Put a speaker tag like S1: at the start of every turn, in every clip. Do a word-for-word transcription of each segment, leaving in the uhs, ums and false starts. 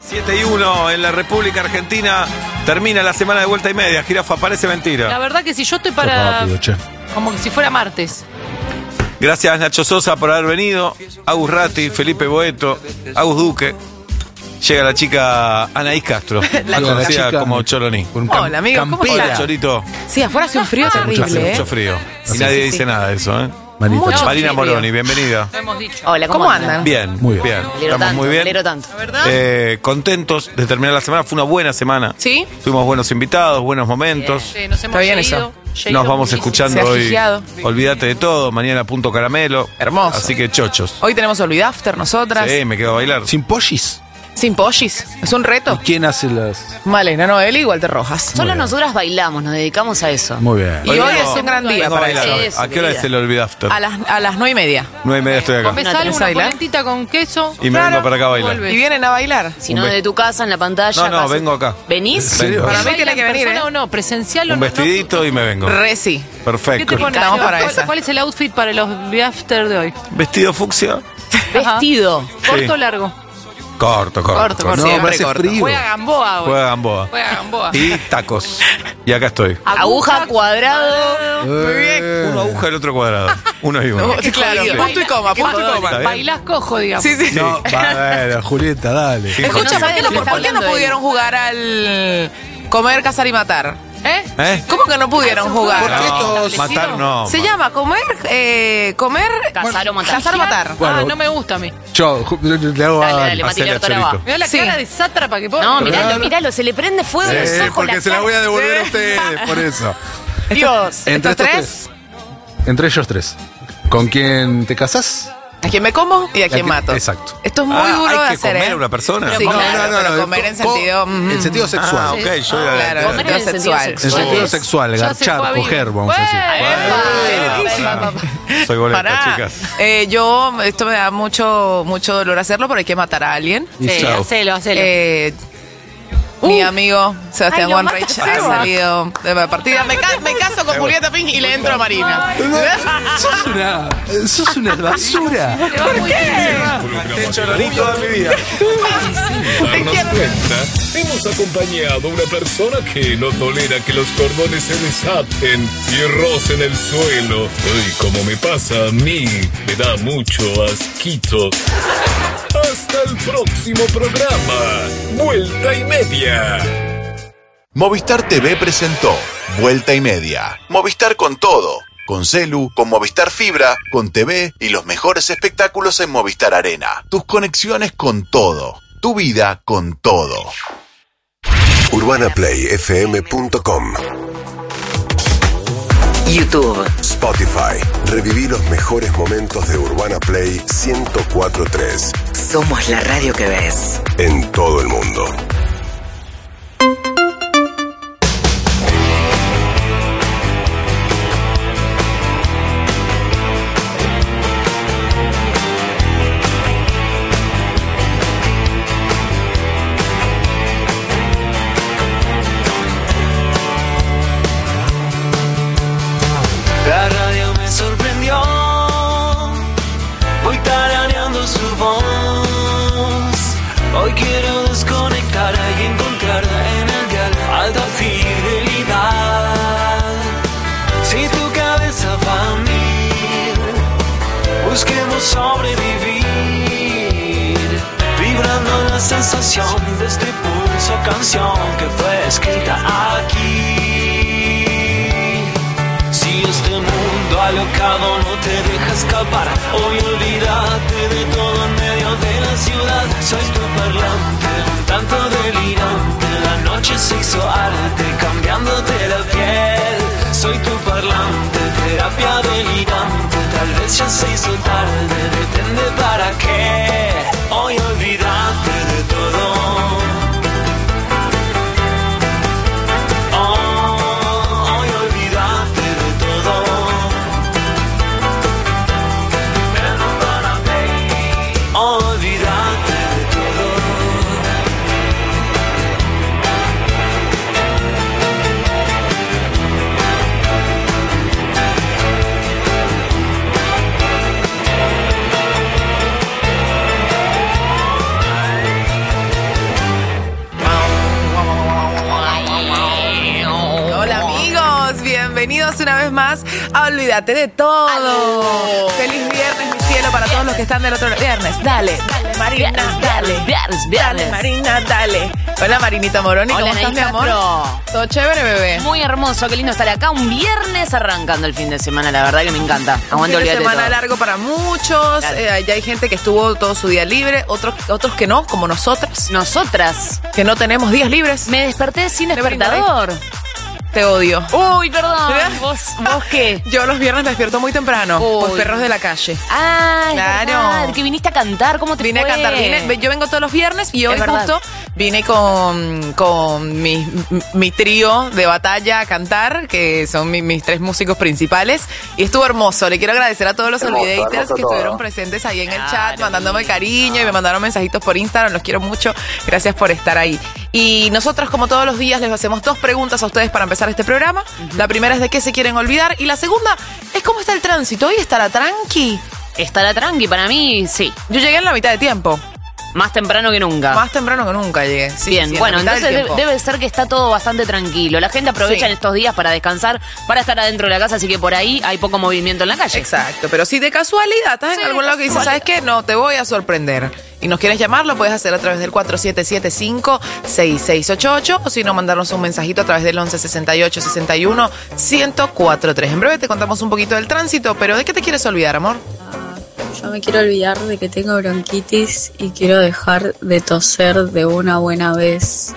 S1: siete y uno en la República Argentina. Termina la semana de vuelta y media. Jirafa, parece mentira.
S2: La verdad que si yo estoy para...
S3: Rápido, che.
S2: Como que si fuera martes.
S1: Gracias, Nacho Sosa, por haber venido. Agus Ratti, Felipe Boeto, Agus Duque. Llega la chica Anaís Castro,
S4: La
S1: conocida
S3: chica.
S1: como Choroní.
S3: Con
S4: Hola,
S3: cam-
S4: amigo, ¿cómo
S3: campera.
S4: estás?
S1: Chorito,
S4: Sí, afuera hace un frío
S1: hace
S4: terrible, ¿eh?
S1: mucho frío. Y
S4: Sí,
S1: nadie
S4: sí,
S1: dice
S4: sí.
S1: nada de eso, ¿eh?
S3: Manita.
S4: Mucho
S1: Marina
S4: frío.
S1: Moroni, bienvenida.
S2: Lo hemos dicho.
S5: Hola, ¿cómo,
S4: ¿Cómo
S5: andan?
S4: andan?
S1: Bien,
S3: Muy bien.
S1: bien.
S5: Me alegro
S1: Estamos
S5: tanto,
S1: muy
S5: me
S1: bien.
S5: alegro tanto.
S2: ¿Verdad?
S1: Eh, contentos de terminar la semana. Fue una buena semana.
S4: ¿Sí?
S1: Tuvimos buenos invitados, buenos momentos.
S2: Sí, nos hemos
S4: Está bien
S2: seguido, seguido
S1: Nos vamos
S2: muchísimo.
S1: escuchando
S4: Se ha
S1: hoy.
S4: gijeado.
S1: Olvídate de todo. Mañana punto caramelo.
S4: Hermoso.
S1: Así que chochos.
S4: Hoy tenemos Olvid After, nosotras.
S1: Sí, me quedo a bailar.
S3: Sin pollis.
S4: Sin pollis. Es un reto.
S3: ¿Quién hace las...?
S4: Malena Noel y Walter Rojas.
S5: Solo
S3: bien.
S5: nosotras bailamos, nos dedicamos a eso.
S3: Muy bien.
S4: Y hoy
S1: vengo-
S4: es un gran día
S1: vengo a
S4: para
S1: bailar.
S4: eso.
S5: eso.
S1: ¿A qué hora
S5: querida.
S1: es el Olvid After?
S4: A las, a las nueve y media.
S1: Nueve y media estoy acá.
S2: Comés
S5: No,
S2: algo,
S4: ¿tenés
S2: una
S4: a bailar?
S2: polentita con queso.
S1: Y me
S4: Claro.
S1: vengo para acá a bailar.
S2: Vuelve.
S4: Y vienen a bailar.
S5: Si
S1: Un
S5: no,
S1: ve-
S5: de tu casa, en la pantalla.
S1: No, no,
S5: acaso-
S1: vengo acá.
S5: ¿Venís?
S3: ¿En serio?
S4: Para mí
S2: ¿Bailan
S4: tiene que
S2: en
S4: venir,
S2: persona
S4: ¿eh?
S2: o no? Presencial o
S1: Un
S2: no.
S1: vestidito y me vengo.
S4: Re sí.
S2: ¿Qué
S1: Perfecto.
S2: te pones?
S4: Estamos para
S2: ¿Cuál,
S4: esa.
S2: ¿Cuál es el outfit para los after de hoy?
S1: Vestido fucsia.
S5: Vestido.
S2: ¿Corto
S1: Sí.
S2: o largo?
S1: Corto, corto.
S2: Corto, corto.
S3: No,
S4: Siempre
S3: me hace
S4: corto.
S3: frío.
S2: Juega Gamboa hoy.
S1: Juega Gamboa.
S2: Juega Gamboa.
S1: Y tacos. Y acá estoy.
S5: Aguja, cuadrado.
S4: Muy bien.
S1: Uno aguja, el otro cuadrado. Uno y uno.
S4: No, claro,
S5: jodido.
S4: punto y coma, punto y
S1: ¿Está
S4: coma.
S1: bien?
S2: Bailás cojo, digamos.
S4: Sí, sí.
S3: No, bueno, Julieta, dale.
S1: Sí.
S4: Escucha,
S5: No
S4: ¿por
S5: sabe
S4: qué
S5: lo
S4: no,
S5: que está
S4: por qué no
S5: hablando
S4: pudieron jugar al comer, cazar y matar?
S2: ¿Eh?
S1: ¿Eh?
S4: ¿Cómo que no pudieron jugar?
S3: ¿Por qué
S1: No,
S3: estos-
S1: matar no.
S4: Se llama comer, eh, comer,
S5: Cazar o matar.
S4: cazar o matar.
S3: Bueno.
S2: Ah, no me gusta a mí.
S3: Yo ju- le hago
S5: Dale,
S3: a-
S5: dale, Mati
S1: Hacele a
S5: Lertora va.
S1: Chorito.
S2: Mirá la
S4: Sí.
S2: cara de sátrapa que pone.
S5: No, miralo,
S3: Claro.
S5: miralo, se le prende fuego en los
S3: Eh,
S5: ojos.
S3: porque
S5: la
S3: se la
S5: cara.
S3: voy a devolver a ustedes, por eso.
S4: Dios,
S3: Entre
S4: estos
S3: estos
S4: tres,
S3: Entre ellos tres. ¿Con quién te casás?
S4: a quién me como y a
S3: Y
S4: quién
S3: a quién-
S4: mato.
S3: exacto.
S4: Esto es muy
S1: Ah,
S4: duro
S1: hay
S4: de
S1: que
S4: hacer,
S1: comer
S4: ¿eh?
S1: a una persona.
S4: Sí,
S3: No,
S4: claro,
S3: no, no,
S4: pero
S3: no,
S4: comer en
S3: co-
S4: sentido, mm,
S3: en sentido sexual.
S1: Ah, ok, yo era-
S4: Claro,
S5: Comer en
S4: sentido
S5: el sentido
S4: sexual.
S3: En
S5: sexual.
S3: sentido sexual,
S2: Ya se
S3: garchar,
S2: fue a vivir.
S3: coger, vamos a decir.
S2: Bueno,
S4: Epa.
S1: Soy boleta,
S4: Pará.
S1: chicas.
S4: Eh, yo, esto me da mucho, mucho dolor hacerlo, pero hay que matar a alguien.
S3: Y
S2: Sí,
S3: chao.
S2: hacelo, hacelo.
S4: Eh, mi amigo Sebastián
S5: Ay, lo
S4: Wanreich
S5: mata
S4: ha
S5: Seba.
S4: salido de la partida. Me, ca- me caso con Julieta Pink y le entro a Marina.
S3: Sos una, sos una basura.
S2: ¿Por qué?
S1: Choroní toda mi vida.
S4: Te quiero.
S6: Hemos acompañado a una persona que no tolera que los cordones se desaten y rocen el suelo. Uy, como me pasa a mí, me da mucho asquito. Hasta el próximo programa. Vuelta y media.
S7: Movistar T V presentó Vuelta y Media. Movistar con todo. Con celu, con Movistar Fibra, con T V y los mejores espectáculos en Movistar Arena. Tus conexiones con todo. Tu vida con todo.
S8: urbana play f m punto com
S5: YouTube.
S8: Spotify. Reviví los mejores momentos de Urbana Play ciento cuatro punto tres
S5: Somos la radio que ves.
S8: en todo el mundo.
S9: La radio me sorprendió, voy tarareando su voz. Hoy quiero desconectar y encontrar en el dial alta fidelidad. Si tu cabeza va a mil, busquemos sobrevivir, vibrando la sensación de este pulso canción que fue escrita aquí. Si este mundo alocado no te deja escapar, hoy olvídate de todo en medio de la ciudad. Soy tu parlante, un tanto delirante. La noche se hizo arte, cambiándote la piel. Soy tu parlante, terapia delirante. Tal vez ya se hizo tarde, depende para qué. Hoy olvídate de todo. Hoy olvídate de todo. Olvídate de todo.
S4: bienvenidos una vez más a Olvídate de Todo.
S2: Aló.
S4: Feliz viernes, mi cielo, para todos los que están del otro lado. Viernes, dale, dale, Marina,
S2: Viernes,
S4: dale.
S2: viernes, viernes.
S4: Dale, Marina, dale. Hola, Marinita Moroni,
S2: Hola,
S4: ¿cómo estás, mi
S2: Anaí
S4: amor?
S2: Castro.
S4: ¿Todo chévere, bebé?
S2: Muy hermoso, qué lindo estar acá. Un viernes arrancando el fin de semana, la verdad que me encanta.
S4: Un
S2: Aguante,
S4: fin de
S2: olvídate de
S4: semana
S2: todo.
S4: largo para muchos.
S2: Claro.
S4: Eh, ya hay gente que estuvo todo su día libre, otros, otros que no, como nosotras,
S2: Nosotras.
S4: que no tenemos días libres.
S2: Me desperté sin
S4: Le brindaré.
S2: despertador.
S4: Te odio.
S2: Uy, perdón. ¿Vos, vos qué?
S4: Yo los viernes me despierto muy temprano,
S2: Uy.
S4: por perros de la calle.
S2: Ah,
S4: Claro.
S2: claro. Que viniste a cantar, ¿cómo te
S4: Vine
S2: fue?
S4: a cantar, vine- yo vengo todos los viernes y hoy
S2: Es verdad.
S4: justo vine con, con mi, mi trío de batalla a cantar, que son mi- mis tres músicos principales, y estuvo hermoso. Le quiero agradecer a todos los
S8: Hermoso,
S4: Olvidators
S8: hermoso
S4: que
S8: todo.
S4: estuvieron presentes ahí en el
S2: Claro,
S4: chat, mandándome
S2: lindo.
S4: cariño y me mandaron mensajitos por Instagram, los quiero mucho, gracias por estar ahí. Y nosotros, como todos los días, les hacemos dos preguntas a ustedes para empezar este programa. La primera es de qué se quieren olvidar y la segunda es cómo está el tránsito. ¿Hoy estará tranqui?
S2: Estará tranqui, para mí, sí.
S4: Yo llegué en la mitad de tiempo.
S2: Más temprano que nunca.
S4: Más temprano que nunca llegué. Sí,
S2: Bien,
S4: sí, en la
S2: bueno,
S4: mitad del
S2: entonces debe,
S4: tiempo.
S2: debe ser que está todo bastante tranquilo. La gente aprovecha
S4: Sí.
S2: en estos días para descansar, para estar adentro de la casa, así que por ahí hay poco movimiento en la calle.
S4: Exacto, pero si de casualidad estás
S2: Sí,
S4: en algún
S2: de
S4: lado que dices, ¿sabes
S2: casualidad.
S4: qué? No, te voy a sorprender. Y nos quieres llamar, lo puedes hacer a través del cuatro siete siete cinco seis seis ocho ocho o si no, mandarnos un mensajito a través del once sesenta y ocho sesenta y uno ciento cuatro tres. En breve te contamos un poquito del tránsito, pero ¿de qué te quieres olvidar, amor?
S10: Yo me quiero olvidar de que tengo bronquitis y quiero dejar de toser de una buena vez.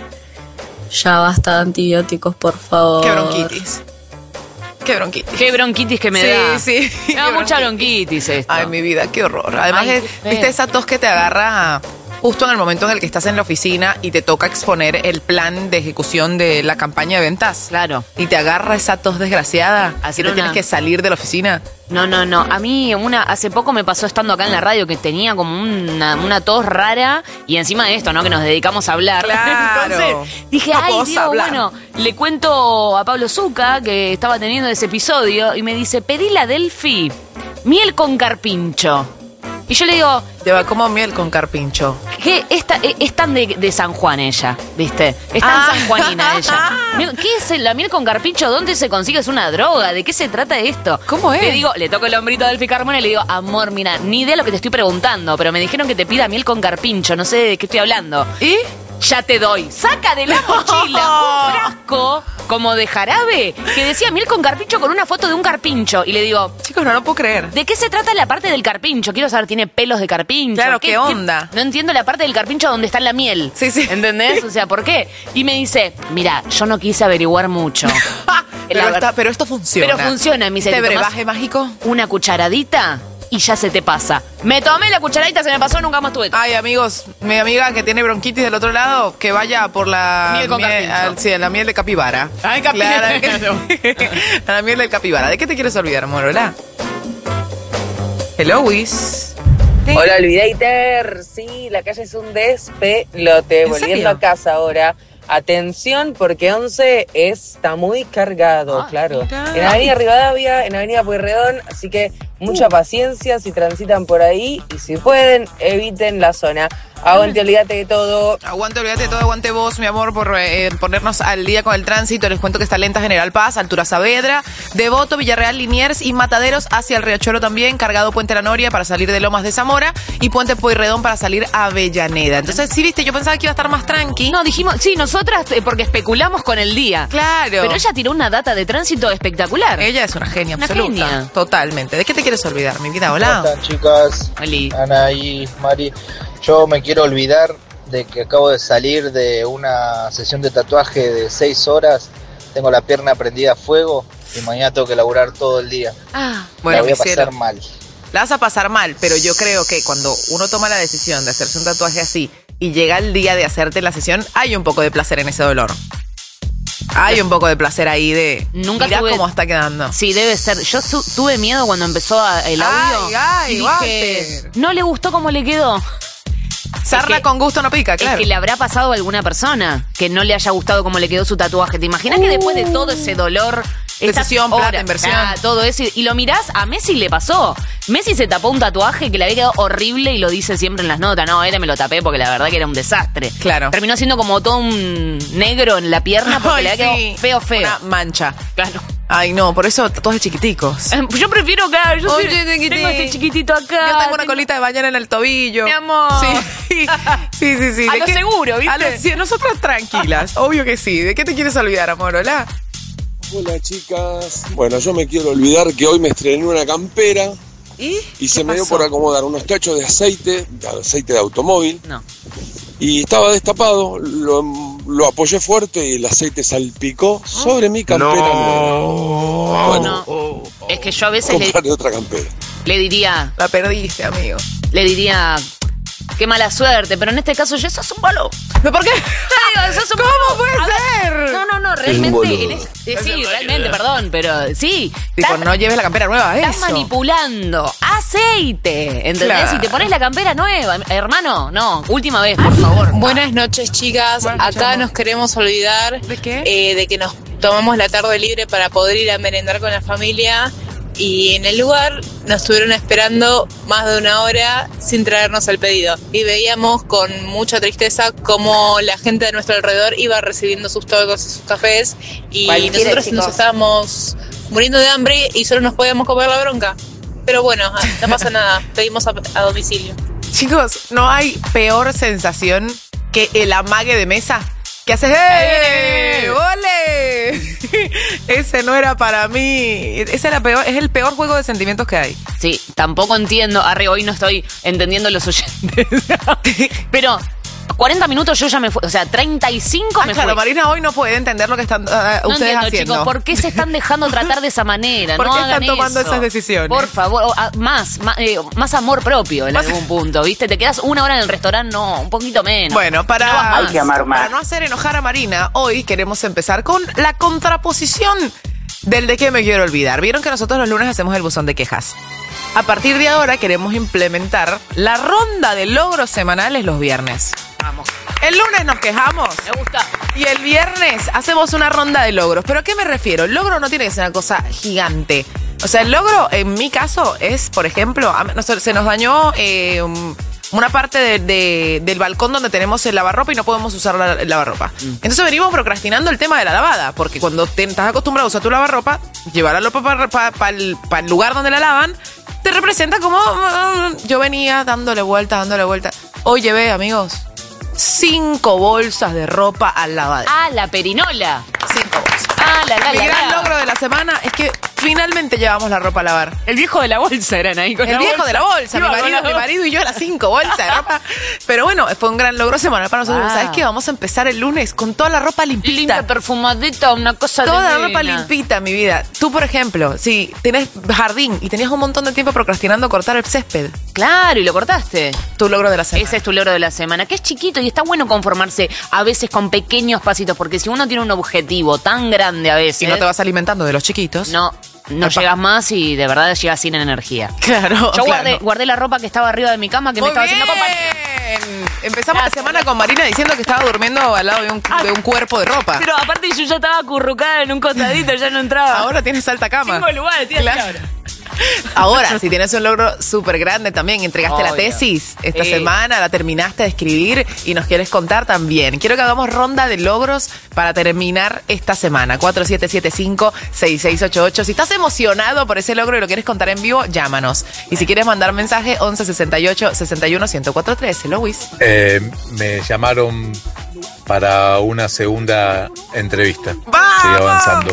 S10: Ya basta de antibióticos, por favor.
S4: ¿Qué bronquitis? ¿Qué bronquitis?
S2: Qué bronquitis que me
S4: Sí,
S2: da.
S4: sí.
S2: Me da
S4: Qué
S2: mucha bronquitis esto.
S4: Ay, mi vida, qué horror. Además,
S2: Ay,
S4: es-
S2: qué feo.
S4: viste esa tos que te agarra justo en el momento en el que estás en la oficina y te toca exponer el plan de ejecución de la campaña de ventas.
S2: Claro.
S4: Y te agarra esa tos desgraciada.
S2: Hacer
S4: y te
S2: una-
S4: tienes que salir de la oficina.
S2: No, no, no. A mí una hace poco me pasó estando acá en la radio que tenía como una, una tos rara y encima de esto, ¿no? Que nos dedicamos a hablar.
S4: Claro.
S2: Entonces dije,
S4: No
S2: ay,
S4: podés
S2: Dios,
S4: hablar.
S2: bueno, le cuento a Pablo Zucca que estaba teniendo ese episodio y me dice, pedí la Delphi, miel con carpincho. Y yo le digo,
S4: Lleva como miel con carpincho.
S2: ¿qué? Esta, es, es tan de, de San Juan ella, ¿viste? Es tan
S4: Ah.
S2: sanjuanina ella. Miel- ¿Qué es la miel con carpincho? ¿Dónde se consigue? Es una droga. ¿De qué se trata esto?
S4: ¿Cómo es?
S2: Le digo, le toco el hombrito a Delphi Carmona y le digo, amor, mira, ni idea lo que te estoy preguntando, pero me dijeron que te pida miel con carpincho. No sé de qué estoy hablando.
S4: ¿Y?
S2: Ya te doy. Saca de la mochila un frasco como de jarabe que decía miel con carpincho con una foto de un carpincho. Y le digo,
S4: Chicos, no lo puedo creer.
S2: ¿de qué se trata la parte del carpincho? Quiero saber, ¿tiene pelos de carpincho?
S4: Claro, ¿qué onda?
S2: No entiendo la parte del carpincho donde está la miel.
S4: Sí, sí.
S2: ¿Entendés? O sea, ¿por qué? Y me dice, mira, yo no quise averiguar mucho.
S4: Pero,
S2: La
S4: está-
S2: verdad-
S4: pero esto funciona.
S2: Pero funciona, me dice,
S4: ¿Este
S2: ¿te tomás
S4: brebaje mágico?
S2: una cucharadita y ya se te pasa? Me tomé la cucharadita, se me pasó, nunca más tuve.
S4: Ay, amigos, mi amiga que tiene bronquitis del otro lado, que vaya por la
S2: Miel con carpincho.
S4: al- sí, la miel de capibara.
S2: Ay, capibara.
S4: Claro, que- la miel del capibara. ¿De qué te quieres olvidar, amor? Hola. Hello, Wiz.
S11: Hola, Olvidater. Sí, la calle es un despelote.
S4: ¿En
S11: Volviendo
S4: serio?
S11: a casa ahora. Atención, porque once está muy cargado,
S2: Ah,
S11: claro.
S4: mira.
S11: En Avenida Rivadavia, en Avenida Pueyrredón, así que mucha paciencia si transitan por ahí y si pueden, eviten la zona. Aguante, olvídate de todo.
S4: Aguante, olvídate de todo, aguante vos, mi amor, por eh, ponernos al día con el tránsito. Les cuento que está lenta General Paz, altura Saavedra, Devoto, Villarreal, Liniers y Mataderos hacia el Riachuelo también, cargado Puente La Noria para salir de Lomas de Zamora y Puente Pueyrredón para salir a Avellaneda. Entonces, sí, viste, yo pensaba que iba a estar más tranqui.
S2: No, dijimos, sí, nosotras, eh, porque especulamos con el día.
S4: Claro.
S2: Pero ella tiró una data de tránsito espectacular.
S4: Ella es una genia
S2: Una
S4: absoluta.
S2: genia.
S4: Totalmente. ¿De qué te quieres olvidar, mi vida?
S12: ¿Cómo
S4: Hola.
S12: están, chicas?
S2: Oli.
S12: Ana y Mari. Yo me quiero olvidar de que acabo de salir de una sesión de tatuaje de seis horas. Tengo la pierna prendida a fuego y mañana tengo que laburar todo el día.
S2: Ah,
S12: la
S4: Bueno,
S12: voy
S4: mi
S12: a pasar
S4: cielo.
S12: mal.
S4: La vas a pasar mal, pero yo creo que cuando uno toma la decisión de hacerse un tatuaje así y llega el día de hacerte la sesión, hay un poco de placer en ese dolor. Hay un poco de placer ahí de...
S2: Nunca
S4: mirá
S2: tuve-
S4: cómo está quedando.
S2: sí, debe ser. Yo su- tuve miedo cuando empezó a- el audio.
S4: Ay, ay,
S2: y dije,
S4: Walter.
S2: no le gustó cómo le quedó.
S4: Sarna
S2: que-
S4: con gusto no pica, claro.
S2: Es que le habrá pasado a alguna persona que no le haya gustado cómo le quedó su tatuaje. ¿Te imaginas que después de todo ese dolor, estas
S4: Decisión, plata,
S2: horas,
S4: inversión.
S2: ah, todo eso, y lo mirás, a Messi le pasó. Messi se tapó un tatuaje que le había quedado horrible y lo dice siempre en las notas. No, este me lo tapé porque la verdad que era un desastre.
S4: Claro.
S2: Terminó siendo como todo un negro en la pierna porque
S4: Ay,
S2: le había
S4: sí.
S2: quedado feo, feo.
S4: Una mancha.
S2: Claro.
S4: Ay, no, por eso tatuajes chiquiticos.
S2: Eh, Yo prefiero, claro, yo
S4: Oye,
S2: soy-
S4: chiquitín.
S2: tengo este chiquitito acá.
S4: Yo tengo una colita de mañana en el tobillo.
S2: Mi amor.
S4: Sí, sí, sí. sí.
S2: A
S4: ¿De
S2: lo
S4: qué-
S2: seguro, ¿viste?
S4: A lo- sí, nosotras tranquilas, obvio que sí. ¿De qué te quieres olvidar, amor? Hola.
S13: Hola chicas, bueno yo me quiero olvidar que hoy me estrené una campera
S4: ¿Y?
S13: y se me dio por acomodar unos tachos de aceite, de aceite de automóvil.
S2: No.
S13: Y estaba destapado, lo, lo apoyé fuerte y el aceite salpicó sobre mi campera nueva. Bueno,
S2: No. Es que yo a veces le,
S13: compraré otra campera.
S2: le diría,
S4: La perdiste, amigo.
S2: le diría, qué mala suerte, pero en este caso ya sos un boludo.
S4: ¿Pero por qué?
S2: Digo, sos un
S4: ¿Cómo
S2: boludo.
S4: puede
S2: A ver,
S4: ser?
S2: No, no, no,
S13: un
S2: realmente.
S13: boludo.
S2: En es- eh, sí, realmente, perdón, pero sí.
S4: Tipo,
S2: Estás-
S4: no lleves la campera nueva,
S2: Estás
S4: eso.
S2: manipulando aceite, ¿entendés?
S4: Claro.
S2: Y te pones la campera nueva, hermano, no, última vez, por favor.
S10: Buenas noches, chicas.
S4: Buenas noches,
S10: Acá
S4: amor.
S10: nos queremos olvidar
S4: ¿De qué?
S10: eh, de que nos tomamos la tarde libre para poder ir a merendar con la familia y en el lugar nos estuvieron esperando más de una hora sin traernos el pedido. Y veíamos con mucha tristeza cómo la gente de nuestro alrededor iba recibiendo sus tacos y sus cafés y
S11: Cualquiera,
S10: nosotros
S11: chicos.
S10: nos estábamos muriendo de hambre y solo nos podíamos comer la bronca. Pero bueno, no pasa nada, pedimos a, a domicilio.
S4: Chicos, no hay peor sensación que el amague de mesa. ¿Qué haces? ¡Eh! ¡Ole! Ese no era para mí. Ese era peor, es el peor juego de sentimientos que hay.
S2: Sí, tampoco entiendo, arre, hoy no estoy entendiendo los oyentes. Pero cuarenta minutos yo ya me fui, o sea, treinta y cinco
S4: Ah,
S2: me
S4: claro,
S2: fui.
S4: Marina hoy no puede entender lo que están ah,
S2: No
S4: ustedes
S2: entiendo,
S4: haciendo.
S2: chicos, ¿por qué se están dejando tratar de esa manera?
S4: ¿Por
S2: no
S4: qué
S2: hagan
S4: están tomando
S2: eso.
S4: esas decisiones?
S2: Por favor, o, ah, más, más, eh, más amor propio en
S4: Más-
S2: algún punto, ¿viste? Te quedas una hora en el restaurante, no, un poquito menos.
S4: Bueno, para,
S2: No vas más.
S4: para no hacer enojar a Marina, hoy queremos empezar con la contraposición del de qué me quiero olvidar. Vieron que nosotros los lunes hacemos el buzón de quejas. A partir de ahora queremos implementar la ronda de logros semanales los viernes.
S2: Vamos,
S4: El lunes nos quejamos
S2: me gusta.
S4: y el viernes hacemos una ronda de logros. ¿Pero a qué me refiero? El logro no tiene que ser una cosa gigante. O sea, el logro, en mi caso, es, por ejemplo, a- nos- se nos dañó eh, un- una parte de- de- del balcón donde tenemos el lavarropa y no podemos usar la, el lavarropa. Entonces venimos procrastinando el tema de la lavada, porque cuando te, estás acostumbrado a usar tu lavarropa, llevar la ropa para el, pa el lugar donde la lavan, te representa como mm, yo venía dándole vuelta, dándole vuelta. Hoy llevé, amigos, cinco bolsas de ropa al lavadero.
S2: Ah, la perinola.
S4: Cinco bolsas.
S2: Ah, la, la,
S4: Mi
S2: la,
S4: gran
S2: la.
S4: logro de la semana es que finalmente llevamos la ropa a lavar.
S2: El viejo de la bolsa eran ahí con
S4: El
S2: la
S4: viejo
S2: bolsa.
S4: de la bolsa, mi
S2: Iba con
S4: marido,
S2: la
S4: mi
S2: bolsa.
S4: marido y yo las cinco bolsas de ropa. Pero bueno, fue un gran logro semanal para nosotros.
S2: Ah.
S4: ¿Sabes qué? Vamos a empezar el lunes con toda la ropa limpita.
S2: Limpia, perfumadita, una cosa
S4: Toda la
S2: divina.
S4: ropa limpita, mi vida. Tú, por ejemplo, si tenés jardín y tenías un montón de tiempo procrastinando cortar el césped,
S2: Claro, y lo cortaste.
S4: tu logro de la semana.
S2: Ese es tu logro de la semana, que es chiquito y está bueno conformarse a veces con pequeños pasitos, porque si uno tiene un objetivo tan grande a veces,
S4: Si no te vas alimentando de los chiquitos.
S2: no, no
S4: Epa.
S2: llegas más y de verdad llegas sin energía.
S4: Claro.
S2: Yo
S4: claro.
S2: guardé, guardé la ropa que estaba arriba de mi cama que
S4: Muy
S2: me estaba
S4: bien.
S2: haciendo compañía.
S4: Empezamos
S2: Gracias.
S4: la semana con Marina diciendo que estaba durmiendo al lado de un, de un cuerpo de ropa.
S2: Pero aparte yo ya estaba acurrucada en un costadito, ya no entraba.
S4: Ahora tienes alta cama.
S2: tengo lugar, tía,
S4: Claro.
S2: ahora.
S4: Ahora, si tienes un logro súper grande también, entregaste la
S2: Obvio.
S4: tesis esta
S2: Sí.
S4: semana, la terminaste de escribir y nos quieres contar también. Quiero que hagamos ronda de logros para terminar esta semana. cuatro siete siete cinco seis seis ocho ocho. Si estás emocionado por ese logro y lo quieres contar en vivo, llámanos. Y si quieres mandar mensaje, once sesenta y ocho sesenta y uno ciento cuatro tres. Hello, Wiz.
S3: Eh, me llamaron para una segunda entrevista.
S4: ¡Vamos!
S3: Estoy avanzando.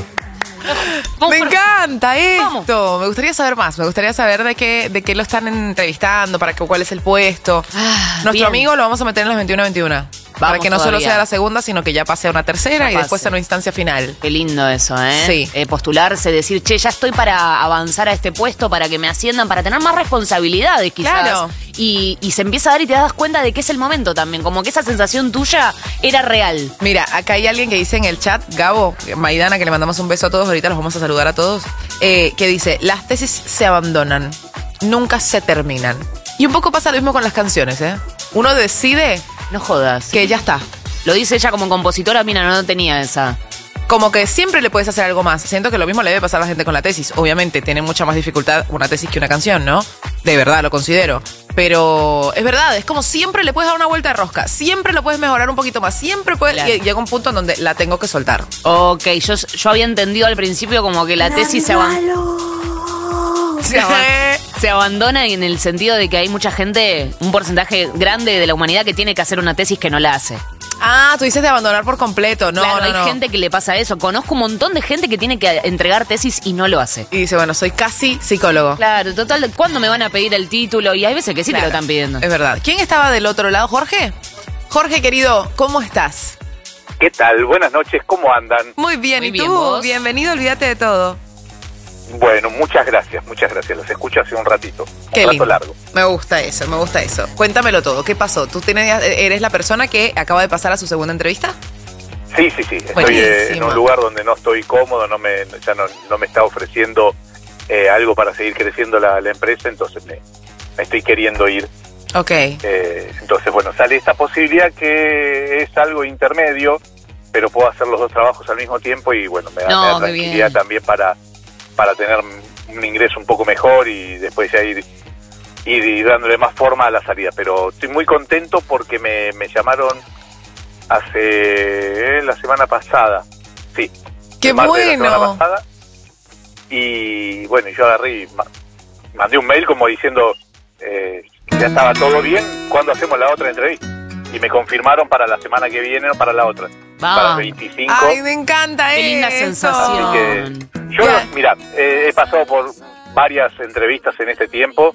S2: Vamos
S4: Me
S2: por-
S4: encanta esto.
S2: Vamos.
S4: Me gustaría saber más. Me gustaría saber de qué, de qué lo están entrevistando, para qué, cuál es el puesto.
S2: Ah,
S4: Nuestro
S2: bien.
S4: amigo lo vamos a meter en las veintiuno veintiuno. Para
S2: Vamos
S4: que no solo
S2: todavía.
S4: sea la segunda, sino que ya pase a una tercera
S2: Ya
S4: y
S2: pase.
S4: después a una instancia final.
S2: Qué lindo eso, ¿eh?
S4: Sí.
S2: Eh, postularse, decir, che, ya estoy para avanzar a este puesto, para que me asciendan, para tener más responsabilidades, quizás.
S4: Claro.
S2: Y, y se empieza a dar y te das cuenta de que es el momento también, como que esa sensación tuya era real.
S4: Mira, acá hay alguien que dice en el chat, Gabo, Maidana, que le mandamos un beso a todos, ahorita los vamos a saludar a todos, eh, que dice, las tesis se abandonan, nunca se terminan. Y un poco pasa lo mismo con las canciones, ¿eh? Uno decide
S2: No jodas.
S4: que ya está.
S2: Lo dice ella como compositora, mira, no tenía esa.
S4: como que siempre le puedes hacer algo más. Siento que lo mismo le debe pasar a la gente con la tesis. Obviamente, tiene mucha más dificultad una tesis que una canción, ¿no? De verdad, lo considero. Pero es verdad, es como siempre le puedes dar una vuelta de rosca. Siempre lo puedes mejorar un poquito más. Siempre puedes...
S2: Claro.
S4: Y llega un punto en donde la tengo que soltar.
S2: Ok, yo, yo había entendido al principio como que la tesis se, aban- se, aban- se abandona en el sentido de que hay mucha gente, un porcentaje grande de la humanidad que tiene que hacer una tesis que no la hace.
S4: Ah, tú dices de abandonar por completo. No,
S2: Claro,
S4: no,
S2: hay
S4: no.
S2: gente que le pasa eso. Conozco un montón de gente que tiene que entregar tesis y no lo hace.
S4: Y dice, bueno, soy casi psicólogo.
S2: Claro, total, ¿cuándo me van a pedir el título? Y hay veces que sí
S4: Claro,
S2: te lo están pidiendo.
S4: Es verdad. ¿Quién estaba del otro lado? ¿Jorge? Jorge, querido, ¿cómo estás?
S14: ¿Qué tal? Buenas noches, ¿cómo andan?
S4: Muy bien,
S2: Muy
S4: ¿y
S2: bien,
S4: tú?
S2: ¿vos?
S4: Bienvenido, olvídate de todo.
S14: Bueno, muchas gracias, muchas gracias. Los escucho hace un ratito. Un
S4: Qué
S14: rato
S4: lindo.
S14: largo.
S4: Me gusta eso, me gusta eso. Cuéntamelo todo, ¿qué pasó? ¿Tú tienes, eres la persona que acaba de pasar a su segunda entrevista?
S14: Sí, sí, sí. Estoy eh, en un lugar donde no estoy cómodo, no me, ya no, no me está ofreciendo eh, algo para seguir creciendo la, la empresa, entonces me, me estoy queriendo ir.
S4: Ok.
S14: Eh, entonces, bueno, sale esta posibilidad que es algo intermedio, pero puedo hacer los dos trabajos al mismo tiempo y bueno, me da,
S2: No,
S14: me da
S2: qué
S14: tranquilidad
S2: bien.
S14: también para, para tener un ingreso un poco mejor y después ya ir, ir, ir dándole más forma a la salida. Pero estoy muy contento porque me, me llamaron hace eh, la semana pasada. Sí.
S4: ¡Qué
S14: el martes de la
S4: bueno!
S14: semana pasada. Y bueno, yo agarré y ma- mandé un mail como diciendo eh, ya estaba todo bien, ¿cuándo hacemos la otra entrevista? Y me confirmaron para la semana que viene o para la otra. Para el veinticinco.
S4: Ay, me encanta
S2: Qué linda
S4: eso.
S2: sensación.
S14: Así que yo,
S4: Ya.
S14: mira, eh, he pasado por varias entrevistas en este tiempo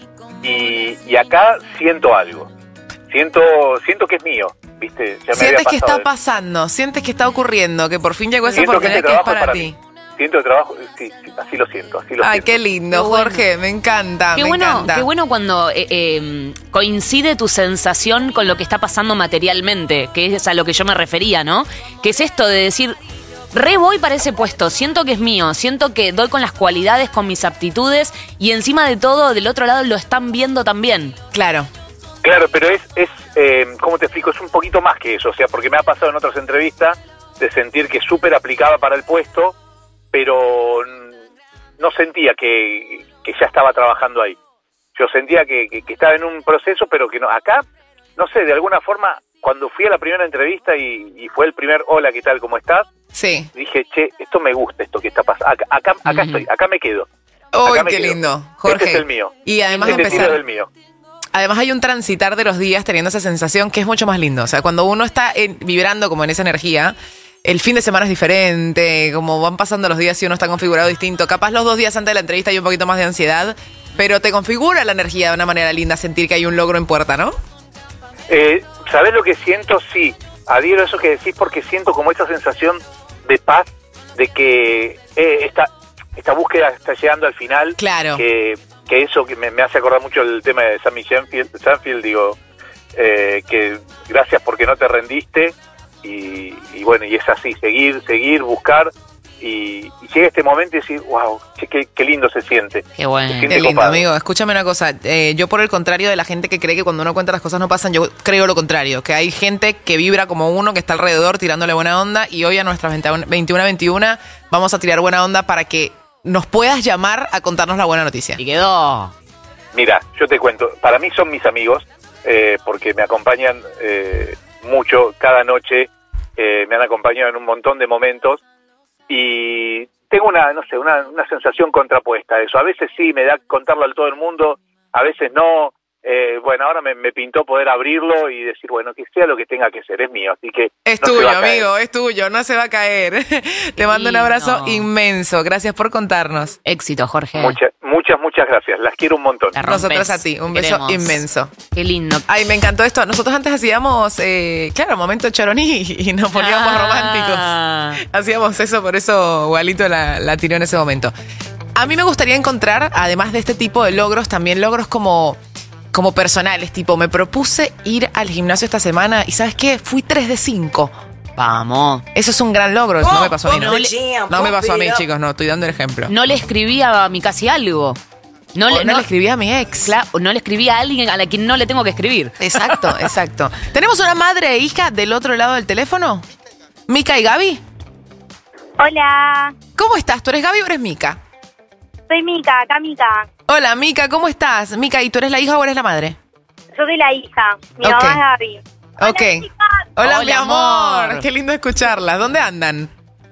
S14: y, y acá siento algo. Siento siento que es mío, ¿viste? Ya me
S4: Sientes
S14: había
S4: que
S14: pasado
S4: está pasando, sientes que está ocurriendo, que por fin llegó esa
S14: Siento que
S4: oportunidad
S14: este
S4: que, es
S14: trabajo
S4: para,
S14: es para
S4: ti.
S14: mí. Siento el trabajo, sí, sí, así lo siento, así lo
S4: Ay,
S14: siento.
S4: qué lindo,
S2: Qué bueno.
S4: Jorge, me encanta,
S2: Qué
S4: me
S2: bueno,
S4: encanta.
S2: qué bueno cuando eh, eh, coincide tu sensación con lo que está pasando materialmente, que es a lo que yo me refería, ¿no? Que es esto de decir, re voy para ese puesto, siento que es mío, siento que doy con las cualidades, con mis aptitudes y encima de todo, del otro lado lo están viendo también.
S4: Claro.
S14: Claro, pero es, es eh, ¿cómo te explico? Es un poquito más que eso, o sea, porque me ha pasado en otras entrevistas de sentir que súper aplicaba para el puesto, pero no sentía que, que ya estaba trabajando ahí. Yo sentía que, que, que estaba en un proceso, pero que no. Acá, no sé, de alguna forma, cuando fui a la primera entrevista y, y fue el primer hola, ¿qué tal? ¿Cómo estás?
S4: Sí.
S14: Dije, che, esto me gusta, esto que está pasando. Acá, acá, acá estoy, acá me quedo.
S4: ¡Uy,
S14: Acá me
S4: qué
S14: quedo.
S4: lindo, Jorge!
S14: Este es el mío.
S4: Y además
S14: este
S4: empezar-
S14: tiro es el mío.
S4: Además hay un transitar de los días teniendo esa sensación que es mucho más lindo. O sea, cuando uno está en- vibrando como en esa energía, el fin de semana es diferente, como van pasando los días y uno está configurado distinto. Capaz los dos días antes de la entrevista hay un poquito más de ansiedad, pero te configura la energía de una manera linda sentir que hay un logro en puerta, ¿no?
S14: Eh, ¿Sabés lo que siento? Sí, adhiero a eso que decís porque siento como esa sensación de paz, de que eh, esta, esta búsqueda está llegando al final.
S4: Claro.
S14: Que, que eso que me, me hace acordar mucho el tema de Sammy Sanfield, Sanfield digo, eh, que gracias porque no te rendiste y, y bueno, y es así, seguir, seguir, buscar y, y llega este momento y decir, wow, qué, qué, qué lindo se siente.
S2: Qué bueno.
S14: Se siente
S4: Qué lindo,
S14: copado.
S4: amigo. Escúchame una cosa. Eh, yo, por el contrario de la gente que cree que cuando uno cuenta las cosas no pasan, yo creo lo contrario. Que hay gente que vibra como uno, que está alrededor tirándole buena onda. Y hoy a nuestras veintiuno veintiuno vamos a tirar buena onda para que nos puedas llamar a contarnos la buena noticia.
S2: Y quedó.
S14: Mira, yo te cuento, para mí son mis amigos, eh, porque me acompañan eh, mucho cada noche, eh, me han acompañado en un montón de momentos y tengo una, no sé, una, una sensación contrapuesta a eso. A veces sí, me da contarlo a todo el mundo, a veces no. Eh, bueno, ahora me, me pintó poder abrirlo y decir, bueno, que sea lo que tenga que ser, es mío, así que
S4: Es
S14: no se
S4: tuyo,
S14: va a caer.
S4: amigo, es tuyo, no se va a caer. Te mando un abrazo inmenso. Gracias por contarnos.
S2: Éxito, Jorge.
S14: Muchas, muchas, muchas gracias, las quiero un montón.
S4: Nosotros a ti, un beso
S2: Queremos.
S4: inmenso.
S2: Qué lindo.
S4: Ay, me encantó esto. Nosotros antes hacíamos, eh, claro, momento choroní y nos poníamos
S2: Ah.
S4: románticos. Hacíamos eso, por eso Gualito la, la tiró en ese momento. A mí me gustaría encontrar, además de este tipo de logros, también logros como, como personales. Tipo, me propuse ir al gimnasio esta semana y ¿sabes qué? Fui tres de cinco.
S2: Vamos.
S4: Eso es un gran logro. No me pasó a mí, ¿no?
S2: No le-
S4: No me pasó a mí, chicos, no. Estoy dando el ejemplo.
S2: No le escribí a mi casi algo. No,
S4: O no le escribí a mi ex.
S2: Claro, no le escribí a alguien a la quien no le tengo que escribir.
S4: Exacto, exacto. ¿Tenemos una madre e hija del otro lado del teléfono? ¿Mica y Gaby?
S15: Hola,
S4: ¿Cómo estás? ¿Tú eres Gaby o eres Mica?
S15: soy Mica, acá Mica.
S4: Hola, Mica, ¿cómo estás? Mica, ¿y tú eres la hija o eres la madre?
S15: Yo soy la hija, mi
S4: Ok.
S15: mamá es Gaby.
S4: Ok. Hola,
S2: Hola,
S4: mi amor.
S2: amor.
S4: Qué lindo escucharla. ¿Dónde andan?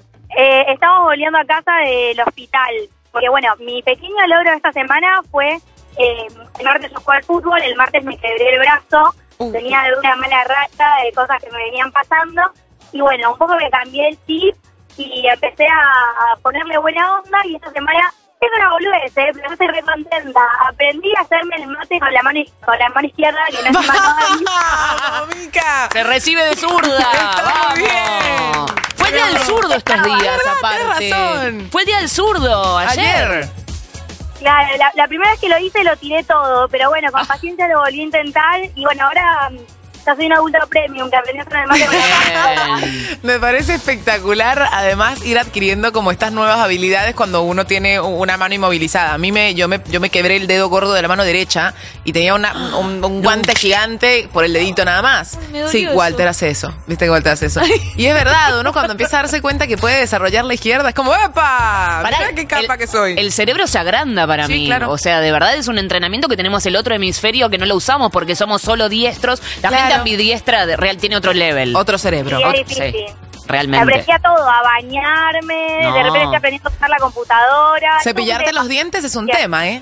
S15: Eh, estamos volviendo a casa del hospital, porque bueno, mi pequeño logro de esta semana fue, eh, el martes yo jugué al fútbol, el martes me quebré el brazo,
S4: Uh.
S15: tenía de una mala racha de cosas que me venían pasando, y bueno, un poco me cambié el chip y empecé a, a ponerle buena onda, y esta semana es una boludez, ¿eh? Pero yo estoy re contenta. Aprendí a hacerme el mate con la mano, con la mano izquierda, que no es mano
S4: ¡Vamos, Mica!
S2: Se recibe de zurda.
S4: Está muy
S2: ¡Vamos!
S4: bien.
S2: Fue el día del zurdo estos días,
S4: verdad,
S2: aparte.
S4: tenés razón.
S2: Fue el día del zurdo, ayer.
S4: Ayer.
S15: Claro, la, la primera vez que lo hice lo tiré todo, pero bueno, con paciencia lo volví a intentar, y bueno, ahora mm, ya soy un adulto premium que aprendió a hacer el mate con la mano.
S2: Bien.
S4: Me parece espectacular, además, ir adquiriendo como estas nuevas habilidades cuando uno tiene una mano inmovilizada. A mí me, yo me, yo me quebré el dedo gordo de la mano derecha y tenía una, un, un guante gigante por el dedito nada más.
S2: me dolió
S4: Sí,
S2: eso.
S4: Walter hace eso. ¿Viste que Walter hace eso? Y es verdad, uno cuando empieza a darse cuenta que puede desarrollar la izquierda, es como, ¡epa!
S2: Pará,
S4: Mirá qué capa
S2: el-
S4: que soy.
S2: El cerebro se agranda para
S4: Sí,
S2: mí.
S4: claro.
S2: O sea, de verdad es un entrenamiento que tenemos el otro hemisferio que no lo usamos porque somos solo diestros. La
S4: Claro.
S2: gente ambidiestra de real tiene otro level.
S4: Otro cerebro.
S15: Sí, es
S2: Ot-
S15: difícil.
S2: sí,
S15: Me
S2: realmente.
S15: aprendí a todo, a bañarme,
S2: No.
S15: de repente estoy aprendiendo a usar la computadora.
S4: Cepillarte
S15: Todo un
S4: los dientes es un
S15: Sí.
S4: tema, ¿eh?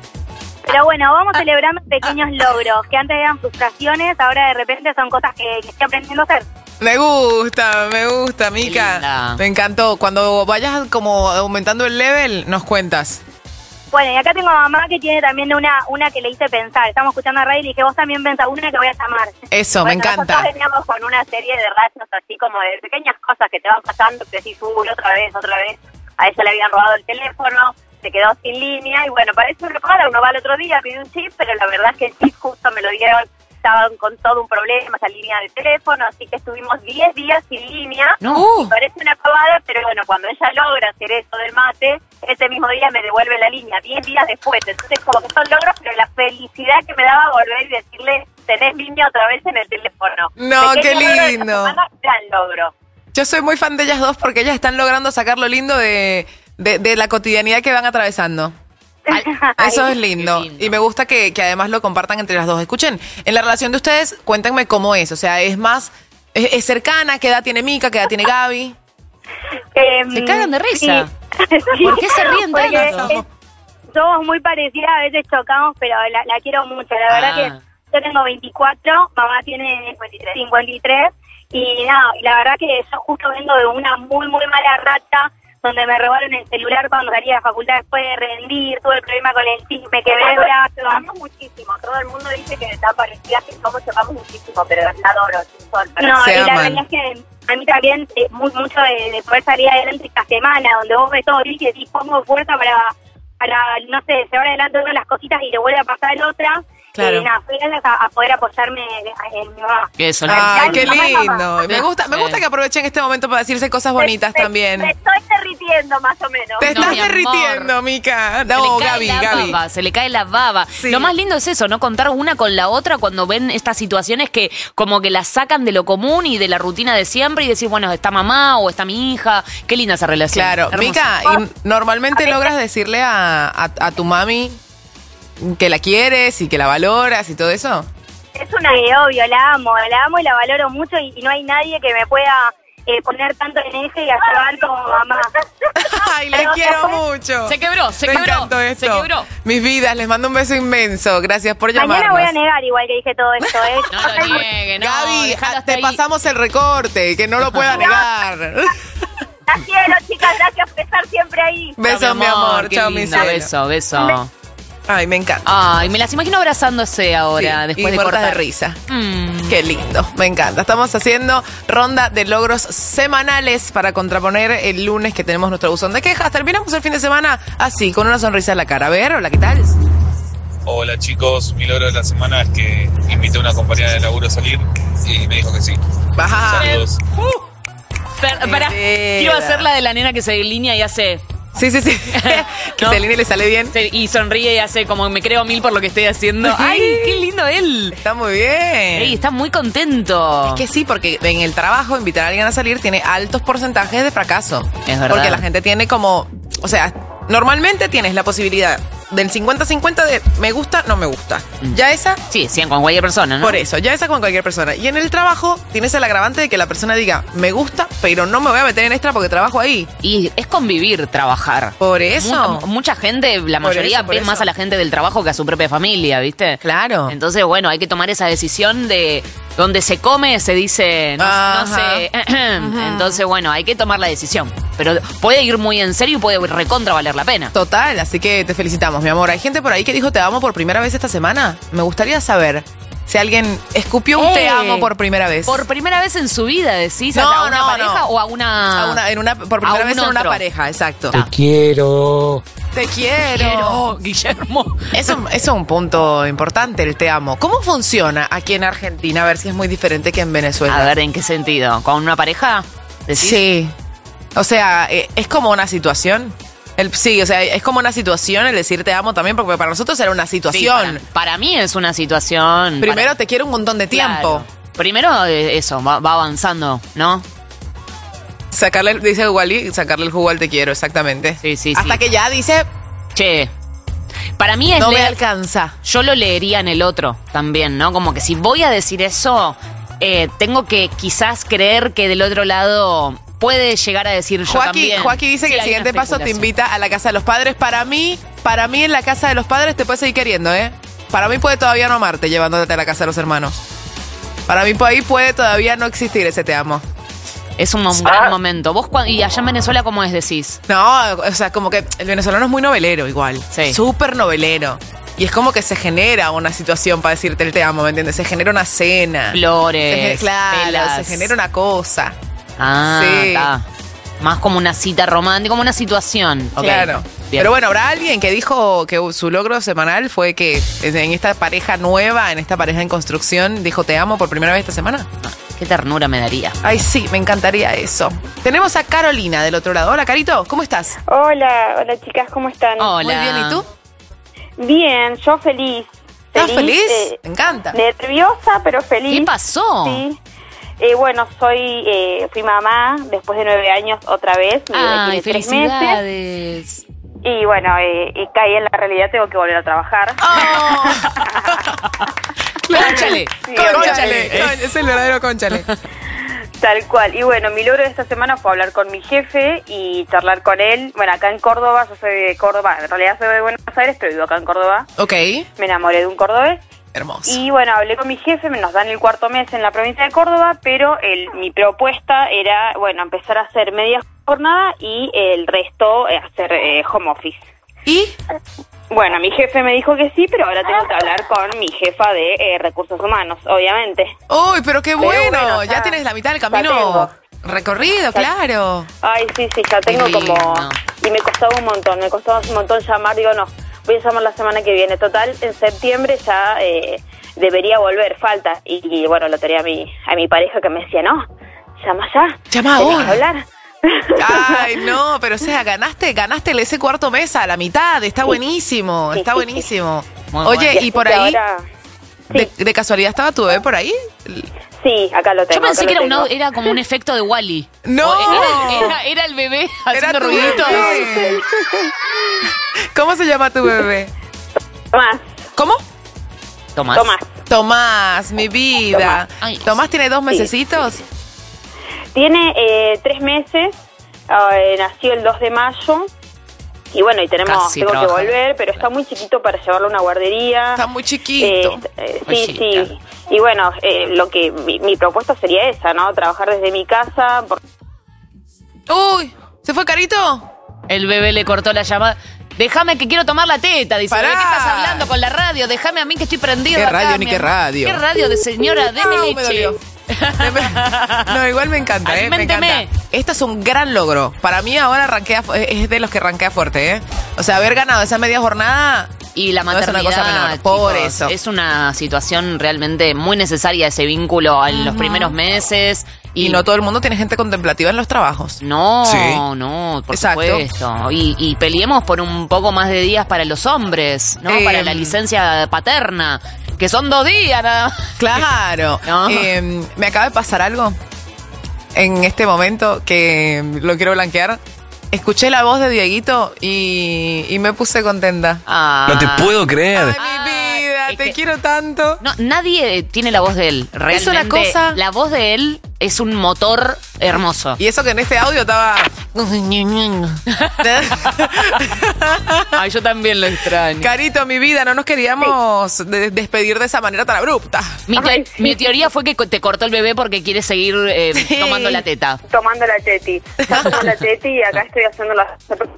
S15: Pero bueno, vamos celebrando pequeños logros, que antes eran frustraciones, ahora de repente son cosas que, que estoy aprendiendo a hacer.
S4: Me gusta, me gusta,
S2: linda.
S4: Mica. Me encantó. Cuando vayas como aumentando el level, nos cuentas.
S15: Bueno, y acá tengo a mamá que tiene también una una que le hice pensar. Estamos escuchando a radio y le dije, vos también pensá una que voy a llamar.
S4: Eso, me
S15: Bueno,
S4: encanta.
S15: Nosotros veníamos con una serie de rayos así como de pequeñas cosas que te van pasando, que decís, uy, otra vez, otra vez. A ella le habían robado el teléfono, se quedó sin línea y bueno, parece una cosa, uno va al otro día, pide un chip, pero la verdad es que el chip justo me lo dieron, estaban con todo un problema, esa línea de teléfono, así que estuvimos diez días sin línea.
S2: No.
S15: Y parece una pavada, pero bueno, cuando ella logra hacer eso del mate, ese mismo día me devuelve la línea, diez días después. Entonces como que son logros, pero la felicidad que me daba volver y decirle, tenés línea otra vez en el teléfono.
S4: No,
S15: Pequeño
S4: qué
S15: logro de esta
S4: lindo.
S15: semana, gran logro.
S4: Yo soy muy fan de ellas dos porque ellas están logrando sacar lo lindo de, de, de la cotidianidad que van atravesando. Eso
S15: Ay,
S4: es lindo.
S2: qué lindo.
S4: Y me gusta que, que además lo compartan entre las dos. Escuchen, en la relación de ustedes, cuéntenme cómo es. O sea, es más, es, es cercana. ¿Qué edad tiene Mica? ¿Qué edad tiene Gaby?
S15: Em,
S2: Se cagan de risa.
S15: sí.
S2: ¿Por qué se ríen
S15: Porque
S2: tanto?
S15: es- somos muy parecidas, a veces chocamos, pero la, la quiero mucho. La verdad
S2: Ah.
S15: que yo tengo veinticuatro, mamá tiene cincuenta y tres, y nada, y la verdad que yo justo vengo de una muy, muy mala racha, donde me robaron el celular cuando salí de la facultad después de rendir, tuve el problema con el chip, me quebré el brazo. Chocamos muchísimo, todo el mundo dice que está parecida, que somos chocamos muchísimo, pero la adoro, no,
S4: Se
S15: y la
S4: aman.
S15: realidad es que a mí también eh, muy, mucho de, de poder salir adelante esta semana, donde vos ves todo gris y decís, pongo fuerza para, para, no sé, llevar adelante una de las cositas y le vuelve a pasar otra.
S4: Claro.
S15: Y nada, fue gracias a, a poder apoyarme en mi mamá.
S2: Eso,
S4: Ay, qué
S15: Mamá, mamá.
S4: lindo. Me gusta, me gusta que aprovechen este momento para decirse cosas bonitas
S15: Me- me-
S4: también.
S15: Me estoy derritiendo, más o menos.
S4: Te
S2: No,
S4: estás
S2: mi amor.
S4: derritiendo, Mica.
S2: Se
S4: No,
S2: le cae
S4: Gaby,
S2: la
S4: Gaby.
S2: baba, se le cae la baba.
S4: Sí.
S2: Lo más lindo es eso, ¿no? Contar una con la otra cuando ven estas situaciones que como que las sacan de lo común y de la rutina de siempre y decir, bueno, está mamá o está mi hija. Qué linda esa relación.
S4: Claro,
S2: Hermoso.
S4: Mica, y normalmente logras decirle a, a, a tu mami que la quieres y que la valoras y todo eso.
S15: Es una de obvio, la amo, la amo y la valoro mucho y, y no hay nadie que me pueda eh, poner tanto en eje y ayudar como mamá.
S4: Ay, le
S15: Pero
S4: quiero
S15: después-
S4: mucho.
S2: Se quebró, se
S4: Me
S2: quebró.
S4: encantó esto.
S2: Se quebró.
S4: Mis vidas, les mando un beso inmenso. Gracias por llamarnos.
S15: Mañana voy a negar igual que dije todo esto, ¿eh?
S2: No lo niegue, no.
S4: Gaby,
S2: dejalo hasta
S4: te
S2: ahí.
S4: pasamos el recorte, que no lo pueda negar.
S15: La quiero, chicas, gracias por estar siempre ahí.
S4: Beso, mi amor.
S2: Qué
S4: Chao, mi
S2: lindo,
S4: cielo.
S2: beso, beso.
S4: Ay, me encanta.
S2: Ay, me las imagino abrazándose ahora,
S4: Sí,
S2: después
S4: y
S2: de
S4: muertas
S2: cortar.
S4: de risa.
S2: Mm.
S4: Qué lindo, me encanta. Estamos haciendo ronda de logros semanales para contraponer el lunes que tenemos nuestro buzón de quejas. Terminamos el fin de semana así, con una sonrisa en la cara. A ver, hola, ¿qué tal?
S16: Hola chicos, mi logro de la semana es que invité a una compañera de laburo a salir y me dijo que sí.
S4: Baja.
S16: Saludos.
S2: Per- pará,
S4: Querida.
S2: quiero hacer la de la nena que se delinea y hace...
S4: Sí, sí, sí. Que
S2: ¿No?
S4: Celine le sale bien.
S2: Se- y sonríe y hace como me creo mil por lo que estoy haciendo. ¡Ay, qué lindo él!
S4: Está muy bien.
S2: Ey, está muy contento.
S4: Es que sí, porque en el trabajo invitar a alguien a salir tiene altos porcentajes de fracaso.
S2: Es verdad.
S4: Porque la gente tiene como, o sea, normalmente tienes la posibilidad del cincuenta cincuenta de me gusta, no me gusta. Ya esa,
S2: Sí, sí, con cualquier persona, ¿no?
S4: por eso, ya esa con cualquier persona. Y en el trabajo tienes el agravante de que la persona diga, me gusta, pero no me voy a meter en extra porque trabajo ahí.
S2: Y es convivir, trabajar.
S4: Por eso.
S2: Mu- mucha gente, la
S4: Por
S2: mayoría,
S4: eso, por
S2: ve
S4: eso.
S2: más a la gente del trabajo que a su propia familia, ¿viste?
S4: Claro.
S2: Entonces, bueno, hay que tomar esa decisión de donde se come, se dice, no, no
S4: Ajá.
S2: sé. Entonces, bueno, hay que tomar la decisión. Pero puede ir muy en serio y puede recontra valer la pena.
S4: Total, así que te felicitamos, mi amor. Hay gente por ahí que dijo te amo por primera vez esta semana. Me gustaría saber si alguien escupió un
S2: Eh,
S4: te amo por primera vez.
S2: Por primera vez en su vida, decís,
S4: No,
S2: a una
S4: no,
S2: pareja
S4: no.
S2: o a una...
S4: A una- en una, por
S2: a
S4: primera
S2: un
S4: vez en una
S2: otro.
S4: pareja, exacto.
S2: Te
S3: quiero.
S4: Te quiero.
S2: Quiero, Guillermo.
S4: Eso, eso es un punto importante, el te amo. ¿Cómo funciona aquí en Argentina? A ver si es muy diferente que en Venezuela.
S2: A ver, ¿en qué sentido? ¿Con una pareja? ¿Decís?
S4: Sí. O sea, eh, es como una situación. El, sí, o sea, es como una situación el decir te amo también, porque para nosotros era una
S2: Sí,
S4: situación.
S2: para, para mí es una situación...
S4: Primero
S2: para-
S4: te quiero un montón de tiempo.
S2: Claro. Primero eh, eso, va, va avanzando, ¿no?
S4: Sacarle, el- dice Wally, sacarle el jugo al te quiero, exactamente.
S2: Sí, sí,
S4: Hasta
S2: sí.
S4: que ya dice,
S2: Che, para mí es
S4: no me
S2: leer-
S4: alcanza.
S2: yo lo leería en el otro también, ¿no? Como que si voy a decir eso, eh, tengo que quizás creer que del otro lado puede llegar a decir yo
S4: Joaquín,
S2: también.
S4: Joaquín dice
S2: Sí,
S4: que el
S2: hay
S4: siguiente
S2: una
S4: paso te
S2: especulación.
S4: invita a la casa de los padres. Para mí, para mí en la casa de los padres te puede seguir queriendo, ¿eh? Para mí puede todavía no amarte llevándote a la casa de los hermanos. Para mí por ahí puede todavía no existir ese te amo.
S2: Es un, un gran momento. ¿Vos cua- y allá en Venezuela cómo es decís?
S4: No, o sea, como que el venezolano es muy novelero igual.
S2: Sí.
S4: Súper novelero. Y es como que se genera una situación para decirte el te amo, ¿me entiendes? Se genera una cena.
S2: Flores,
S4: Se gen- claro,
S2: velas.
S4: se genera una cosa.
S2: Ah,
S4: Sí.
S2: está. Más como una cita romántica, como una situación. Ok.
S4: Claro.
S2: Bien.
S4: Pero bueno, habrá alguien que dijo que su logro semanal fue que en esta pareja nueva, en esta pareja en construcción, dijo te amo por primera vez esta semana.
S2: Qué ternura me daría.
S4: Ay, sí, me encantaría eso. Tenemos a Carolina del otro lado. Hola, Carito, ¿cómo estás?
S17: Hola, hola chicas, ¿cómo están?
S2: Hola.
S4: Muy bien, ¿y tú?
S17: Bien, yo feliz.
S4: ¿Estás feliz?
S17: eh,
S4: Me encanta.
S17: nerviosa, pero feliz.
S2: ¿Qué pasó?
S17: Sí. Eh, bueno, soy, eh, fui mamá después de nueve años otra vez. Mi bebé
S2: Ay,
S17: tiene tres meses.
S2: felicidades.
S17: Y bueno, eh, y caí en la realidad, tengo que volver a trabajar.
S2: Cónchale,
S17: Sí,
S4: Cónchale,
S17: obviamente.
S4: con- es el verdadero cónchale.
S17: Tal cual. Y bueno, mi logro de esta semana fue hablar con mi jefe y charlar con él. Bueno, acá en Córdoba, yo soy de Córdoba, en realidad soy de Buenos Aires, pero vivo acá en Córdoba.
S4: Ok,
S17: Me enamoré de un cordobés.
S4: hermoso.
S17: Y bueno, hablé con mi jefe, nos dan el cuarto mes en la provincia de Córdoba, pero el, mi propuesta era, bueno, empezar a hacer media jornada y el resto eh, hacer eh, home office.
S4: ¿Y?
S17: Bueno, mi jefe me dijo que sí, pero ahora tengo que hablar con mi jefa de eh, recursos humanos, obviamente.
S4: Uy, pero qué
S17: Pero
S4: bueno,
S17: bueno,
S4: ya
S17: ya-
S4: tienes la mitad del
S17: ya
S4: camino
S17: tengo.
S4: recorrido,
S17: Ya-
S4: claro.
S17: Ay, sí, sí, ya tengo
S2: Qué
S17: como...
S2: lindo.
S17: Y me costaba un montón, me costaba un montón llamar, digo, no, voy a llamar la semana que viene. Total, en septiembre ya eh, debería volver, falta. Y, y, bueno, lo tenía a mi, a mi pareja que me decía, no, llama ya.
S4: Llama
S17: tenés
S4: ahora.
S17: que hablar.
S4: Ay, no, pero o sea, ganaste, ganaste el- ese cuarto mes a la mitad, está buenísimo,
S17: Sí,
S4: está
S17: sí,
S4: buenísimo.
S2: Muy
S4: Oye,
S2: bueno.
S4: y por
S17: así que
S4: ahí,
S17: ahora-
S4: de, de casualidad estaba tu bebé por ahí?
S17: Sí, acá lo tengo.
S2: Yo pensé
S17: acá
S2: que era,
S17: lo
S2: una-
S17: tengo.
S2: era como un efecto de Wall-E.
S4: ¡No!
S2: O Era, era- era el bebé haciendo
S4: tu
S2: ruiditos.
S4: bebé. ¿Cómo se llama tu bebé?
S17: Tomás,
S4: ¿Cómo?
S2: Tomás.
S17: Tomás.
S4: Tomás, mi vida.
S17: Tomás.
S2: Ay,
S4: Tomás tiene dos mesecitos.
S17: Tiene eh, tres meses, eh, nació el dos de mayo. Y bueno, y tenemos,
S2: Casi
S17: tengo que
S2: trabaja.
S17: volver, pero está muy chiquito para llevarlo a una guardería.
S4: Está muy chiquito.
S17: Eh, eh,
S2: Muy
S17: sí,
S2: chiquita.
S17: sí. Y bueno, eh, lo que mi, mi propuesta sería esa, ¿no? Trabajar desde mi casa. por-
S4: Uy, ¿se fue Carito?
S2: El bebé le cortó la llamada. Déjame que quiero tomar la teta, dice.
S4: Pará.
S2: ¿De qué estás hablando con la radio? Déjame a mí que estoy prendido
S4: ¿Qué
S2: acá,
S4: radio ni
S2: mi
S4: qué
S2: amor.
S4: radio?
S2: ¿Qué radio de señora? Deme
S4: Au, me
S2: leche.
S4: dolió. No, igual me encanta, ¿eh? Me
S2: Aliménteme.
S4: encanta. Esto es un gran logro. Para mí ahora rankea, es de los que rankea fuerte, ¿eh? O sea, haber ganado esa media jornada
S2: Y la
S4: no es
S2: maternidad,
S4: una cosa menor. Por
S2: chicos,
S4: eso.
S2: es una situación realmente muy necesaria, ese vínculo en los primeros meses,
S4: Y, y no todo el mundo tiene gente contemplativa en los trabajos.
S2: No,
S1: Sí.
S2: no, por
S4: Exacto.
S2: supuesto. Y, y peleemos por un poco más de días para los hombres, ¿no?
S4: Eh,
S2: para la licencia paterna, que son dos días nada más.
S4: Claro.
S2: No.
S4: Eh, me acaba de pasar algo en este momento que lo quiero blanquear. Escuché la voz de Dieguito y, y me puse contenta.
S2: Ah.
S1: No te puedo creer.
S4: Ay, mi vida,
S2: es
S4: te
S2: que-
S4: quiero tanto.
S2: No, nadie tiene la voz de él. Realmente,
S4: Es una cosa-
S2: la voz de él es un motor hermoso.
S4: Y eso que en este audio estaba...
S2: Ay, yo también lo extraño.
S4: Carito, mi vida, no nos queríamos de- despedir de esa manera tan abrupta.
S2: Mi, te- mi teoría fue que co- te cortó el bebé porque quiere seguir eh, tomando la teta.
S17: Tomando la teti. Ya tomó la teti y acá estoy haciendo la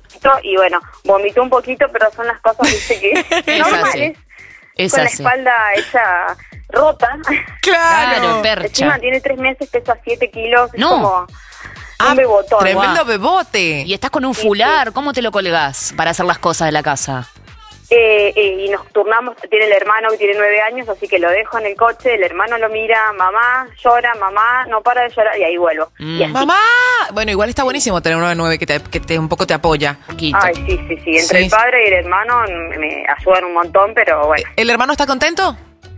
S17: y bueno, vomité un poquito, pero son las cosas, viste, que
S2: Es
S17: normales.
S2: así. Es
S17: Con la
S2: así.
S17: espalda hecha rota.
S2: Claro, percha.
S17: Encima tiene tres meses, pesa siete kilos. Es
S2: No.
S17: como
S4: Ah,
S17: un bebotón.
S4: tremendo
S2: Guau.
S4: bebote.
S2: Y estás con un fular, ¿cómo te lo colgás para hacer las cosas de la casa?
S17: Eh, eh, y nos turnamos, tiene el hermano que tiene nueve años, así que lo dejo en el coche, el hermano lo mira, mamá llora, mamá no para de llorar, y ahí vuelvo.
S2: Mm.
S17: Y así.
S4: Mamá. Bueno, igual está buenísimo tener uno de nueve que te, que te un poco te apoya.
S17: Ay, sí, sí, sí. Entre
S4: Sí.
S17: el padre y el hermano me ayudan un montón, pero bueno.
S4: ¿El hermano está contento?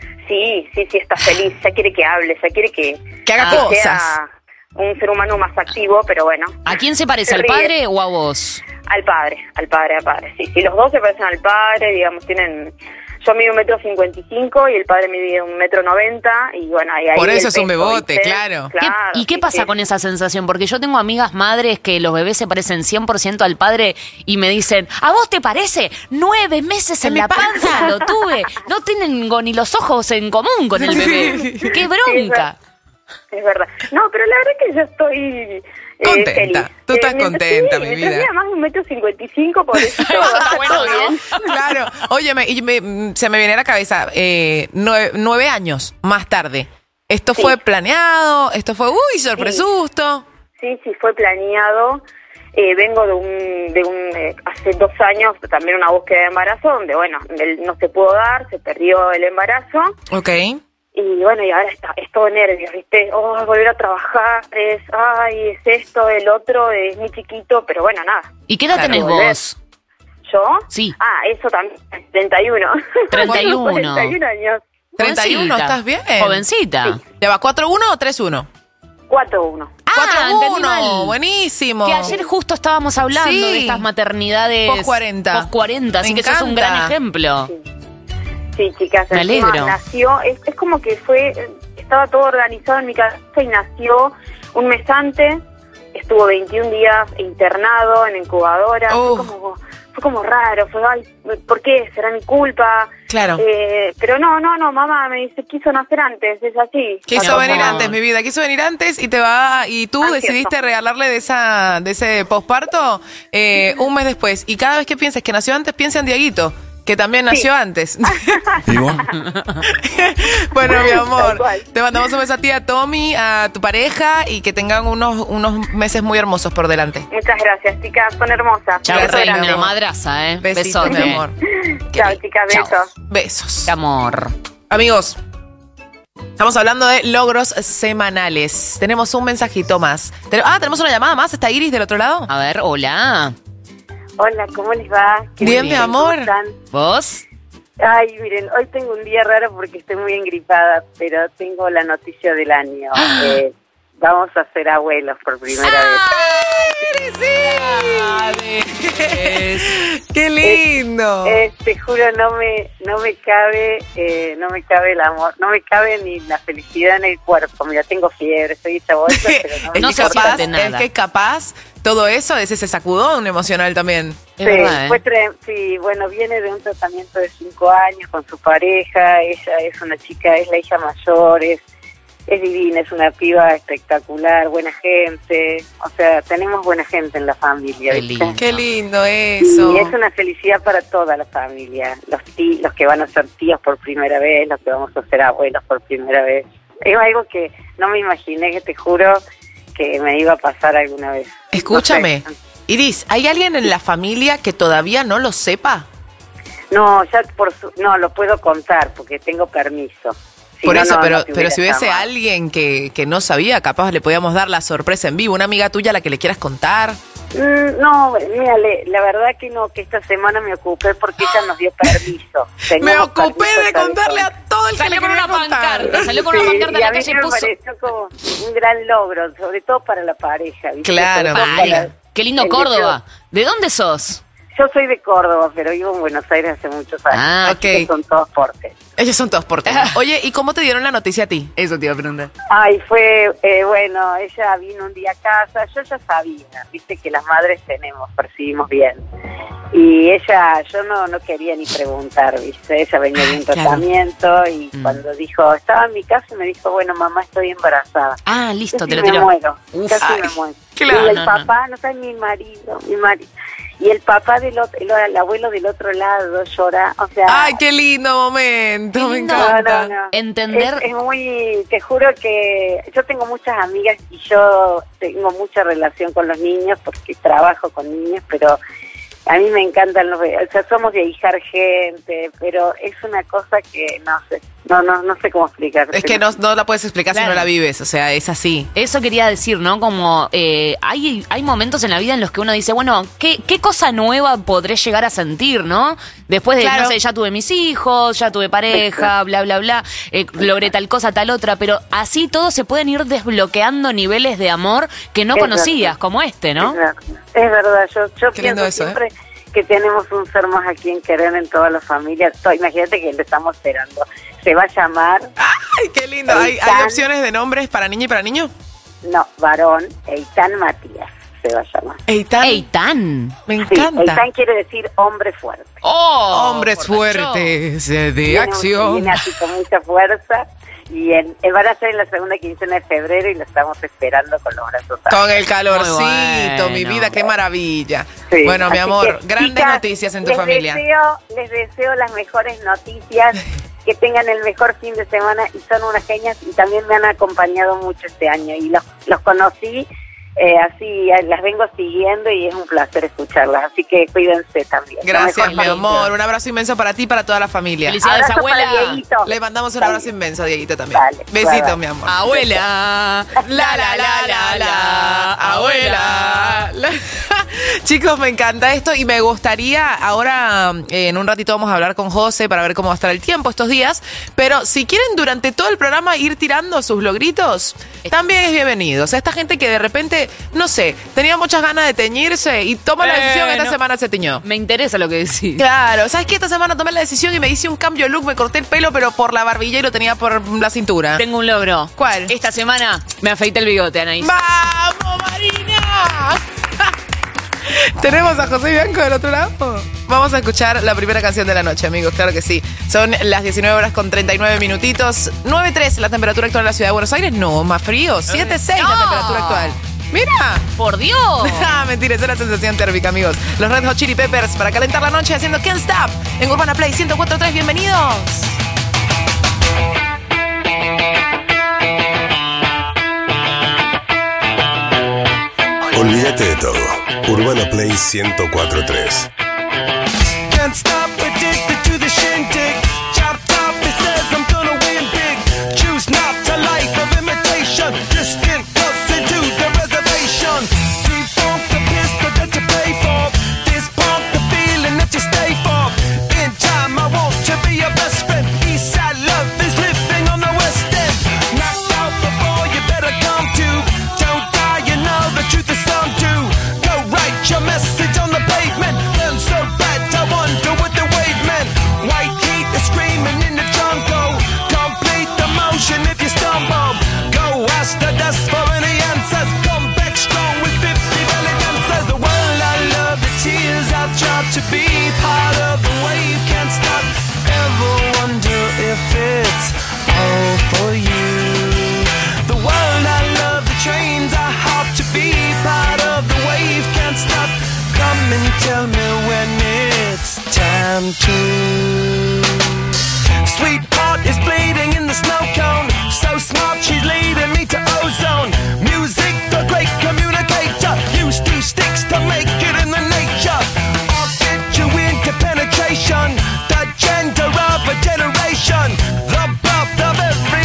S17: Sí, sí, sí, está feliz. Ya quiere que hable, ya quiere que,
S4: Que haga
S17: que
S4: cosas.
S17: sea un ser humano más activo, pero bueno.
S2: ¿A quién se parece,
S17: Se
S2: al
S17: ríe.
S2: padre o a vos?
S17: Al padre, al padre, al padre. Sí, sí, los dos se parecen al padre, digamos, tienen... Yo mido un metro cincuenta y cinco y el padre mide un metro noventa y bueno, ahí... ahí
S4: Por eso
S17: el
S4: es un
S17: peso,
S4: bebote,
S17: ¿viste?
S4: claro.
S2: ¿Qué-
S17: Claro,
S2: ¿Y qué
S17: sí,
S2: pasa
S17: sí.
S2: con esa sensación? Porque yo tengo amigas madres que los bebés se parecen cien por ciento al padre y me dicen, ¿a vos te parece? Nueve meses en
S4: mi
S2: la panza
S4: panza.
S2: lo tuve. No tengo ni los ojos en común con el bebé. ¡Qué bronca!
S17: Es verdad. No, pero la verdad que yo estoy... eh,
S4: Contenta.
S17: feliz.
S4: Tú estás
S17: mientras-
S4: contenta,
S17: sí,
S4: mi
S17: mientras
S4: vida.
S17: mida más de un metro cincuenta y cinco, por eso está
S2: bueno,
S17: todo
S2: ¿no?
S17: bien.
S4: Claro. Óyeme, y me- mm, se me viene a la cabeza, eh, nueve, nueve años más tarde. ¿Esto
S17: Sí.
S4: fue planeado? ¿Esto fue, uy, sorpresusto?
S17: Sí, sí, fue planeado. Eh, vengo de un, de un eh, hace dos años también una búsqueda de embarazo, donde, bueno, él no se pudo dar, se perdió el embarazo.
S4: Ok.
S17: Y bueno, y ahora está, es todo nervios, ¿viste? Oh, volver a trabajar, es, ay, es esto, el otro, es muy chiquito, pero bueno, nada.
S2: ¿Y qué edad
S17: Claro,
S2: tenés
S17: volver.
S2: vos?
S17: ¿Yo?
S2: Sí.
S17: Ah, eso también, treinta y uno.
S2: treinta y uno.
S17: treinta y uno años.
S4: treinta y uno,
S2: Jovencita.
S4: ¿estás bien?
S2: Jovencita.
S4: ¿Ya va cuatro uno o tres uno?
S17: cuatro uno.
S2: Ah, entendí mal.
S4: cuatro uno, buenísimo.
S2: Que ayer justo estábamos hablando
S4: Sí.
S2: de estas maternidades
S4: Post cuarenta.
S2: post cuarenta, así
S4: Me
S2: que sos un
S4: encanta.
S2: gran ejemplo.
S17: Sí, chicas,
S2: Me
S17: encima
S2: alegro.
S17: nació, es, es como que fue, estaba todo organizado en mi cabeza y nació un mes antes, estuvo veintiún días internado en incubadora,
S4: Oh.
S17: fue como fue como raro, fue, ay, ¿por qué? ¿Será mi culpa?
S4: Claro.
S17: Eh, pero no, no, no, mamá me dice, quiso nacer antes, es así.
S4: Quiso
S2: Mi amor.
S4: venir antes, mi vida, quiso venir antes y te va y tú
S17: Ansioso.
S4: decidiste regalarle de esa de ese posparto eh, un mes después y cada vez que pienses que nació antes piensa en Dieguito, que también nació antes.
S1: ¿Y vos?
S4: Bueno, mi amor,
S17: Tal cual.
S4: te mandamos un beso a ti, a Tommy, a tu pareja y que tengan unos unos meses muy hermosos por delante.
S17: Muchas gracias, chicas, son hermosas.
S2: Chao,
S4: Gracias,
S2: reina,
S4: mi amor.
S2: madraza, ¿eh?
S4: Besitos,
S2: Besote.
S4: mi amor.
S17: Chao, chicas,
S2: Chao.
S17: besos.
S4: Besos.
S2: Qué amor.
S4: Amigos, estamos hablando de logros semanales. Tenemos un mensajito más. Ten- Ah, tenemos una llamada más. ¿Está Iris del otro lado?
S2: A ver, hola.
S10: Hola, ¿cómo les va? Qué
S4: Bien, mi amor.
S10: ¿Cómo están?
S2: ¿Vos?
S10: Ay, miren, hoy tengo un día raro porque estoy muy engripada, pero tengo la noticia del año. Eh, vamos a ser abuelos por primera vez.
S4: ¡Ay, sí! ¡Qué lindo!
S10: Eh, te juro, no me no me cabe eh, no me cabe el amor, no me cabe ni la felicidad en el cuerpo. Mira, tengo fiebre, soy hecha bolsa, pero no me
S4: Es
S2: No
S4: que
S2: se
S4: capaz,
S2: siente nada.
S4: es que capaz todo eso es ese sacudón emocional también.
S2: Es
S10: Sí,
S2: verdad, ¿eh?
S10: fue tre- sí, bueno, viene de un tratamiento de cinco años con su pareja. Ella es una chica, es la hija mayor, es, es divina, es una piba espectacular, buena gente. O sea, tenemos buena gente en la familia.
S2: Qué
S10: ¿viste?
S2: lindo.
S4: Qué lindo eso.
S10: Y es una felicidad para toda la familia. Los tí- los que van a ser tíos por primera vez, los que vamos a ser abuelos por primera vez. Es algo que no me imaginé, que te juro que me iba a pasar alguna vez.
S4: Escúchame,
S10: No sé.
S4: Iris, ¿hay alguien en la familia que todavía no lo sepa?
S10: No, ya por su- no lo puedo contar porque tengo permiso.
S18: Si
S4: Por
S18: no,
S4: eso,
S18: no,
S4: pero,
S18: no te
S4: pero
S18: hubiera
S4: si hubiese
S18: llamado.
S4: alguien que, que no sabía, capaz le podíamos dar la sorpresa en vivo. Una amiga tuya a la que le quieras contar.
S18: Mm, No, mira, le- la verdad que no, que esta semana me ocupé porque ella nos dio permiso.
S4: Me
S18: Teníamos
S4: ocupé
S18: permiso
S4: de
S18: todo
S4: contarle
S18: eso.
S4: a todo el que
S2: Salió
S4: le
S2: con
S4: quería
S2: una
S4: contar.
S2: pancarta, salió con una
S18: Sí,
S2: pancarta
S18: y
S2: en
S18: a
S2: la
S18: mí
S2: calle y
S18: me
S2: puso...
S18: pareció como un gran logro, sobre todo para la pareja. ¿viste?
S4: Claro.
S18: Sobre todo
S2: Vale.
S18: para-
S2: Qué lindo
S18: el
S2: Córdoba. ¿De dónde sos?
S18: Yo soy de Córdoba, pero vivo en Buenos Aires hace muchos años.
S2: Ah,
S18: así que son todos portes.
S4: Ellos son todos porteños. Oye, ¿y cómo te dieron la noticia a ti?
S2: Eso te iba a preguntar.
S18: Ay, fue, eh, bueno, ella vino un día a casa, yo ya sabía, viste que las madres tenemos, percibimos bien. Y ella, yo no, no quería ni preguntar, viste, ella venía de un
S2: claro.
S18: tratamiento y cuando dijo, estaba en mi casa y me dijo, bueno, mamá, estoy embarazada.
S2: Ah, listo,
S18: Casi
S2: te lo
S18: me
S2: tiró.
S18: muero,
S2: Uf.
S18: casi
S2: Ay,
S18: me muero.
S2: claro,
S18: y el
S2: no,
S18: papá, no, sabe, mi marido, mi marido. Y el papá del otro, el, el abuelo del otro lado llora, o sea...
S4: Ay, qué lindo momento, me
S2: lindo.
S4: encanta.
S18: No, no, no.
S2: Entender...
S18: Es, es muy, te juro que yo tengo muchas amigas y yo tengo mucha relación con los niños porque trabajo con niños, pero a mí me encantan los, o sea, somos de ahijar gente, pero es una cosa que no sé, no, no, no sé cómo explicar.
S4: Es que no, no la puedes explicar si
S2: Claro.
S4: no la vives, o sea, es así.
S2: Eso quería decir, ¿no? Como eh, hay, hay momentos en la vida en los que uno dice, bueno, ¿qué, qué cosa nueva podré llegar a sentir, no? Después de,
S4: Claro.
S2: no sé, ya tuve mis hijos, ya tuve pareja, bla, bla, bla, eh, logré tal cosa, tal otra, pero así todos se pueden ir desbloqueando niveles de amor que no
S18: Es
S2: conocías,
S18: verdad.
S2: como este, ¿no?
S18: Es verdad, es verdad. yo, yo
S4: Qué lindo
S18: pienso
S4: eso, ¿eh?
S18: siempre que tenemos un ser más a quien querer en todas las familias. To- Imagínate que lo estamos esperando. Se va a llamar,
S4: Ay, qué lindo. ¿Hay, hay
S18: Eitan.
S4: opciones de nombres para niña y para niño?
S18: no, varón, Eitan Matías se va a llamar.
S4: Eitan.
S2: Eitan.
S4: Me
S18: Sí,
S4: encanta.
S18: Eitan quiere decir hombre fuerte.
S2: ¡Oh!
S4: Hombres
S2: por
S4: fuertes eh, de
S18: Viene un-
S4: acción.
S18: Viene así con mucha fuerza. Y en, en- van a ser en la segunda quincena de febrero y lo estamos esperando con los brazos abiertos.
S4: Con el calorcito,
S2: Muy
S4: mi
S2: bueno.
S4: vida, qué maravilla.
S18: Sí,
S4: Bueno, mi
S18: así
S4: amor,
S18: que,
S4: grandes
S18: chicas,
S4: noticias en tu
S18: les
S4: familia.
S18: Deseo, les deseo las mejores noticias, que tengan el mejor fin de semana y son unas genias y también me han acompañado mucho este año y los, los conocí, eh, así eh, las vengo siguiendo y es un placer escucharlas, así que cuídense también. Lo
S4: Gracias,
S18: mejor
S4: mi
S18: para
S4: amor.
S18: ustedes.
S4: Un abrazo inmenso para ti y para toda la familia.
S2: Felicidades,
S18: Abrazo para
S2: abuela.
S18: Dieguito.
S4: Le mandamos un
S18: Dale.
S4: abrazo inmenso a Dieguito también.
S18: Dale,
S4: Besito,
S18: bye, bye.
S4: mi amor.
S2: Abuela.
S4: La, la, la, la, la, abuela. La- Chicos, me encanta esto y me gustaría, ahora eh, en un ratito vamos a hablar con José para ver cómo va a estar el tiempo estos días, pero si quieren durante todo el programa ir tirando sus logritos, también es bienvenido. O sea, esta gente que de repente, no sé, tenía muchas ganas de teñirse y toma la decisión que esta
S2: Bueno.
S4: semana se tiñó.
S2: Me interesa lo que decís.
S4: Claro, ¿sabes qué? Esta semana tomé la decisión y me hice un cambio de look, me corté el pelo, pero por la barbilla y lo tenía por la cintura.
S2: Tengo un logro.
S4: ¿Cuál?
S2: Esta semana me afeité el bigote, Anaís.
S4: ¡Vamos, Marina! ¿Tenemos a José Bianco del otro lado? Vamos a escuchar la primera canción de la noche, amigos, claro que sí. Son las diecinueve horas con treinta y nueve minutitos. nueve tres la temperatura actual en la ciudad de Buenos Aires. No, más frío. siete seis la
S2: No.
S4: temperatura actual. ¡Mira!
S2: ¡Por Dios!
S4: Ah, mentira, esa es la sensación térmica, amigos. Los Red Hot Chili Peppers para calentar la noche haciendo Can't Stop en Urbana Play ciento cuatro punto tres. Bienvenidos.
S8: Olvídate de todo. Urbana Play ciento cuatro punto tres.
S9: Can't stop, addicted to the shindig. Chop top, it says I'm gonna win big. Choose not a life of imitation. Distant close into the reservation. Defunct the pistol that you pay for. This pump the feeling that you stay for. In time, I want to be your best friend. Eastside love is living on the west end. Knocked out before you better come to. Don't die, you know the truth is some do. Go write your message on the pavement. Burn so bad, I wonder what the wave meant. White heat is screaming in the jungle. Complete the motion if you stumble. Go ask the dust for any answers. Come back strong with fifty belly dancers. The world I love, the tears I drop to be part of the wave. Can't stop. Ever wonder if it's all for you? The world I love, the trains I hop to be part of the wave. Can't stop. Come and tell me when it's time to. Sweetheart is bleeding in the snow cone. So smart, she's leading me to ozone. Music, the great communicator. Used two sticks to make it in the nature. I'll fit you into penetration. The gender of a generation. The birth of every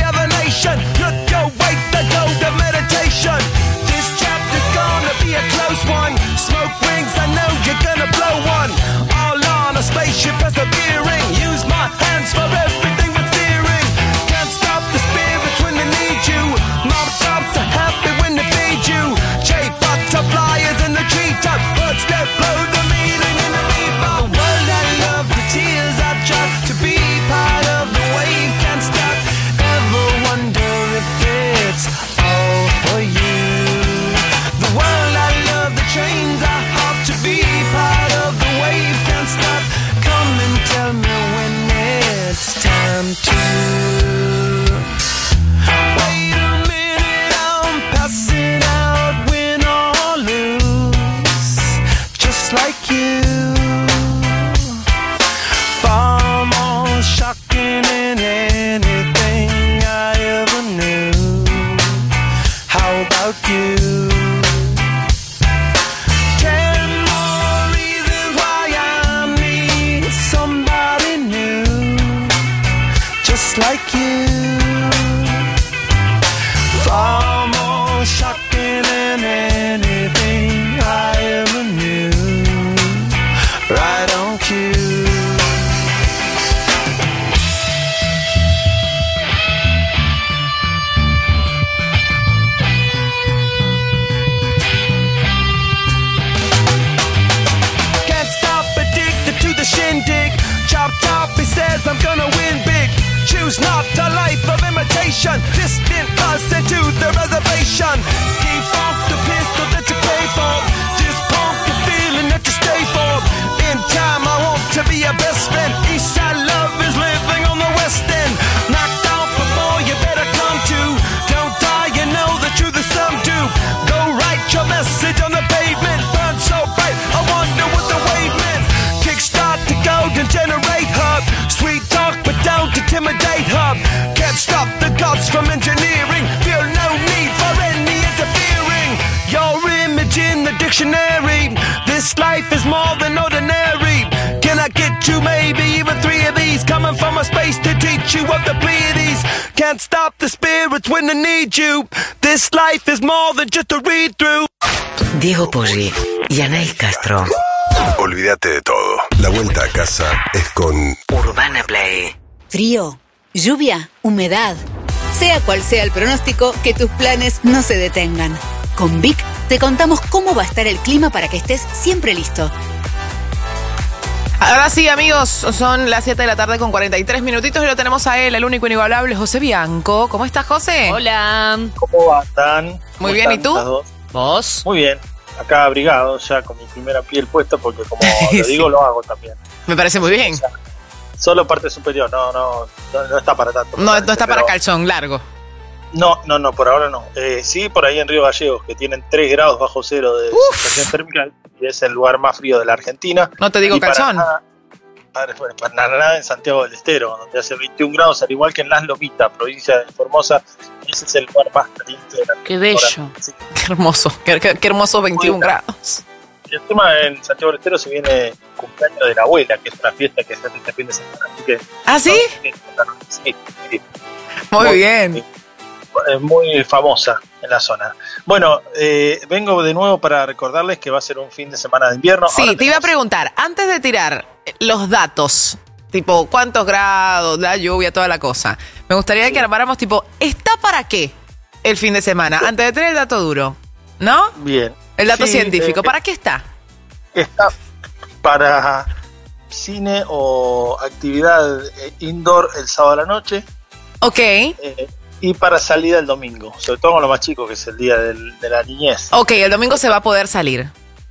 S19: says I'm gonna win big. Choose not a life of imitation. Distant us into the reservation. Keep off the pistol that you pay for. Just pump the feeling that you stay for. In time I want to be your best friend. Eastside love is living on the west end. Knocked out before you better come to. Don't die, you know the truth is some do. Go write your message on the pavement. Burn so bright, I wonder what the wave meant. Kickstart the golden generate hub. Sweet talk but don't intimidate hub. Can't stop the gods from engineering. Feel no need for any interfering. Your image in the dictionary. This life is more than ordinary. Can I get two, maybe even three of these? Coming from a space to teach you of the Pleiades. Can't stop the spirits when they need you. This life is more than just a read through.
S5: Diego Poggi y Anaís Castro.
S8: Olvídate de todo. La vuelta a casa es con
S5: Urbana Play.
S20: Frío, lluvia, humedad. Sea cual sea el pronóstico, que tus planes no se detengan. Con Vic te contamos cómo va a estar el clima para que estés siempre listo.
S4: Ahora sí, amigos, son las siete de la tarde con cuarenta y tres minutitos y lo tenemos a él, el único inigualable, José Bianco. ¿Cómo estás, José?
S2: Hola.
S21: ¿Cómo andan?
S4: Muy bien, ¿y tú?
S2: ¿Vos?
S21: Muy bien. Acá abrigado, ya con mi primera piel puesta, porque como lo digo,
S4: Sí.
S21: lo hago también.
S4: Me parece muy bien.
S21: O sea, solo parte superior, no, no, no, no está para tanto.
S4: No, no está para
S21: pero-
S4: calzón largo.
S21: No, no, no, por ahora no. Eh, sí, por ahí en Río Gallegos, que tienen tres grados bajo cero de sensación térmica, y es el lugar más frío de la Argentina.
S4: No te digo
S21: Y para
S4: calzón.
S21: nada- Para, para- para nada en Santiago del Estero, donde hace veintiún grados, al igual que en Las Lomitas, provincia de Formosa. Ese es el lugar más caliente de la
S2: Qué bello.
S21: Sí.
S4: Qué hermoso, qué, qué- qué hermoso veintiún grados.
S21: Y el tema en Santiago del Estero se viene el cumpleaños de la abuela, que es una fiesta que se hace este fin de semana. Así que,
S4: ¿Ah, sí?
S21: sí, sí.
S4: Muy bien.
S21: Es muy famosa en la zona. Bueno, eh, vengo de nuevo para recordarles que va a ser un fin de semana de invierno.
S4: Sí,
S21: Ahora
S4: te iba a preguntar, antes de tirar los datos, tipo cuántos grados, la lluvia, toda la cosa, me gustaría que armáramos tipo, ¿está para qué el fin de semana? Antes de tener el dato duro, ¿no?
S21: Bien.
S4: El dato
S21: Sí,
S4: científico,
S21: eh,
S4: ¿para qué está?
S21: Está para cine o actividad eh, indoor el sábado a la noche.
S4: Ok.
S21: Eh, y para salida el domingo, sobre todo con lo más chico, que es el día del- de la niñez.
S4: Ok, el domingo se va a poder salir.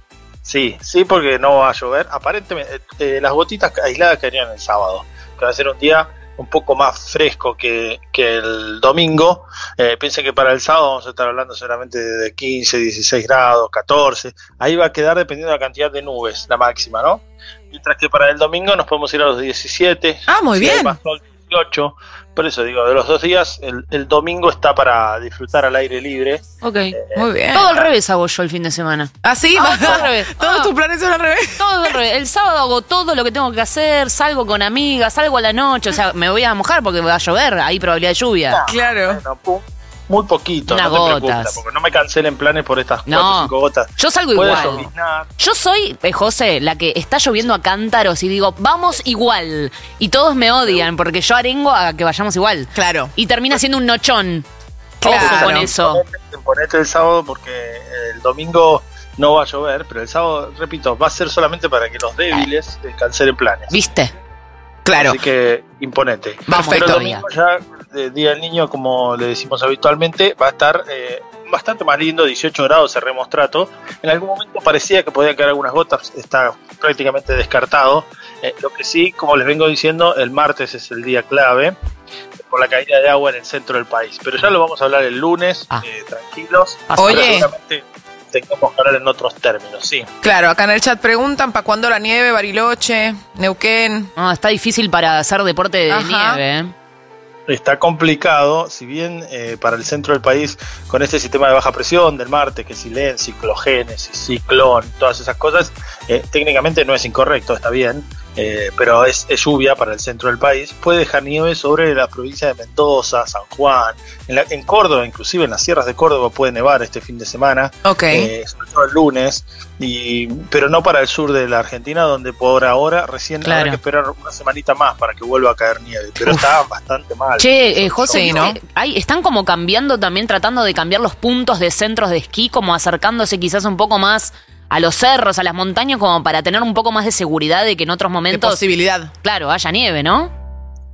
S21: Sí, sí, porque no va a llover. Aparentemente, eh, las gotitas aisladas caerían el sábado, que va a ser un día un poco más fresco que, que el domingo. Eh, piensen que para el sábado vamos a estar hablando seguramente de quince, dieciséis grados, catorce. Ahí va a quedar dependiendo de la cantidad de nubes, la máxima, ¿no? Mientras que para el domingo nos podemos ir a los diecisiete.
S4: Ah, muy
S21: si hay
S4: bien.
S21: más sol, dieciocho. Por eso digo, de los dos días, el, el domingo está para disfrutar al aire libre.
S2: Ok.
S4: Muy bien.
S2: Todo al revés hago yo el fin de semana.
S4: ¿Ah, sí?
S2: Ah, todo al revés.
S4: ¿Todos
S2: Ah.
S4: tus planes son al revés?
S2: Todo al revés. El sábado hago todo lo que tengo que hacer, salgo con amigas, salgo a la noche, o sea, me voy a mojar porque va a llover, hay probabilidad de lluvia.
S4: Claro.
S21: Bueno, pum, muy poquito,
S2: Unas
S21: no te preocupes,
S2: gotas.
S21: porque no me cancelen planes por estas cuatro
S2: No.
S21: o cinco gotas.
S2: Yo salgo
S21: Puede
S2: igual.
S21: lloviznar.
S2: Yo soy, eh, José, la que está lloviendo a cántaros y digo, vamos igual. Y todos me odian porque yo arengo a que vayamos igual.
S4: Claro.
S2: Y termina siendo un nochón.
S4: Claro.
S2: Ojo con eso.
S21: Ponete, ponete el sábado porque el domingo no va a llover, pero el sábado, repito, va a ser solamente para que los débiles eh, cancelen planes.
S2: ¿Viste?
S4: Claro.
S21: Así que imponete.
S2: Vamos
S21: Pero el
S2: todavía.
S21: domingo ya, de Día del Niño, como le decimos habitualmente, va a estar eh, bastante más lindo, dieciocho grados, cerremos trato. En algún momento parecía que podían caer algunas gotas, está prácticamente descartado. Eh, lo que sí, como les vengo diciendo, el martes es el día clave por la caída de agua en el centro del país. Pero ya lo vamos a hablar el lunes,
S2: Ah.
S21: eh, tranquilos.
S4: Oye.
S21: Seguramente tengamos que hablar en otros términos, sí.
S4: Claro, acá en el chat preguntan para cuándo la nieve, Bariloche, Neuquén.
S2: No, está difícil para hacer deporte de
S4: Ajá.
S2: nieve. ¿eh?
S21: Está complicado, si bien eh, para el centro del país, con este sistema de baja presión del martes, que es Silén, ciclogénesis, ciclón, todas esas cosas, eh, técnicamente no es incorrecto, está bien, eh, pero es, es lluvia para el centro del país. Puede dejar nieve sobre la provincia de Mendoza, San Juan, en, la- en Córdoba, inclusive en las sierras de Córdoba puede nevar este fin de semana,
S4: Ok.
S21: eh, sobre todo el lunes, y, pero no para el sur de la Argentina, donde por ahora recién
S2: Claro.
S21: habrá que esperar una semanita más para que vuelva a caer nieve, pero está bastante mal.
S2: Che, eh, José,
S4: Sí,
S2: ¿viste?
S4: ¿no?
S2: Hay- están como cambiando también, tratando de cambiar los puntos de centros de esquí, como acercándose quizás un poco más a los cerros, a las montañas, como para tener un poco más de seguridad de que en otros
S4: De
S2: momentos,
S4: posibilidad.
S2: claro, haya nieve, ¿no?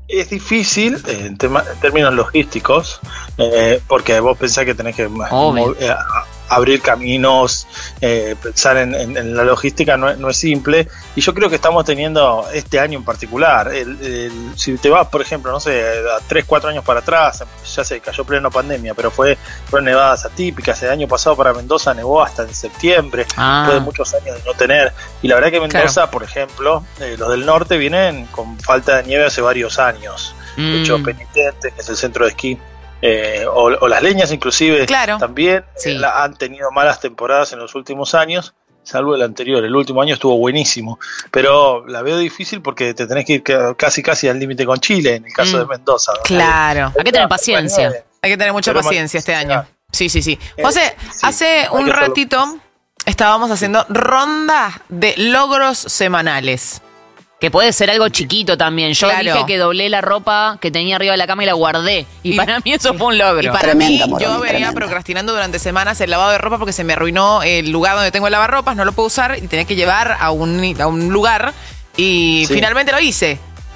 S21: Es difícil eh, en, tema, en términos logísticos, eh, porque vos pensás que tenés que mo- eh, abrir caminos, eh, pensar en, en, en la logística no, no es simple, y yo creo que estamos teniendo este año en particular, el, el, si te vas, por ejemplo, no sé, a tres, cuatro años para atrás, ya se cayó pleno pandemia, pero fue fueron nevadas atípicas. El año pasado para Mendoza nevó hasta en septiembre,
S2: Ah.
S21: después de muchos años de no tener, y la verdad que Mendoza,
S2: Claro.
S21: por ejemplo, eh, los del norte vienen con falta de nieve hace varios años. De
S2: Mm.
S21: hecho, Penitente, que es el centro de esquí, eh, o, o Las Leñas inclusive,
S4: Claro.
S21: también
S2: Sí.
S21: eh, la- han tenido malas temporadas en los últimos años, salvo el anterior. El último año estuvo buenísimo, pero la veo difícil porque te tenés que ir ca- casi casi al límite con Chile, en el caso
S2: Mm.
S21: de Mendoza. donde
S4: Claro.
S2: Hay que tener paciencia.
S4: Hay que tener mucha
S21: Pero
S4: paciencia este año. Sí, sí, sí.
S21: Eh,
S4: José,
S21: sí,
S4: hace
S21: hay
S4: un
S21: que hacerlo.
S4: ratito estábamos haciendo ronda de logros semanales.
S2: Que puede ser algo chiquito también. Yo
S4: Claro.
S2: dije que doblé la ropa que tenía arriba de la cama y la guardé. Y,
S4: Y-
S2: para mí eso fue un logro.
S4: Y para
S6: Tremenda,
S4: mí,
S6: Moroni,
S4: yo venía
S6: tremenda.
S4: procrastinando durante semanas el lavado de ropa porque se me arruinó el lugar donde tengo el lavarropas, no lo puedo usar y tenía que llevar a un, a un lugar y
S21: Sí.
S4: finalmente lo hice.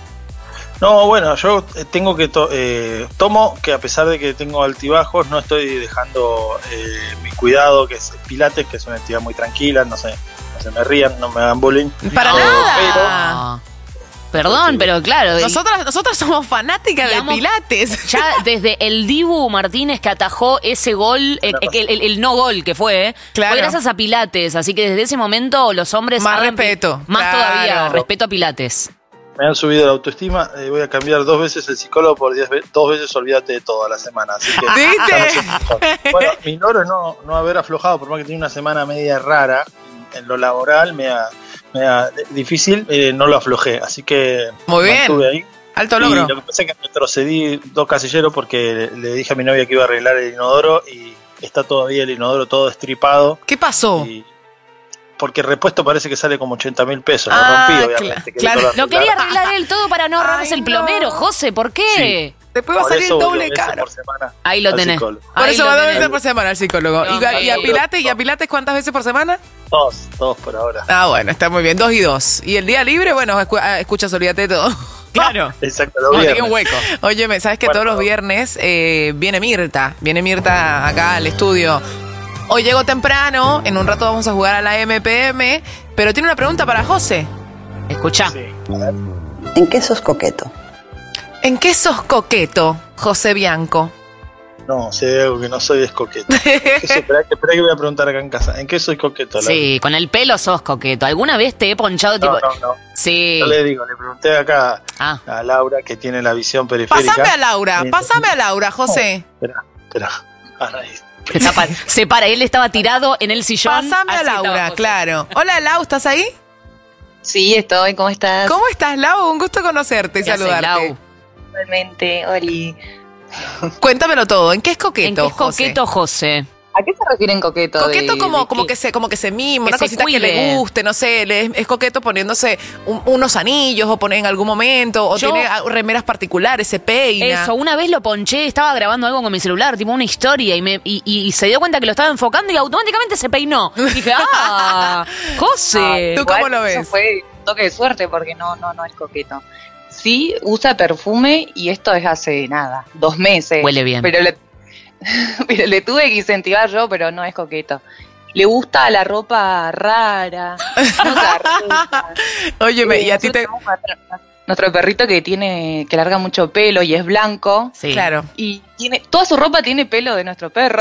S21: No, bueno, yo eh, tengo que to- eh, tomo que a pesar de que tengo altibajos, no estoy dejando eh, mi cuidado, que es Pilates, que es una actividad muy tranquila, no sé, no se me rían, no me hagan bullying.
S4: Para
S21: Eh,
S2: Ah. Perdón, pero claro.
S4: Nosotras, nosotras somos fanáticas de
S2: Digamos,
S4: Pilates.
S2: Ya desde el Dibu Martínez que atajó ese gol, eh, el, el- el no gol que fue, eh,
S4: Claro.
S2: fue gracias a Pilates. Así que desde ese momento los hombres.
S4: Más
S2: hagan pi-
S4: respeto,
S2: Más
S4: claro.
S2: todavía, respeto a Pilates.
S21: Me han subido la autoestima, eh, voy a cambiar dos veces el psicólogo por diez ve- dos veces olvídate de todo a la semana. Así que
S4: ¿Viste?
S21: ya me siento mejor. Bueno, mi logro es no, no haber aflojado, por más que tenía una semana media rara en, en lo laboral, me ha, me ha- difícil, eh, no lo aflojé. Así que
S4: Muy bien.
S21: mantuve ahí.
S4: Alto
S21: Y
S4: logro.
S21: lo que pasa es que retrocedí dos casilleros porque le dije a mi novia que iba a arreglar el inodoro y está todavía el inodoro todo estripado.
S4: ¿Qué pasó?
S21: Y- porque el repuesto parece que sale como ochenta mil pesos.
S4: Ah,
S21: lo rompí,
S4: cla-
S21: obviamente. quería
S4: claro.
S21: todo
S2: Lo quería
S21: arreglar.
S2: arreglar él todo para no ahorrarse
S4: Ay,
S2: el plomero,
S4: no.
S2: José. ¿Por qué?
S4: Después va a
S21: Por
S4: salir
S21: eso
S4: el
S21: voy
S4: doble
S21: dos veces
S4: caro.
S21: por semana
S2: Ahí lo
S21: al
S2: tenés.
S21: psicólogo.
S4: Por
S2: Ahí
S4: eso
S2: lo
S4: va dos
S2: tenés.
S4: veces por semana al psicólogo.
S2: No,
S4: ¿Y, a- y a
S21: no.
S4: Pilates, ¿Y a Pilates cuántas veces por semana?
S21: Dos, dos por ahora.
S4: Ah, bueno, está muy bien. Dos y dos. Y el día libre, bueno, escu- ah, escuchas, olvídate de todo. Claro.
S21: Exacto, lo
S4: No,
S21: viernes.
S4: tenía un hueco. Óyeme, ¿sabes que
S21: Bueno,
S4: todos los
S21: no.
S4: viernes eh, viene Mirta? Viene Mirta acá al estudio. Hoy llego temprano, en un rato vamos a jugar a la M P M, pero tiene una pregunta para José.
S2: Escuchá.
S21: Sí, a ver.
S6: ¿En qué sos coqueto?
S4: ¿En qué sos coqueto, José Bianco?
S21: No, sé de algo que no soy es coqueto. Espera que, esperá que voy a preguntar acá en casa. ¿En qué soy coqueto? Laura?
S2: Sí, con el pelo sos coqueto. ¿Alguna vez te he ponchado
S21: No,
S2: tipo.?
S21: no, no.
S2: Sí.
S21: Yo le digo, le pregunté acá
S2: Ah.
S21: a Laura que tiene la visión periférica.
S4: Pásame a Laura,
S21: Eh,
S4: pásame a Laura, José.
S21: Espera, espera. Anaís.
S2: Se, tapa- se para, él estaba tirado en el sillón.
S4: Pásame a
S2: así estaba
S4: Laura,
S2: José.
S4: claro. Hola, Lau, ¿estás ahí?
S22: Sí, estoy. ¿Cómo estás?
S4: ¿Cómo estás, Lau? Un gusto conocerte y
S2: ¿Qué haces,
S4: saludarte.
S2: Lau?
S22: Igualmente, Oli.
S4: Cuéntamelo todo. ¿En qué es coqueto,
S2: ¿En qué es
S4: José?
S2: coqueto, José?
S22: ¿A qué se refieren coqueto?
S4: Coqueto
S22: De-
S4: como,
S22: de
S4: como
S22: qué?
S4: que se, como que se mima,
S2: Que
S4: una
S2: se
S4: cosita que
S2: cuide.
S4: le guste, no sé, le- es coqueto poniéndose un- unos anillos o pone en algún momento, o
S2: Yo-
S4: tiene ah, remeras particulares, se peina.
S2: Eso, una vez lo ponché, estaba grabando algo con mi celular, tipo una historia, y me y, y- y se dio cuenta que lo estaba enfocando y automáticamente se peinó. Y dije, ¡ah! ¡José!
S4: ¿Tú
S22: Igual
S4: cómo lo
S22: eso
S4: ves?
S22: fue un toque de suerte porque no, no, no es coqueto. Sí, usa perfume y esto es hace nada, dos meses.
S2: Huele bien.
S22: Pero le, pero le tuve que incentivar yo, pero no es coqueto. Le gusta la ropa rara. No se arregla.
S4: Óyeme, y a ti
S22: Nosotros
S4: te...
S22: tenemos nuestro- Nuestro perrito que tiene, que larga mucho pelo y es blanco.
S2: Sí.
S4: Claro.
S22: Y tiene, toda su ropa tiene pelo de nuestro perro.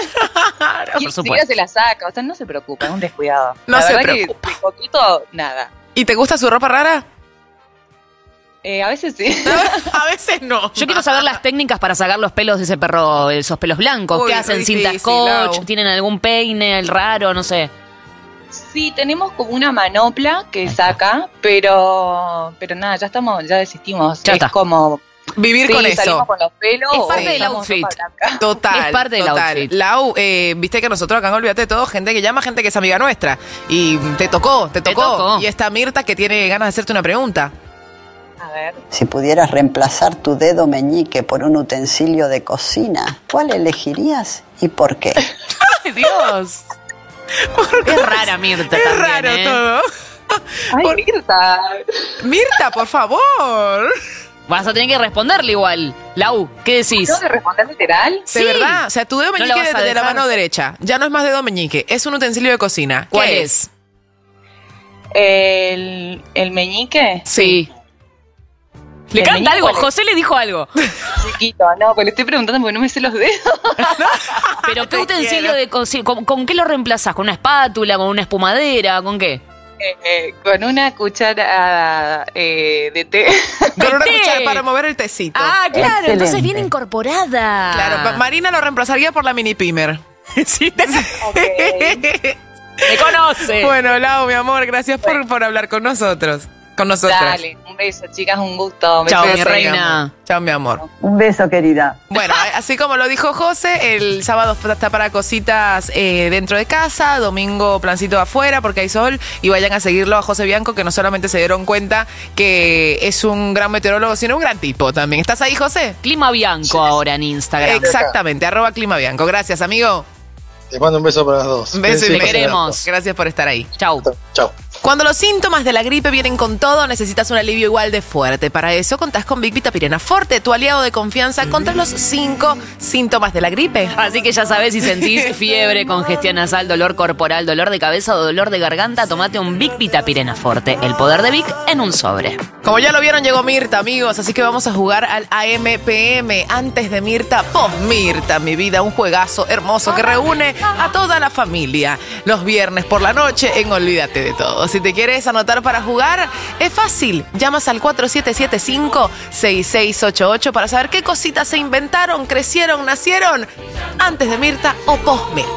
S22: y
S2: Por
S22: enseguida
S2: supuesto.
S22: se la saca. O sea, no se preocupa, es un descuidado.
S4: No
S22: la
S4: se
S22: verdad
S4: preocupa.
S22: que de coquito, nada.
S4: ¿Y te gusta su ropa rara?
S22: Eh, a veces sí.
S4: A veces no.
S2: Yo quiero saber las técnicas para sacar los pelos de ese perro, esos pelos blancos.
S4: Uy,
S2: ¿Qué hacen?
S4: difícil,
S2: ¿Cinta scotch?
S4: Lau.
S2: ¿Tienen algún peine el raro? No sé.
S22: Sí, tenemos como una manopla que saca, pero pero nada, ya estamos, ya desistimos.
S2: Ya
S22: es
S2: está.
S22: como
S4: Vivir
S22: sí,
S4: con eso.
S22: salimos con los pelos.
S2: Es
S22: o
S2: parte del
S22: usamos
S2: outfit.
S22: ropa blanca.
S4: Total,
S2: Es parte del
S4: total.
S2: outfit.
S4: Lau, eh, viste que nosotros acá en Olvídate de Todo, gente que llama, gente que es amiga nuestra. Y te tocó, te
S2: Te
S4: tocó.
S2: tocó.
S4: Y está Mirta que tiene ganas de hacerte una pregunta.
S22: A ver.
S6: Si pudieras reemplazar tu dedo meñique por un utensilio de cocina, ¿cuál elegirías y por qué?
S4: ¡Ay, Dios!
S2: Es rara Mirta
S4: Es
S2: también,
S4: raro
S2: ¿eh?
S4: todo.
S22: Ay,
S4: Por-
S22: Mirta.
S4: Mirta, por favor.
S2: Vas a tener que responderle igual. Lau, ¿qué decís?
S22: ¿Tengo que responder literal?
S4: ¿De
S2: Sí.
S4: verdad? O sea, tu dedo
S2: No
S4: meñique
S2: lo vas a
S4: de, de la
S2: dejar.
S4: mano derecha. Ya no es más dedo meñique, es un utensilio de cocina.
S2: ¿Cuál
S4: ¿Qué
S2: es?
S22: ¿El, el meñique?
S2: Sí. Le
S22: ¿El
S2: canta
S22: meñique
S2: algo,
S22: cuál es?
S2: José le dijo algo.
S22: Chiquito, no, pues le estoy preguntando porque no me sé los dedos.
S2: Pero ¿qué utensilio de cocina? ¿Con, con qué lo reemplazás? ¿Con una espátula? ¿Con una espumadera? ¿Con qué?
S22: Eh, con una cuchara eh, de té.
S4: Con una
S2: té.
S4: cuchara para mover el tecito.
S2: Ah, claro,
S4: Excelente.
S2: entonces bien incorporada.
S4: Claro, Ma- Marina lo reemplazaría por la mini pimer.
S2: Sí. Me conoce.
S4: Bueno, Lau, mi amor, gracias por, por hablar con nosotros. Con nosotras.
S22: Dale, un beso, chicas, un gusto. Me
S4: Chao, mi
S22: beso,
S4: reina. Chao, mi amor.
S6: Un beso, querida.
S4: Bueno, así como lo dijo José, el sábado está para cositas eh, dentro de casa, domingo plancito afuera porque hay sol, y vayan a seguirlo a José Bianco, que no solamente se dieron cuenta que es un gran meteorólogo, sino un gran tipo también. ¿Estás ahí, José?
S2: Clima Bianco ahora en Instagram.
S4: Exactamente, arroba Clima Bianco. Gracias, amigo.
S21: Te mando un beso para las dos.
S4: Un beso y
S21: Sí,
S4: me
S21: sí,
S4: queremos. Gracias por estar ahí.
S2: Chau.
S21: Chao.
S4: Cuando los síntomas de la gripe vienen con todo, necesitas un alivio igual de fuerte. Para eso contás con Big Vitapirena Forte, tu aliado de confianza contra los cinco síntomas de la gripe.
S2: Así que ya sabes, si sentís fiebre, congestión nasal, dolor corporal, dolor de cabeza o dolor de garganta, tomate un Big Vitapirena Forte. El poder de Vic en un sobre.
S4: Como ya lo vieron, llegó Mirta, amigos, así que vamos a jugar al A M P M. Antes de Mirta, post Mirta, mi vida, un juegazo hermoso que reúne a toda la familia. Los viernes por la noche en Olvídate de Todo. Si te quieres anotar para jugar, es fácil. Llamas al cuatro siete siete cinco, seis seis ocho ocho para saber qué cositas se inventaron, crecieron, nacieron antes de Mirta o post Mirta.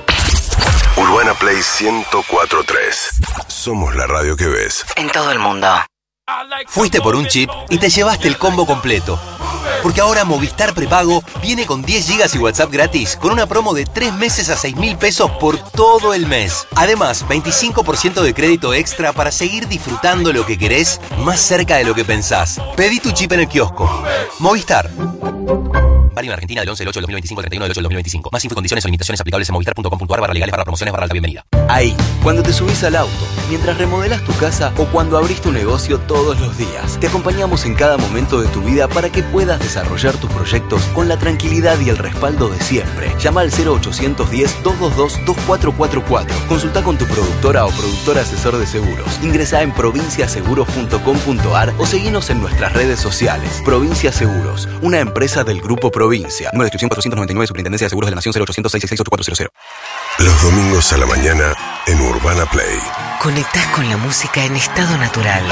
S8: Urbana Play ciento cuatro tres. Somos la radio que ves.
S5: En todo el mundo.
S7: Fuiste por un chip y te llevaste el combo completo. Porque ahora Movistar Prepago viene con diez gigas y WhatsApp gratis con una promo de tres meses a seis mil pesos por todo el mes. Además, veinticinco por ciento de crédito extra para seguir disfrutando lo que querés más cerca de lo que pensás. Pedí tu chip en el kiosco. Movistar. Válido en Argentina del once del ocho del dos mil veinticinco al treinta y uno del ocho del dos mil veinticinco. Más info y condiciones o limitaciones aplicables en movistar punto com punto ar barra legales barra promociones barra alta bienvenida.
S12: Ahí, cuando te subís al auto, mientras remodelas tu casa o cuando abrís tu negocio todos los días. Te acompañamos en cada momento de tu vida para que puedas desarrollar tus proyectos con la tranquilidad y el respaldo de siempre. Llama al cero ochocientos diez, doscientos veintidós, veinticuatro cuarenta y cuatro. Consulta con tu productora o productor asesor de seguros. Ingresá en provincia seguros punto com punto ar o seguinos en nuestras redes sociales. Provincia Seguros, una empresa del Grupo Provincia. Número de inscripción cuatrocientos noventa y nueve, Superintendencia de Seguros de la Nación, cero ochocientos, seiscientos sesenta y ocho, cuatro cero cero.
S8: Los domingos a la mañana en Urbana Play.
S5: Conectás con la música en estado natural.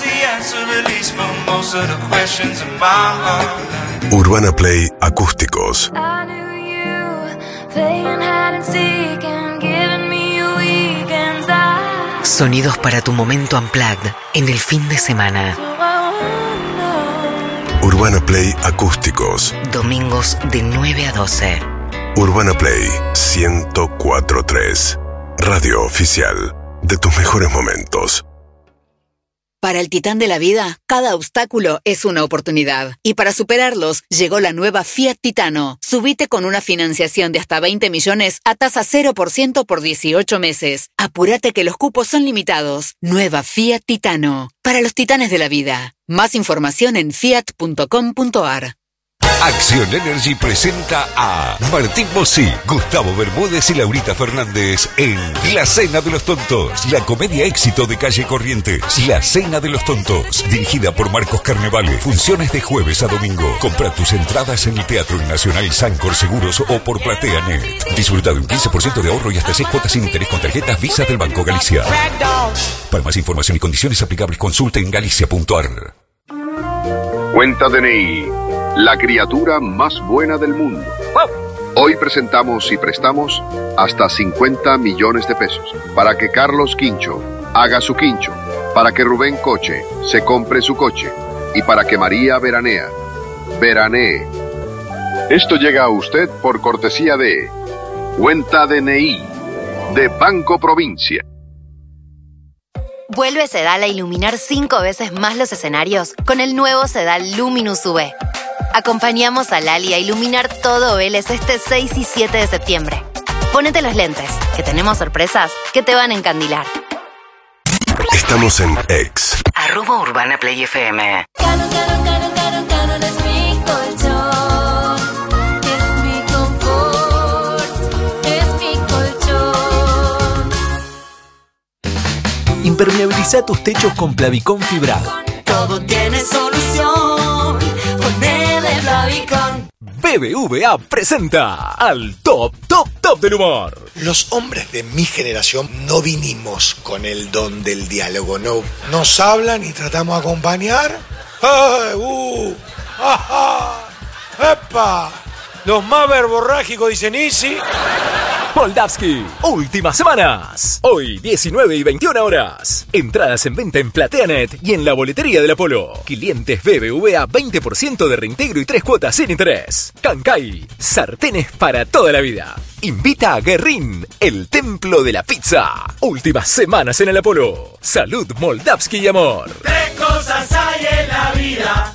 S8: Urbana Play Acústicos.
S5: Sonidos para tu momento unplugged en el fin de semana.
S8: Urbana Play Acústicos.
S5: Domingos de nueve a doce.
S8: Urbana Play ciento cuatro tres. Radio oficial de tus mejores momentos.
S20: Para el titán de la vida, cada obstáculo es una oportunidad. Y para superarlos, llegó la nueva Fiat Titano. Subite con una financiación de hasta veinte millones a tasa cero por ciento por dieciocho meses. Apúrate que los cupos son limitados. Nueva Fiat Titano. Para los titanes de la vida. Más información en fiat punto com punto ar.
S23: Acción Energy presenta a Martín Bossi, Gustavo Bermúdez y Laurita Fernández en La Cena de los Tontos, la comedia éxito de Calle Corrientes. La Cena de los Tontos, dirigida por Marcos Carnevale. Funciones de jueves a domingo. Compra tus entradas en el Teatro Nacional Sancor Seguros o por PlateaNet. Disfruta de un quince por ciento de ahorro y hasta seis cuotas sin interés con tarjetas Visa del Banco Galicia. Para más información y condiciones aplicables, consulta en galicia punto ar.
S24: Cuenta D N I, la criatura más buena del mundo. Hoy presentamos y prestamos hasta cincuenta millones de pesos para que Carlos Quincho haga su quincho, para que Rubén Coche se compre su coche y para que María Veranea veranee. Esto llega a usted por cortesía de Cuenta D N I de Banco Provincia.
S25: Vuelve Sedal a iluminar cinco veces más los escenarios con el nuevo Sedal Luminous U V. Acompañamos a Lali a iluminar todo Vélez este seis y siete de septiembre. Pónete los lentes, que tenemos sorpresas que te van a encandilar.
S8: Estamos en X.
S5: Arroba Urbana Play F M.
S11: Impermeabiliza tus techos con Plavicón fibrado.
S13: Todo tiene solución. Ponele Plavicón.
S11: B B V A presenta al top, top, top del humor.
S14: Los hombres de mi generación no vinimos con el don del diálogo, no. Nos hablan y tratamos de acompañar. ¡Ay, uh! ¡Ajá! ¡Epa! Los más verborrágicos dicen Easy.
S11: Moldavsky, últimas semanas. Hoy, diecinueve y veintiuna horas. Entradas en venta en PlateaNet y en la boletería del Apolo. Clientes B B V A, veinte por ciento de reintegro y tres cuotas sin interés. Cancay, sartenes para toda la vida. Invita a Guerrín, el templo de la pizza. Últimas semanas en el Apolo. Salud, Moldavsky y amor.
S9: Tres cosas hay en la vida: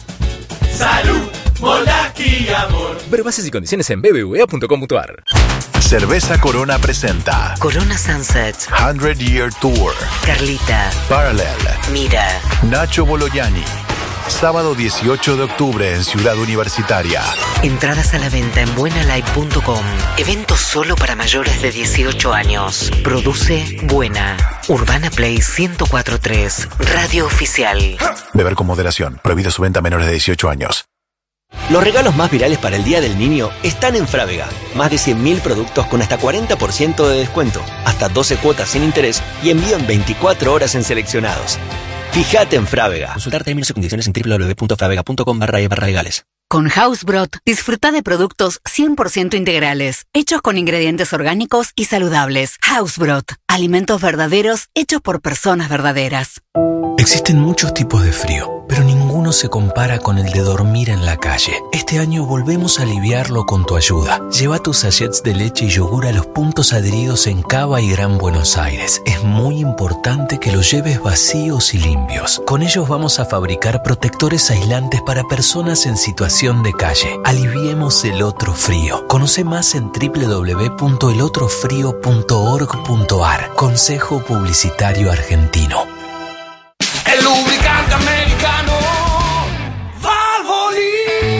S9: salud, Moldavsky y amor.
S11: Ver bases y condiciones en b b v a punto com punto a r.
S15: Cerveza Corona presenta
S5: Corona Sunset,
S15: hundred year Tour,
S5: Carlita,
S15: Parallel,
S5: Mira,
S15: Nacho Bolognani. Sábado dieciocho de octubre en Ciudad Universitaria.
S5: Entradas a la venta en buenalive punto com. Evento solo para mayores de dieciocho años. Produce Buena. Urbana Play ciento cuatro punto tres. Radio Oficial.
S15: Beber con moderación. Prohibido su venta a menores de dieciocho años.
S16: Los regalos más virales para el Día del Niño están en Frávega. Más de cien mil productos con hasta cuarenta por ciento de descuento, hasta doce cuotas sin interés y envío en veinticuatro horas en seleccionados. Fíjate en Frávega. Consultar términos y condiciones en w w w punto fravega punto com barra e barra legales.
S20: Con Housebrot, disfruta de productos cien por ciento integrales, hechos con ingredientes orgánicos y saludables. Housebrot, alimentos verdaderos hechos por personas verdaderas.
S26: Existen muchos tipos de frío, pero ninguno se compara con el de dormir en la calle. Este año volvemos a aliviarlo con tu ayuda. Lleva tus sachets de leche y yogur a los puntos adheridos en Cava y Gran Buenos Aires. Es muy importante que los lleves vacíos y limpios. Con ellos vamos a fabricar protectores aislantes para personas en situación de calle. Aliviemos el otro frío. Conoce más en w w w punto el otro frío punto org punto a r. Consejo Publicitario Argentino.
S9: El lubricante americano Valvoline.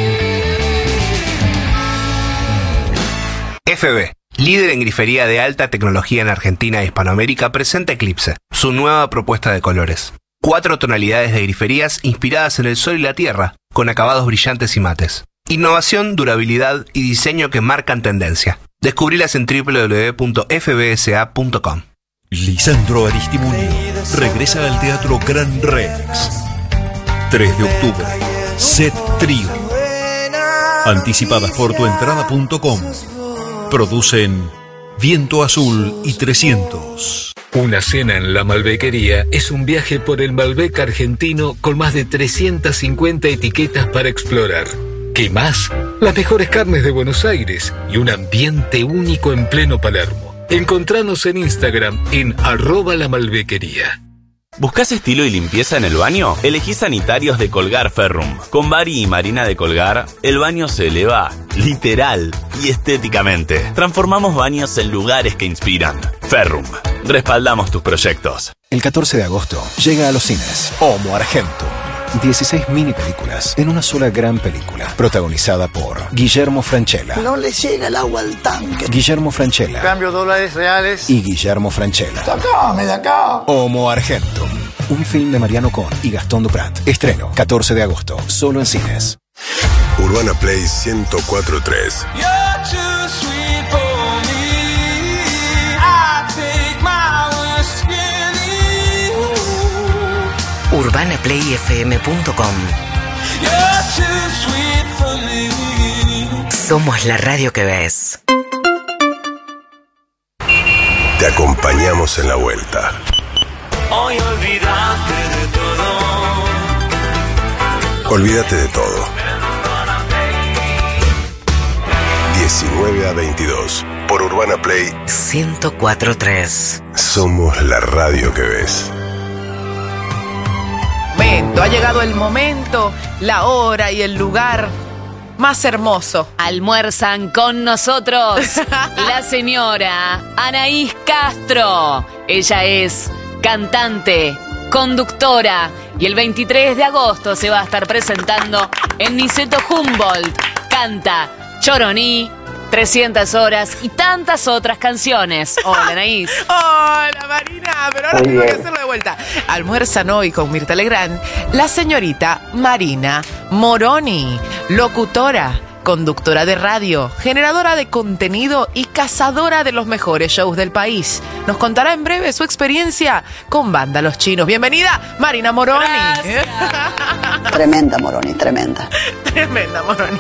S27: F B, líder en grifería de alta tecnología en Argentina e Hispanoamérica, presenta Eclipse, su nueva propuesta de colores. Cuatro tonalidades de griferías inspiradas en el sol y la tierra, con acabados brillantes y mates. Innovación, durabilidad y diseño que marcan tendencia. Descubrilas en w w w punto f b s a punto com.
S28: Lisandro Aristimuño regresa al Teatro Gran Rex. tres de octubre. Set Trío. Anticipadas por tuentrada punto com. Producen Viento Azul y trescientos.
S23: Una cena en la Malbequería es un viaje por el Malbec argentino con más de trescientas cincuenta etiquetas para explorar. ¿Qué más? Las mejores carnes de Buenos Aires y un ambiente único en pleno Palermo. Encontranos en Instagram en arroba la malbequería.
S29: ¿Buscás estilo y limpieza en el baño? Elegí sanitarios de Colgar Ferrum. Con Bari y Marina de Colgar, el baño se eleva, literal y estéticamente. Transformamos baños en lugares que inspiran. Ferrum. Respaldamos tus proyectos.
S15: El catorce de agosto llega a los cines Homo Argentum. dieciséis mini películas en una sola gran película, protagonizada por Guillermo Francella.
S30: No le llega el agua al tanque.
S15: Guillermo Francella.
S30: Cambio dólares reales.
S15: Y Guillermo Francella.
S30: ¡Sacame de acá!
S15: Homo Argentum. Un film de Mariano Con y Gastón Duprat. Estreno catorce de agosto, solo en cines.
S8: Urbana Play ciento cuatro punto tres.
S5: urbana play f m punto com. Somos la radio que ves.
S8: Te acompañamos en la vuelta.
S9: Hoy olvídate de todo.
S8: Olvídate de todo. diecinueve a veintidós por Urbana Play
S5: ciento cuatro punto tres.
S8: Somos la radio que ves.
S4: Momento, ha llegado el momento, la hora y el lugar más hermoso.
S2: Almuerzan con nosotros la señora Anaís Castro. Ella es cantante, conductora y el veintitrés de agosto se va a estar presentando en Niceto Humboldt. Canta Choroní, trescientas horas y tantas otras canciones. Hola, Anaís.
S4: Hola, Marina, pero ahora
S31: Muy
S4: tengo que
S31: bien.
S4: hacerlo de vuelta. vuelta. Almuerzan hoy con Mirta Legrand la señorita Marina Moroni, locutora, conductora de radio, generadora de contenido y cazadora de los mejores shows del país. Nos contará en breve su experiencia con Banda Los Chinos. Bienvenida, Marina Moroni.
S1: Tremenda Moroni, tremenda.
S4: Tremenda Moroni.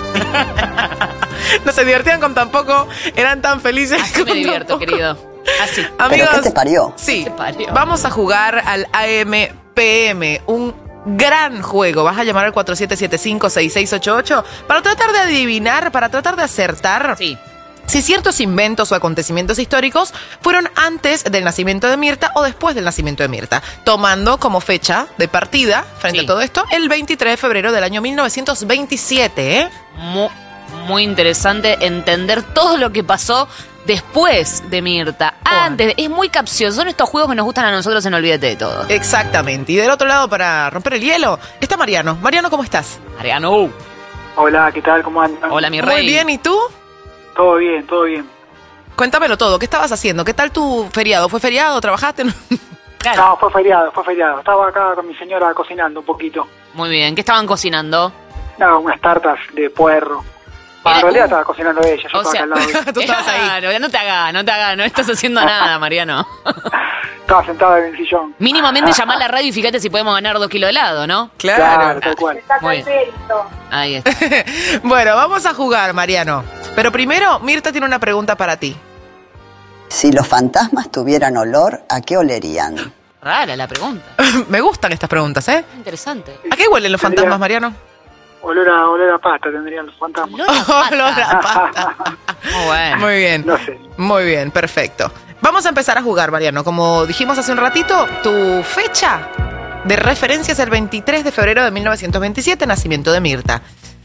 S4: No se divertían con tan poco, eran tan felices.
S2: Así me divierto, querido. Así.
S4: Amigos,
S1: ¿pero qué te parió?
S4: Sí,
S2: ¿Qué te parió?
S4: Vamos a jugar al A M P M, un gran juego. Vas a llamar al cuatro siete siete cinco seis seis ocho ocho para tratar de adivinar, para tratar de acertar
S2: sí.
S4: si ciertos inventos o acontecimientos históricos fueron antes del nacimiento de Mirta o después del nacimiento de Mirta, tomando como fecha de partida, frente
S2: Sí.
S4: a todo esto, el veintitrés de febrero del año mil novecientos veintisiete. ¿eh?
S2: Muy, muy interesante entender todo lo que pasó después de Mirta. Antes, es muy capcioso. Son estos juegos que nos gustan a nosotros en Olvídate de Todo.
S4: Exactamente. Y del otro lado, para romper el hielo, está Mariano. Mariano, ¿cómo estás?
S2: Mariano.
S3: Hola, ¿qué tal? ¿Cómo andan?
S2: Hola, mi rey.
S4: Muy bien, ¿y tú?
S3: Todo bien, todo bien.
S4: Cuéntamelo todo. ¿Qué estabas haciendo? ¿Qué tal tu feriado? ¿Fue feriado? ¿Trabajaste?
S3: No, fue feriado, fue feriado. Estaba acá con mi señora cocinando un poquito.
S2: Muy bien. ¿Qué estaban cocinando?
S3: No, unas tartas de puerro. En realidad estaba cocinando ella, yo
S2: O
S3: estaba
S2: sea,
S3: acá al lado. de-
S4: Tú estabas ahí.
S2: Claro, no te hagas, no te hagas, no estás haciendo nada, Mariano.
S3: Estaba sentado en el sillón.
S2: Mínimamente llamá a la radio y fíjate si podemos ganar dos kilos de helado, ¿no?
S4: Claro.
S3: tal cual.
S2: Muy bien. Ahí está.
S4: Bueno, vamos a jugar, Mariano. Pero primero, Mirta tiene una pregunta para ti.
S1: Si los fantasmas tuvieran olor, ¿a qué olerían?
S2: Rara la pregunta.
S4: Me gustan estas preguntas, ¿eh?
S2: Interesante.
S4: ¿A qué huelen los fantasmas, Mariano?
S3: Olor a, olor a pasta tendrían los fantasmas.
S4: Olor a pasta.
S2: Muy bueno.
S4: Muy bien.
S3: No sé.
S4: Muy bien, perfecto. Vamos a empezar a jugar, Mariano. Como dijimos hace un ratito, tu fecha de referencia es el veintitrés de febrero de mil novecientos veintisiete, nacimiento de Mirta.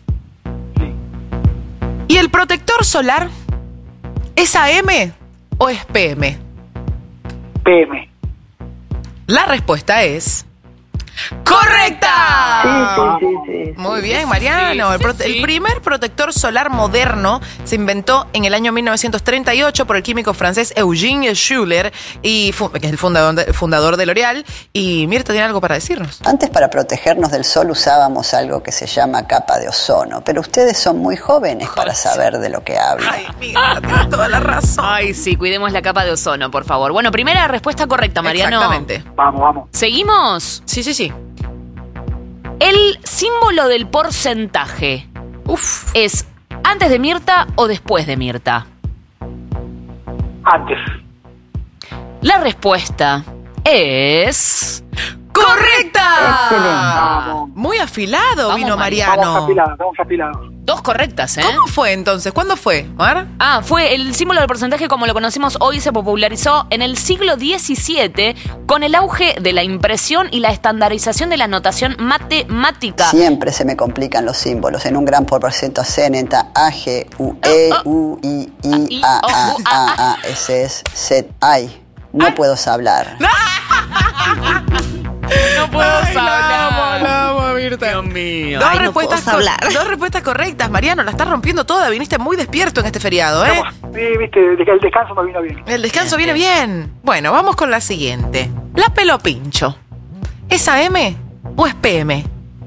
S4: ¿Y el protector solar es A M o es P M?
S3: P M.
S4: La respuesta es... ¡correcta!
S1: Sí, sí, sí, sí.
S4: Muy bien, Mariano.
S2: sí,
S4: el, prote-
S2: sí, sí.
S4: el primer protector solar moderno se inventó en el año mil novecientos treinta y ocho por el químico francés Eugène Schuller, y fu- que es el fundador de, fundador de L'Oréal. Y Mirta tiene algo para decirnos.
S1: Antes, para protegernos del sol usábamos algo que se llama capa de ozono, pero ustedes son muy jóvenes para saber de lo que hablan.
S4: Ay, Mirta, tienes toda la razón.
S2: Ay, sí, cuidemos la capa de ozono, por favor. Bueno, primera respuesta correcta, Mariano.
S4: Exactamente.
S3: Vamos, vamos.
S2: ¿Seguimos?
S4: Sí, sí, sí.
S2: El símbolo del porcentaje
S4: Uf.
S2: es antes de Mirta o después de Mirta.
S3: Antes.
S2: La respuesta es...
S4: ¡correcta!
S3: Vamos.
S4: Muy afilado
S2: Vamos,
S4: vino
S2: Mari.
S4: Mariano.
S3: Vamos apilados, vamos apilados.
S2: Dos correctas, ¿eh?
S4: ¿Cómo fue entonces? ¿Cuándo fue? A ver.
S2: Ah, fue el símbolo del porcentaje como lo conocemos hoy, se popularizó en el siglo diecisiete con el auge de la impresión y la estandarización de la notación matemática.
S1: Siempre se me complican los símbolos. En un gran por ciento C, neta, A, G, U, E, U, I, I, A, A, A, A, S, S, Z, ay. No puedo hablar.
S2: No puedo
S4: Ay,
S2: hablar.
S4: la amo, la amo, Mirta.
S2: Dios mío.
S4: Dos,
S1: Ay, no
S4: respuestas
S1: puedo hablar.
S4: cor- dos respuestas correctas, Mariano. La estás rompiendo toda. Viniste muy despierto en este feriado, ¿eh?
S3: Vamos. Sí, viste, el descanso me vino bien.
S4: El descanso viene bien. Bueno, vamos con la siguiente. La pelo pincho. ¿Es A M o es P M?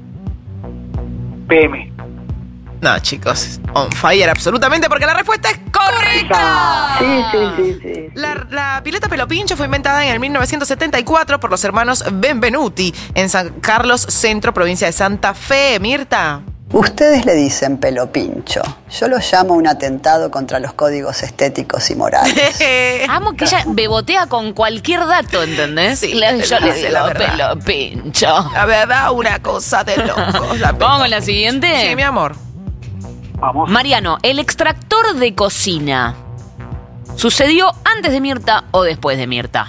S3: P M.
S4: No, chicos. On fire absolutamente porque la respuesta es correcta.
S1: Sí, sí, sí, sí.
S4: La, la pileta pelo pincho fue inventada en el mil novecientos setenta y cuatro por los hermanos Benvenuti en San Carlos Centro, provincia de Santa Fe. Mirta.
S1: Ustedes le dicen pelo pincho. Yo lo llamo un atentado contra los códigos estéticos y morales.
S2: Amo que ella bebotea con cualquier dato, ¿entendés?
S4: Sí,
S2: Le- yo le
S4: dice
S2: digo
S4: la verdad.
S2: pelo pincho.
S4: La verdad, una cosa de locos. La
S2: ¿Vamos con la siguiente?
S4: Sí, mi amor.
S3: Vamos.
S2: Mariano, el extractor de cocina, ¿sucedió antes de Mirta o después de Mirta?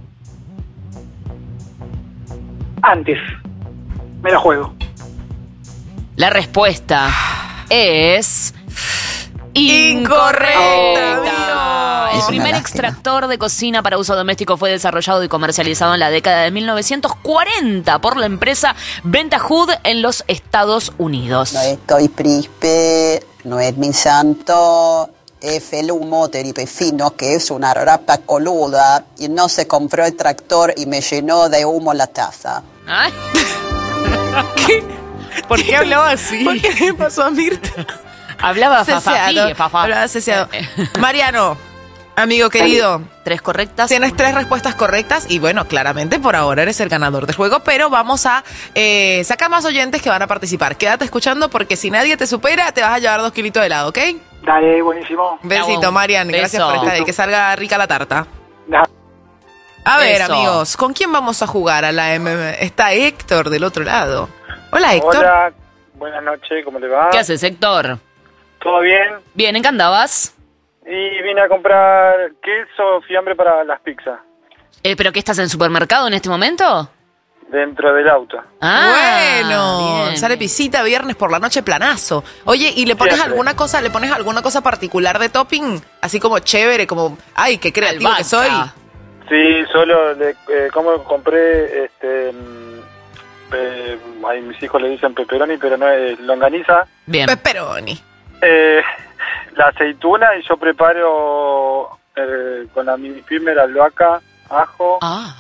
S3: Antes. Me la juego.
S2: La respuesta es...
S4: Incorrecta,
S2: amigo. El
S1: Es una
S2: primer
S1: lástima.
S2: extractor de cocina para uso doméstico fue desarrollado y comercializado en la década de mil novecientos cuarenta por la empresa Ventahood en los Estados Unidos.
S1: No estoy príncipe, no es mi santo, è Felumoteri fino que es una rapa coluda y no se compró el tractor y me llenó de humo la taza.
S2: Ay.
S4: ¿Qué?
S2: ¿Por qué hablaba así?
S4: ¿Por qué le pasó a Mirta?
S2: Hablaba
S4: Ceseado.
S2: fafafí, fafá.
S4: Hablaba ceseado. Mariano, amigo querido.
S2: Tres correctas.
S4: Tienes tres respuestas correctas y bueno, claramente por ahora eres el ganador del juego, pero vamos a eh, sacar más oyentes que van a participar. Quédate escuchando porque si nadie te supera, te vas a llevar dos kilitos de helado, ¿ok?
S3: Dale, buenísimo.
S4: Besito, Marian. Gracias
S2: Beso.
S4: por estar ahí. Que salga rica la tarta. A ver,
S2: Eso.
S4: amigos, ¿con quién vamos a jugar a la M M? Está Héctor del otro lado. Hola, Héctor.
S6: Hola, buenas noches, ¿cómo te va?
S2: ¿Qué haces, Héctor?
S6: ¿Todo bien?
S2: Bien, ¿en qué andabas?
S6: Y vine a comprar queso, fiambre para las pizzas.
S2: Eh, ¿Pero qué estás en el supermercado en este momento?
S6: Dentro del auto.
S2: Ah,
S4: bueno,
S2: bien.
S4: sale pisita viernes por la noche planazo. Oye, ¿y le pones
S6: Siempre.
S4: alguna cosa, le pones alguna cosa particular de topping? Así como chévere, como, ay, qué creativo que soy.
S6: Sí, solo le, eh, como compré, este, mm, eh, ay, mis hijos le dicen pepperoni, pero no es longaniza.
S2: Bien.
S4: Pepperoni.
S6: Eh, la aceituna y yo preparo eh, con la mini primer, albahaca, ajo,
S2: Ah.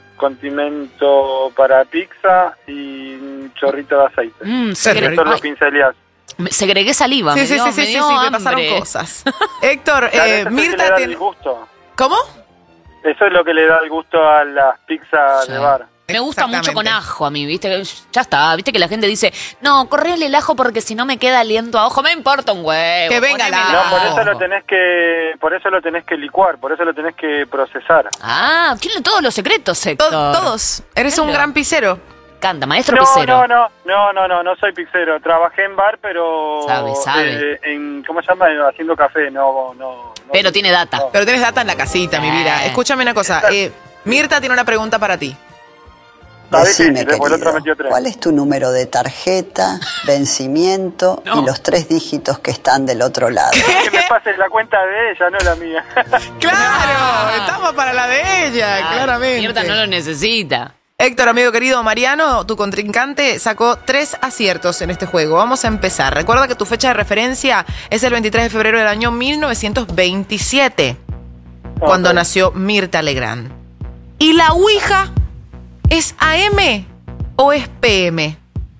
S6: condimento para pizza y un chorrito de aceite.
S2: Mm,
S6: Eso
S2: segre-
S6: lo
S2: ay.
S6: pinceleás.
S2: Me- segregué saliva.
S4: Sí,
S2: me
S4: sí,
S2: dio,
S4: sí, sí,
S2: me
S4: sí,
S2: dio
S4: sí, me
S2: hambre.
S4: pasaron cosas. Héctor,
S6: Claro,
S4: eh,
S6: eso es lo que le
S4: Mirta
S6: da
S4: tiene...
S6: el gusto.
S4: ¿Cómo?
S6: Eso es lo que le da el gusto a las pizzas
S2: Sí.
S6: de bar.
S2: Me gusta mucho
S4: Exactamente.
S2: con ajo a mí, ¿viste? Ya está, ¿viste? Que la gente dice, no, correle el ajo porque si no me queda aliento a ojo. Me importa un huevo.
S4: Que venga el
S2: poneme
S6: No, por eso
S2: ajo.
S6: lo tenés que, por eso lo tenés que licuar, por eso lo tenés que procesar.
S2: Ah, tiene todos los secretos, Héctor.
S4: To- todos. Eres un
S2: Claro.
S4: gran pizzero.
S2: Canta, maestro
S6: No,
S2: pizzero.
S6: no, no, no, no, no, no soy pizzero. Trabajé en bar, pero
S2: Sabe, sabe.
S6: eh, en, ¿cómo se llama? Haciendo café, no, no. no
S2: Pero tiene data.
S4: Pero tienes data en la casita, mi vida.
S2: Eh.
S4: Escúchame una cosa. eh, Mirta tiene una pregunta para ti.
S6: Está
S1: Decime,
S6: difícil, ¿eh? Porque el otro
S1: querido,
S6: metió tres.
S1: ¿cuál es tu número de tarjeta, vencimiento y los tres dígitos que están del otro lado?
S6: Que me pases la cuenta de ella, no la mía.
S4: ¡Claro! Estamos para la de ella,
S2: Ay,
S4: claramente.
S2: Mirta no lo necesita.
S4: Héctor, amigo querido, Mariano, tu contrincante sacó tres aciertos en este juego. Vamos a empezar. Recuerda que tu fecha de referencia es el veintitrés de febrero del año mil novecientos veintisiete, cuando
S6: Ok.
S4: nació Mirta Legrand. ¿Y la Ouija es A M o es P M?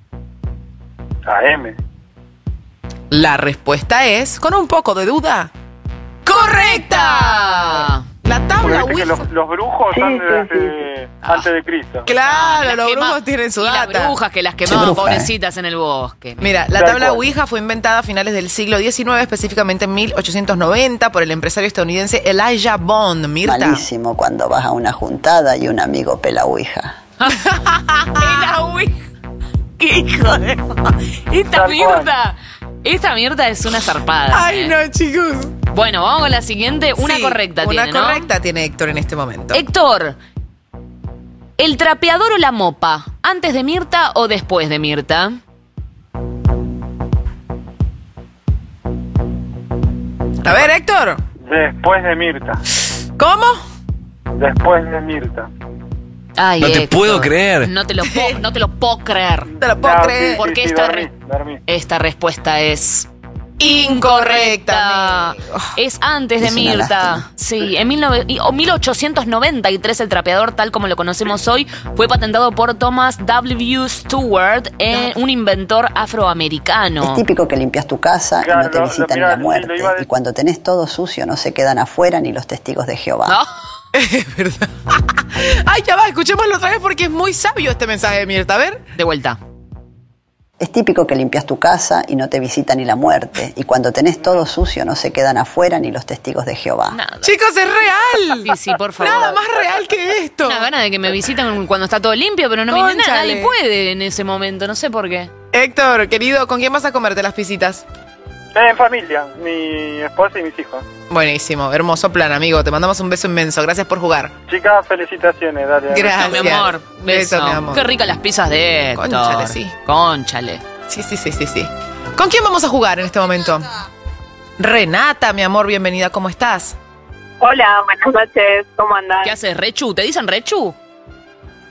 S6: A M.
S4: La respuesta es, con un poco de duda, ¡correcta! La tabla
S6: Porque viste que
S4: Ouija.
S6: los, los brujos son desde antes de Cristo.
S4: Claro,
S2: Las
S4: los
S2: quema-
S4: brujos tienen su
S2: y
S4: data.
S2: las brujas que las
S1: Sí,
S2: quemaban,
S1: bruja,
S2: pobrecitas, en el bosque.
S4: Mira, la
S6: Tal
S4: tabla
S6: cual.
S4: Ouija fue inventada a finales del siglo diecinueve, específicamente en mil ochocientos noventa, por el empresario estadounidense Elijah Bond. Mirta.
S1: Malísimo cuando vas a una juntada y un amigo pela ouija.
S2: Y la Ouija. ¡Qué hijo de... Esta
S6: Tal
S2: Mirta... Esta Mirta es una zarpada.
S4: Ay,
S2: ¿eh?
S4: no, chicos.
S2: Bueno, vamos con la siguiente. Una
S4: Sí,
S2: correcta
S4: una
S2: tiene, ¿no?
S4: correcta tiene Héctor en este momento.
S2: Héctor, ¿el trapeador o la mopa? ¿Antes de Mirta o después de Mirta?
S4: A ver, Héctor.
S6: Después de Mirta.
S4: ¿Cómo?
S6: Después de Mirta.
S2: Ay,
S28: No te
S2: Héctor,
S28: puedo creer.
S2: No te lo puedo, no te lo puedo creer.
S4: Te lo puedo
S6: No,
S4: creer.
S6: sí,
S2: Porque
S6: sí,
S2: esta,
S6: dormí,
S2: re-
S6: dormí.
S2: esta respuesta es
S4: Incorrecta. amigo.
S2: Es antes de
S1: Es una
S2: Mirta.
S1: lástima.
S2: Sí, en mil nove- y- o mil ochocientos noventa y tres el trapeador tal como lo conocemos hoy fue patentado por Thomas W. Stewart, eh, un inventor afroamericano.
S1: Es típico que limpias tu casa
S6: Claro,
S1: y no te
S6: lo- lo-
S1: visitan
S6: mirá,
S1: ni la
S6: sí,
S1: muerte.
S6: lo iba a
S1: Y
S6: decir.
S1: cuando tenés todo sucio no se quedan afuera ni los testigos de Jehová.
S2: ¿No?
S4: Es verdad. Ay, ya va, escuchémoslo otra vez porque es muy sabio este mensaje de Mirta. A ver.
S2: De vuelta.
S1: Es típico que limpias tu casa y no te visita ni la muerte. Y cuando tenés todo sucio no se quedan afuera ni los testigos de Jehová.
S2: Nada.
S4: Chicos, es real.
S2: Sí, sí, por favor.
S4: Nada más real que esto.
S2: Una gana de que me visiten cuando está todo limpio, pero no viene nada.
S4: Cónchale.
S2: Nadie puede en ese momento, no sé por qué.
S4: Héctor, querido, ¿con quién vas a comerte las pisitas?
S6: En familia, mi esposa y mis hijos.
S4: Buenísimo, hermoso plan, amigo. Te mandamos un beso inmenso. Gracias por jugar.
S6: Chicas, felicitaciones, dale.
S4: Gracias.
S2: Mi amor, beso.
S4: Beso, mi amor.
S2: Qué ricas las pizzas de Héctor.
S4: Cónchale, sí.
S2: Cónchale.
S4: Sí, sí, sí, sí, sí. ¿Con quién vamos a jugar en este momento? Renata, mi amor, bienvenida. ¿Cómo estás?
S7: Hola, buenas noches. ¿Cómo andan?
S2: ¿Qué haces, Rechu? ¿Te dicen Rechu?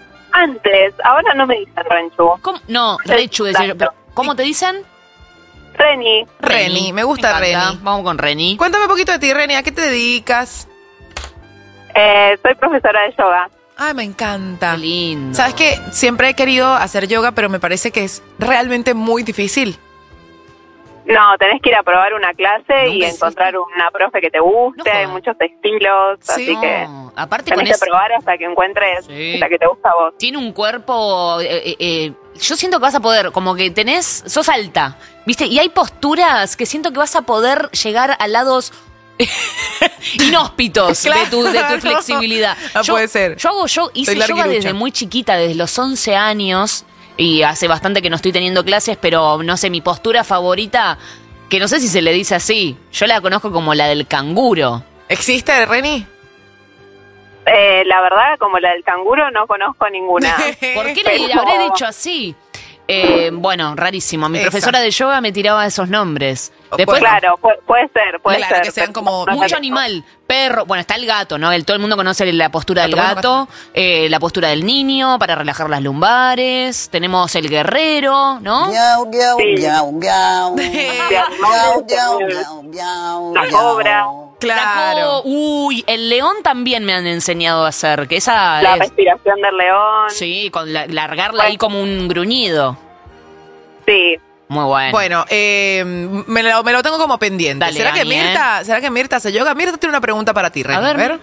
S7: Antes, ahora no me dicen Ranchu.
S2: ¿Cómo? No, Rechu. decía yo, pero ¿cómo te dicen?
S7: Reni.
S4: Reni, me gusta
S2: Me encanta.
S4: Reni.
S2: Vamos con Reni.
S4: Cuéntame un poquito de ti, Reni. ¿A qué te dedicas?
S7: Eh, soy profesora de yoga.
S4: Ay, me encanta.
S2: Qué lindo.
S4: ¿Sabes qué? Siempre he querido hacer yoga, pero me parece que es realmente muy difícil.
S7: No, tenés que ir a probar una clase
S2: Nunca
S7: y
S2: existe.
S7: encontrar una profe que te guste.
S2: No
S7: Hay
S2: jodas.
S7: muchos estilos,
S4: Sí.
S7: así que
S2: No, aparte con
S7: tenés
S2: eso,
S7: que probar hasta que encuentres
S2: Sí.
S7: la que te gusta a vos.
S2: tiene un cuerpo. eh, eh, eh, yo siento que vas a poder, como que tenés. Sos alta, ¿viste? Y hay posturas que siento que vas a poder llegar a lados inhóspitos de, tu, de tu
S4: Claro.
S2: flexibilidad.
S4: Ah,
S2: Yo-
S4: puede ser.
S2: Yo hago yo, hice
S4: Soy
S2: yoga
S4: larguirucha.
S2: desde muy chiquita, desde los once años. Y hace bastante que no estoy teniendo clases, pero no sé, mi postura favorita, que no sé si se le dice así, yo la conozco como la del canguro.
S4: ¿Existe, Reni?
S7: Eh, la verdad, como la del canguro, no conozco ninguna.
S2: ¿Por qué le
S7: Pero-
S2: habré dicho así? Eh, bueno, rarísimo. Mi
S4: Esa.
S2: profesora de yoga me tiraba esos nombres. Después,
S4: Bueno.
S7: Claro, pu- puede ser, puede
S4: Claro,
S7: ser.
S4: que sean
S7: pero
S4: como
S7: no
S2: mucho
S7: sé.
S2: animal, perro. Bueno, está el gato, ¿no? El, todo el mundo conoce la postura del
S4: Gato,
S2: gato, eh, la postura del niño para relajar las lumbares. Tenemos el guerrero, ¿no?
S1: Miau, miau,
S7: Sí.
S1: miau, miau.
S7: De
S1: Miau,
S7: animales,
S1: miau,
S7: también.
S1: miau, miau,
S7: La
S1: miau.
S7: cobra.
S4: Claro.
S2: Sacó- uy, el león también me han enseñado a hacer, que esa
S7: La
S2: es-
S7: respiración del león.
S2: sí, con la- largarla ahí como un gruñido.
S7: Sí.
S2: Muy bueno.
S4: Bueno, eh, me, lo, me lo tengo como pendiente.
S2: Dale,
S4: ¿Será, que
S2: Dani,
S4: Mirta, ¿Será que Mirta hace yoga? Mirta tiene una pregunta para ti, Reni.
S2: a ver,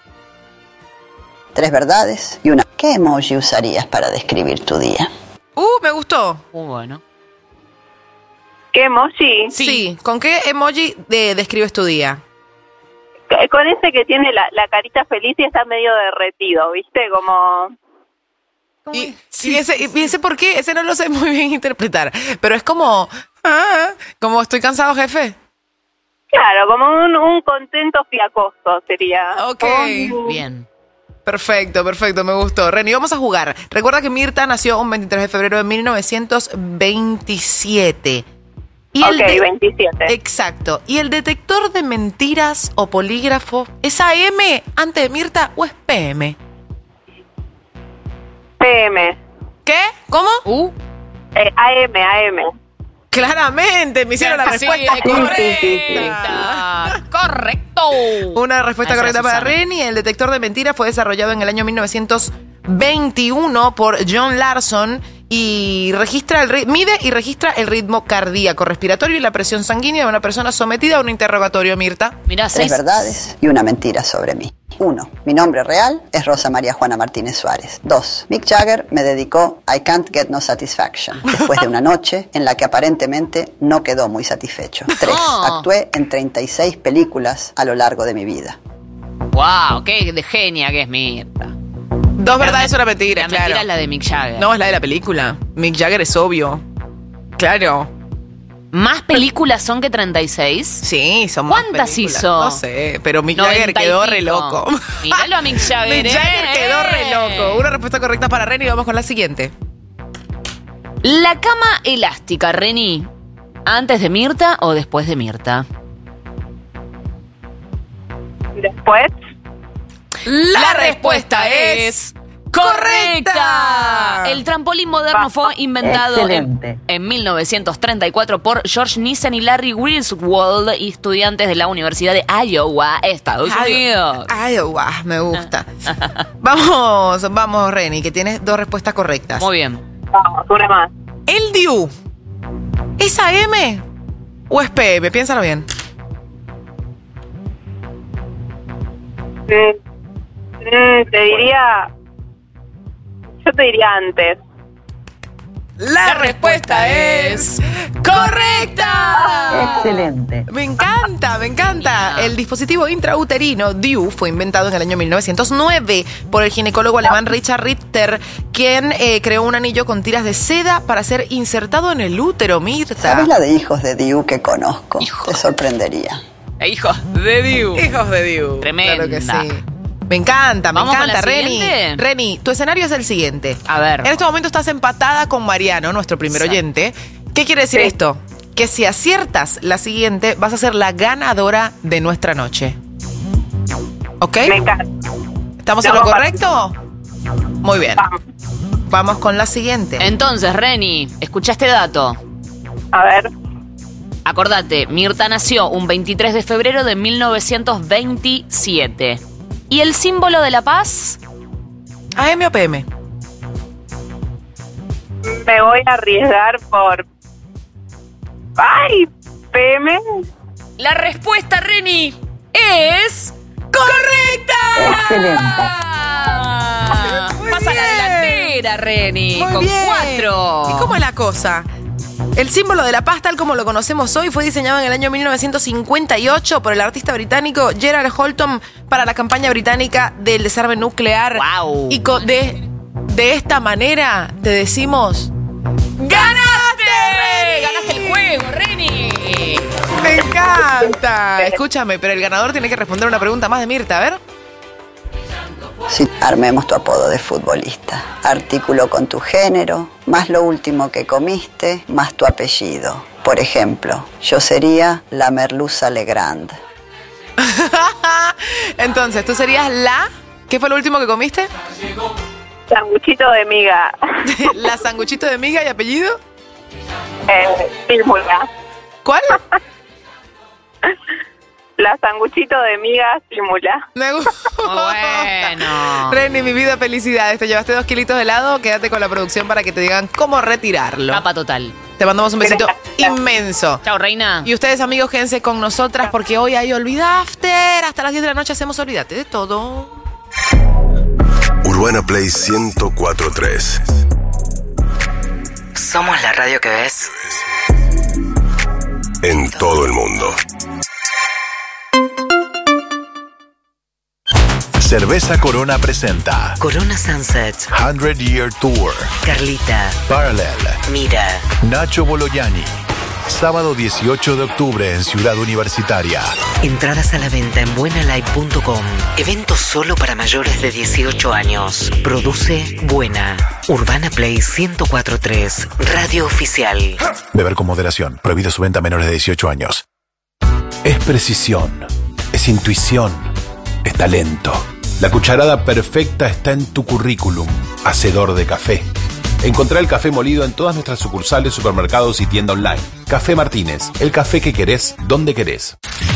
S1: Tres verdades y una. ¿Qué emoji usarías para describir tu día?
S4: Uh, me gustó.
S2: muy bueno.
S7: ¿Qué emoji?
S4: Sí. ¿Con qué emoji de- describes tu día?
S7: Eh, Con ese que tiene la, la carita feliz y está medio derretido, ¿viste? Como...
S4: Y, y ese, y ese por qué, ese no lo sé muy bien interpretar. Pero es como, ah, como estoy cansado, jefe.
S7: Claro, como un, un contento fiacoso sería.
S4: Ok.
S7: Un-
S2: Bien.
S4: Perfecto, perfecto, me gustó. Reni, vamos a jugar. Recuerda que Mirta nació un veintitrés de febrero de mil novecientos veintisiete. Y
S7: Ok,
S4: el de-
S7: veintisiete.
S4: Exacto. ¿Y el detector de mentiras o polígrafo es A M antes de Mirta o es P M?
S7: P M.
S4: ¿Qué? ¿Cómo?
S2: Uh,
S7: Eh, A M, A M.
S4: Claramente, me hicieron la
S2: sí,
S4: respuesta
S2: es
S4: correcta.
S2: correcta. Correcto.
S4: Una respuesta
S2: Esa
S4: correcta
S2: es
S4: para
S2: Susana.
S4: Reni. El detector de mentiras fue desarrollado en el año mil novecientos veintiuno por John Larson y registra el ri- mide y registra el ritmo cardíaco, respiratorio y la presión sanguínea de una persona sometida a un interrogatorio, Mirta.
S2: Mirá,
S1: Tres
S2: seis.
S1: verdades y una mentira sobre mí. Uno. Mi nombre real es Rosa María Juana Martínez Suárez. Dos. Mick Jagger me dedicó I Can't Get No Satisfaction después de una noche en la que aparentemente no quedó muy satisfecho. Tres.
S2: Oh.
S1: Actué en treinta y seis películas a lo largo de mi vida.
S2: Wow, qué de genia que es Mirta.
S4: Dos verdades y una mentira,
S2: La
S4: claro.
S2: mentira es la de Mick Jagger.
S4: No, es la de la película. Mick Jagger es obvio. Claro.
S2: ¿Más películas son que treinta y seis?
S4: Sí, son más
S2: ¿Cuántas
S4: películas.
S2: hizo?
S4: No sé, pero Mick Jagger
S2: Noventa y
S4: quedó
S2: pico.
S4: re loco.
S2: Míralo a Mick Jagger.
S4: Mick Jagger
S2: eh.
S4: quedó re loco. Una respuesta correcta para Reni. Vamos con la siguiente.
S2: La cama elástica, Reni. ¿Antes de Mirta o después de Mirta?
S7: Después,
S4: La, respuesta es correcta.
S2: El trampolín moderno fue inventado en, en mil novecientos treinta y cuatro por George Nissen y Larry Griswold, estudiantes de la Universidad de Iowa, Estados Unidos.
S4: Iowa, me gusta. Vamos, vamos, Reni, que tienes dos respuestas correctas.
S2: Muy bien.
S7: vamos, una más.
S4: ¿El D U es A M o es P M? Piénsalo bien.
S7: Mm, mm, te diría... Yo te diría antes.
S4: La respuesta es correcta.
S1: Excelente.
S4: Me encanta, me encanta. El dispositivo intrauterino D U fue inventado en el año mil novecientos nueve por el ginecólogo alemán Richard Ritter, quien eh, creó un anillo con tiras de seda para ser insertado en el útero, Mirta.
S1: ¿Sabes la de hijos de Diu que conozco? Te sorprendería.
S2: Hijos de Diu.
S4: Hijos de D U.
S2: Tremenda.
S4: Claro que sí. Me encanta, me
S2: ¿Vamos con
S4: encanta,
S2: la
S4: Reni.
S2: siguiente?
S4: Reni, tu escenario es el siguiente.
S2: A ver.
S4: En este momento estás empatada con Mariano, nuestro primer
S2: Exacto.
S4: oyente. ¿Qué quiere decir
S7: Sí.
S4: esto? Que si aciertas la siguiente, vas a ser la ganadora de nuestra noche. ¿Ok?
S7: Me encanta.
S4: ¿Estamos en lo
S7: Vamos,
S4: correcto? Muy bien.
S7: Vamos.
S4: Vamos con la siguiente.
S2: Entonces, Reni, escucha este dato.
S7: A ver.
S2: Acordate, Mirta nació un veintitrés de febrero de mil novecientos veintisiete. ¿Y el símbolo de la paz?
S4: ¿A M o P M?
S7: Me voy a arriesgar por... ¡Ay! ¿P M?
S2: La respuesta, Reni, es... ¡correcta!
S1: Excelente.
S2: Pasa la delantera, Reni,
S4: Muy
S2: con
S4: bien.
S2: cuatro.
S4: ¿Y cómo es la cosa? El símbolo de la paz, tal como lo conocemos hoy, fue diseñado en el año mil novecientos cincuenta y ocho por el artista británico Gerald Holton para la campaña británica del desarme nuclear.
S2: Wow.
S4: Y co- de, de esta manera te decimos...
S2: ¡Ganaste! ¡Ganaste el juego, Reni!
S4: ¡Me encanta! Escúchame, pero el ganador tiene que responder una pregunta más de Mirta, a ver.
S1: Sí, armemos tu apodo de futbolista. Artículo con tu género, más lo último que comiste, más tu apellido. Por ejemplo, yo sería la Merluza Legrand.
S4: Entonces, ¿tú serías la? ¿Qué fue lo último que comiste?
S7: Sanguchito de miga.
S4: ¿La sanguchito de miga y apellido?
S7: Eh, Símula.
S4: ¿Cuál?
S7: La sanguchito de miga Símula.
S4: Me gusta.
S2: Bueno.
S4: Reni, mi vida, felicidades. Te llevaste dos kilitos de helado. Quédate con la producción para que te digan cómo retirarlo.
S2: Capa total.
S4: Te mandamos un besito
S7: Gracias.
S4: inmenso.
S2: Chao, reina.
S4: Y ustedes, amigos, quédense con nosotras porque hoy hay Olvida After. Hasta las diez de la noche hacemos Olvídate de todo.
S8: Urbana Play ciento cuatro punto tres.
S5: Somos la radio que ves.
S8: En todo el mundo. Cerveza Corona presenta
S5: Corona Sunset,
S8: hundred Year Tour.
S5: Carlita,
S8: Parallel.
S5: Mira,
S8: Nacho Bolognani. Sábado dieciocho de octubre en Ciudad Universitaria.
S5: entradas a la venta en buena live punto com. Evento solo para mayores de dieciocho años. Produce Buena. Urbana Play ciento cuatro punto tres. Radio oficial.
S8: Beber con moderación. Prohibido su venta a menores de dieciocho años. Es precisión. Es intuición. Es talento. La cucharada perfecta está en tu currículum. Hacedor de café. Encontrá el café molido en todas nuestras sucursales, supermercados y tienda online. Café Martínez, el café que querés, donde querés.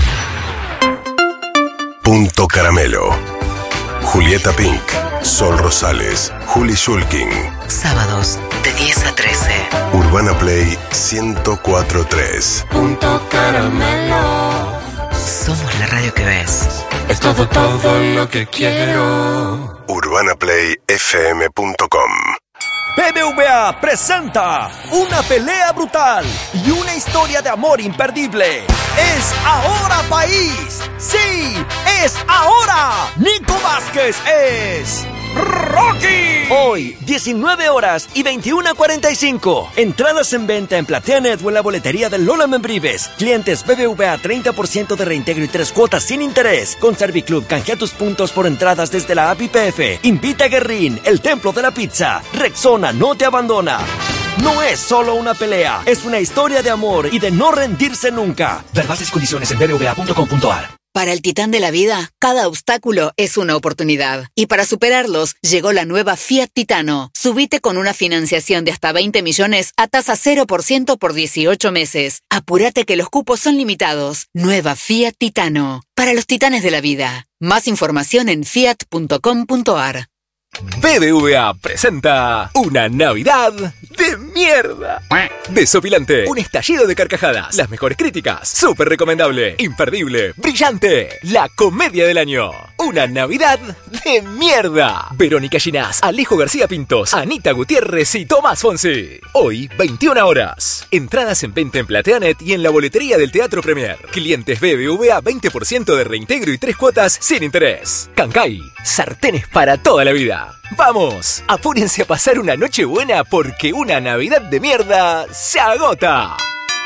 S8: Punto Caramelo. Julieta Pink, Sol Rosales, Juli Shulkin.
S5: Sábados de diez a trece.
S8: Urbana Play ciento cuatro punto tres.
S9: Punto Caramelo.
S5: Somos la radio que ves.
S9: Es todo, todo lo que quiero.
S8: urbana play f m punto com.
S10: B B V A presenta una pelea brutal y una historia de amor imperdible. ¡Es ahora, país! ¡Sí! ¡Es ahora! Nico Vázquez es... ¡Rocky! Hoy, diecinueve horas y veintiuna cuarenta y cinco. Entradas en venta en PlateaNet o en la boletería de Lola Membrives. Clientes B B V A treinta por ciento de reintegro y tres cuotas sin interés. Con Serviclub canjea tus puntos por entradas desde la app I P F. Invita a Guerrín, el templo de la pizza. Rexona no te abandona. No es solo una pelea, es una historia de amor y de no rendirse nunca. Ver bases y condiciones en b b v a punto com punto a r.
S20: Para el titán de la vida, cada obstáculo es una oportunidad. Y para superarlos, llegó la nueva Fiat Titano. Subite con una financiación de hasta veinte millones a tasa cero por ciento por dieciocho meses. Apúrate que los cupos son limitados. Nueva Fiat Titano. Para los titanes de la vida. Más información en fiat punto com punto a r.
S11: B B V A presenta una Navidad de mierda. Desopilante, un estallido de carcajadas, las mejores críticas, súper recomendable, imperdible, brillante, la comedia del año. Una Navidad de mierda. Verónica Ginás, Alejo García Pintos, Anita Gutiérrez y Tomás Fonsi. Hoy, veintiuna horas. Entradas en venta en PlateaNet y en la boletería del Teatro Premier. Clientes B B V A veinte por ciento de reintegro y tres cuotas sin interés. Cancay, sartenes para toda la vida. ¡Vamos! Apúrense a pasar una noche buena porque una Navidad de mierda se agota.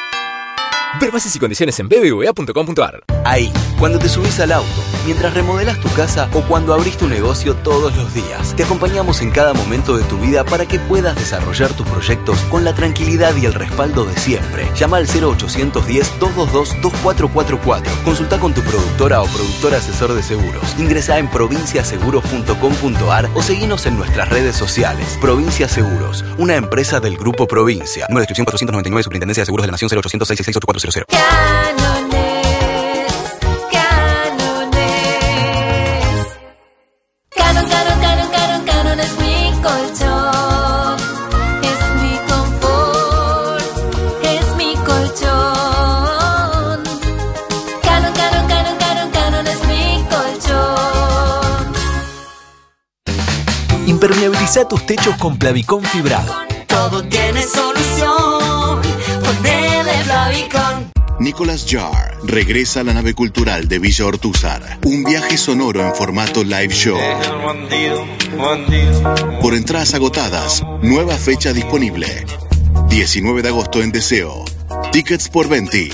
S11: Ver bases y condiciones en b b v a punto com punto a r.
S16: Ahí, cuando te subís al auto, mientras remodelas tu casa o cuando abrís tu negocio todos los días. Te acompañamos en cada momento de tu vida para que puedas desarrollar tus proyectos con la tranquilidad y el respaldo de siempre. Llama al cero ochocientos diez, doscientos veintidós, veinticuatro cuarenta y cuatro. Consulta con tu productora o productor asesor de seguros. Ingresá en provincia seguros punto com punto a r o seguinos en nuestras redes sociales. Provincia Seguros, una empresa del Grupo Provincia. Número de inscripción cuatrocientos noventa y nueve, Superintendencia de Seguros de la Nación, cero ochocientos seis sesenta y seis ochenta y cuatro cero.
S15: cero cero.
S12: Canones, Canones. Canon, Canon, Canon, Canon, Canon es mi colchón. Es mi confort, es mi colchón. Canon, Canon, Canon, Canon, Canon es mi colchón.
S26: Impermeabiliza tus techos con Plavicón fibrado.
S12: Todo tiene solución. Ponele Plavicón.
S13: Nicolas Jar regresa a la nave cultural de Villa Ortúzar. Un viaje sonoro en formato live show. Por entradas agotadas, nueva fecha disponible. diecinueve de agosto en Deseo. Tickets por Venti.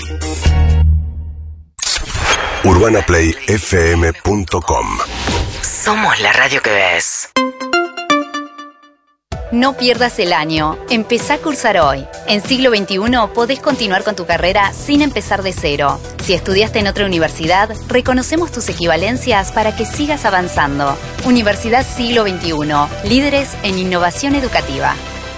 S28: urbana play f m punto com.
S5: Somos la radio que ves.
S20: No pierdas el año. Empezá a cursar hoy. En siglo veintiuno podés continuar con tu carrera sin empezar de cero. Si estudiaste en otra universidad, reconocemos tus equivalencias para que sigas avanzando. Universidad Siglo veintiuno. Líderes en innovación educativa.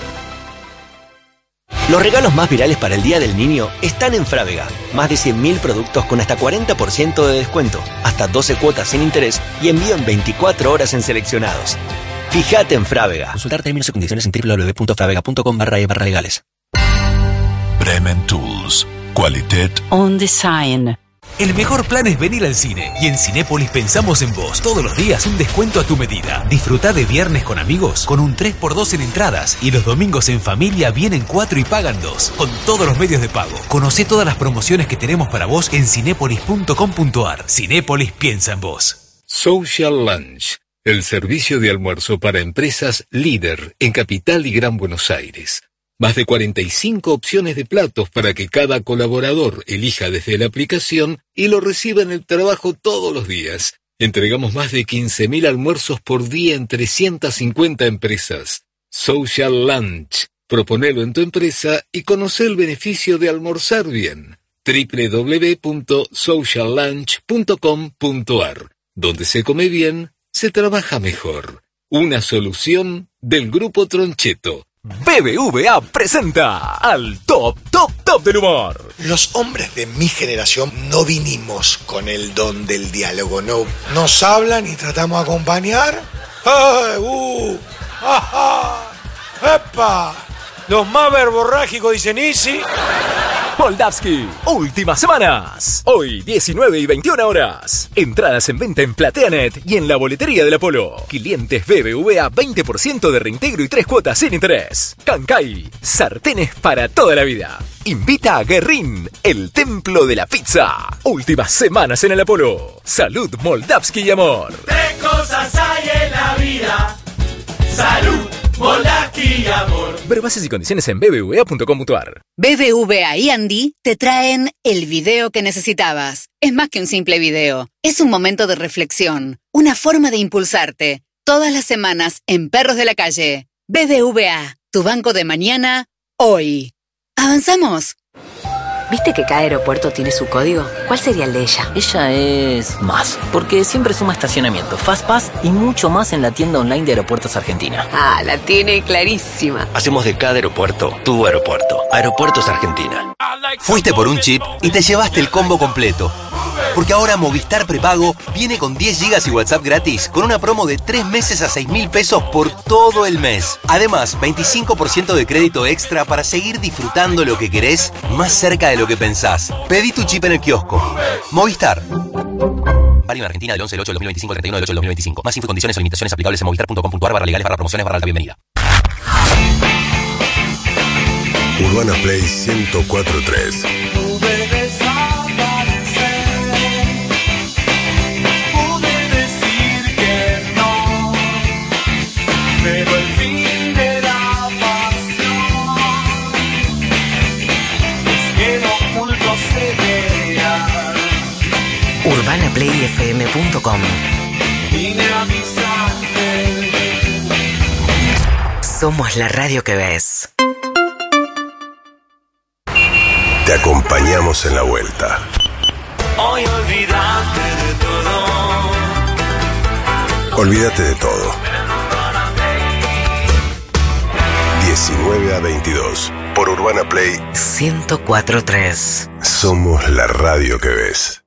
S16: Los regalos más virales para el Día del Niño están en Frávega. Más de cien mil productos con hasta cuarenta por ciento de descuento, hasta doce cuotas sin interés y envío en veinticuatro horas en seleccionados. Fíjate en Frávega. Consultar términos y condiciones en w w w punto fravega punto com barra e barra legales.
S28: Bremen Tools. Qualität
S5: On Design.
S11: El mejor plan es venir al cine. Y en Cinépolis pensamos en vos. Todos los días un descuento a tu medida. Disfrutá de viernes con amigos con un tres por dos en entradas. Y los domingos en familia vienen cuatro y pagan dos. Con todos los medios de pago. Conocé todas las promociones que tenemos para vos en cinépolis punto com punto a r. Cinépolis piensa en vos.
S28: Social Lunch. El servicio de almuerzo para empresas líder en Capital y Gran Buenos Aires. Más de cuarenta y cinco opciones de platos para que cada colaborador elija desde la aplicación y lo reciba en el trabajo todos los días. Entregamos más de quince mil almuerzos por día en trescientas cincuenta empresas. Social Lunch. Proponelo en tu empresa y conoce el beneficio de almorzar bien. w w w punto social lunch punto com punto a r. Donde se come bien, se trabaja mejor. Una solución del Grupo Troncheto.
S11: B B V A presenta al top, top, top del humor.
S14: Los hombres de mi generación no vinimos con el don del diálogo, no. Nos hablan y tratamos de acompañar. ¡Ay, uh! ¡Ajá! ¡Epa! Los más verborrágicos dicen Easy.
S11: Moldavsky, últimas semanas. Hoy, diecinueve y veintiuna horas. Entradas en venta en PlateaNet y en la boletería del Apolo. Clientes B B V A, veinte por ciento de reintegro y tres cuotas sin interés. Cancay, sartenes para toda la vida. Invita a Guerrín, el templo de la pizza. Últimas semanas en el Apolo. Salud, Moldavsky y amor.
S9: Tres cosas hay en la vida. Salud, Moldavsky y amor.
S11: Ver bases y condiciones en b b v a punto com punto a r.
S20: B B V A y Andy te traen el video que necesitabas. Es más que un simple video. Es un momento de reflexión. Una forma de impulsarte. Todas las semanas en Perros de la Calle. B B V A, tu banco de mañana, hoy. ¿Avanzamos?
S5: ¿Viste que cada aeropuerto tiene su código? ¿Cuál sería el de ella?
S17: Ella es más, porque siempre suma estacionamiento, FastPass y mucho más en la tienda online de Aeropuertos Argentina.
S5: Ah, la tiene clarísima.
S16: Hacemos de cada aeropuerto tu aeropuerto. Aeropuertos Argentina.
S18: Fuiste por un chip y te llevaste el combo completo. Porque ahora Movistar Prepago viene con diez gigas y WhatsApp gratis con una promo de tres meses a seis mil pesos por todo el mes. Además, veinticinco por ciento de crédito extra para seguir disfrutando lo que querés más cerca de lo que pensás. Pedí tu chip en el kiosco. Movistar. Válido en Argentina del once del ocho del dos mil veinticinco al treinta y uno del ocho del dos mil veinticinco. Más info y condiciones o limitaciones aplicables en movistar punto com punto a r barra legales barra promociones barra alta bienvenida.
S28: Urbana Play ciento cuatro punto tres.
S5: urbana play f m punto com. Somos la radio que ves.
S28: Te acompañamos en la vuelta.
S9: Hoy olvídate de todo.
S28: Olvídate de todo. diecinueve a veintidós.
S8: Por Urbana Play
S5: ciento cuatro punto tres.
S8: Somos la radio que ves.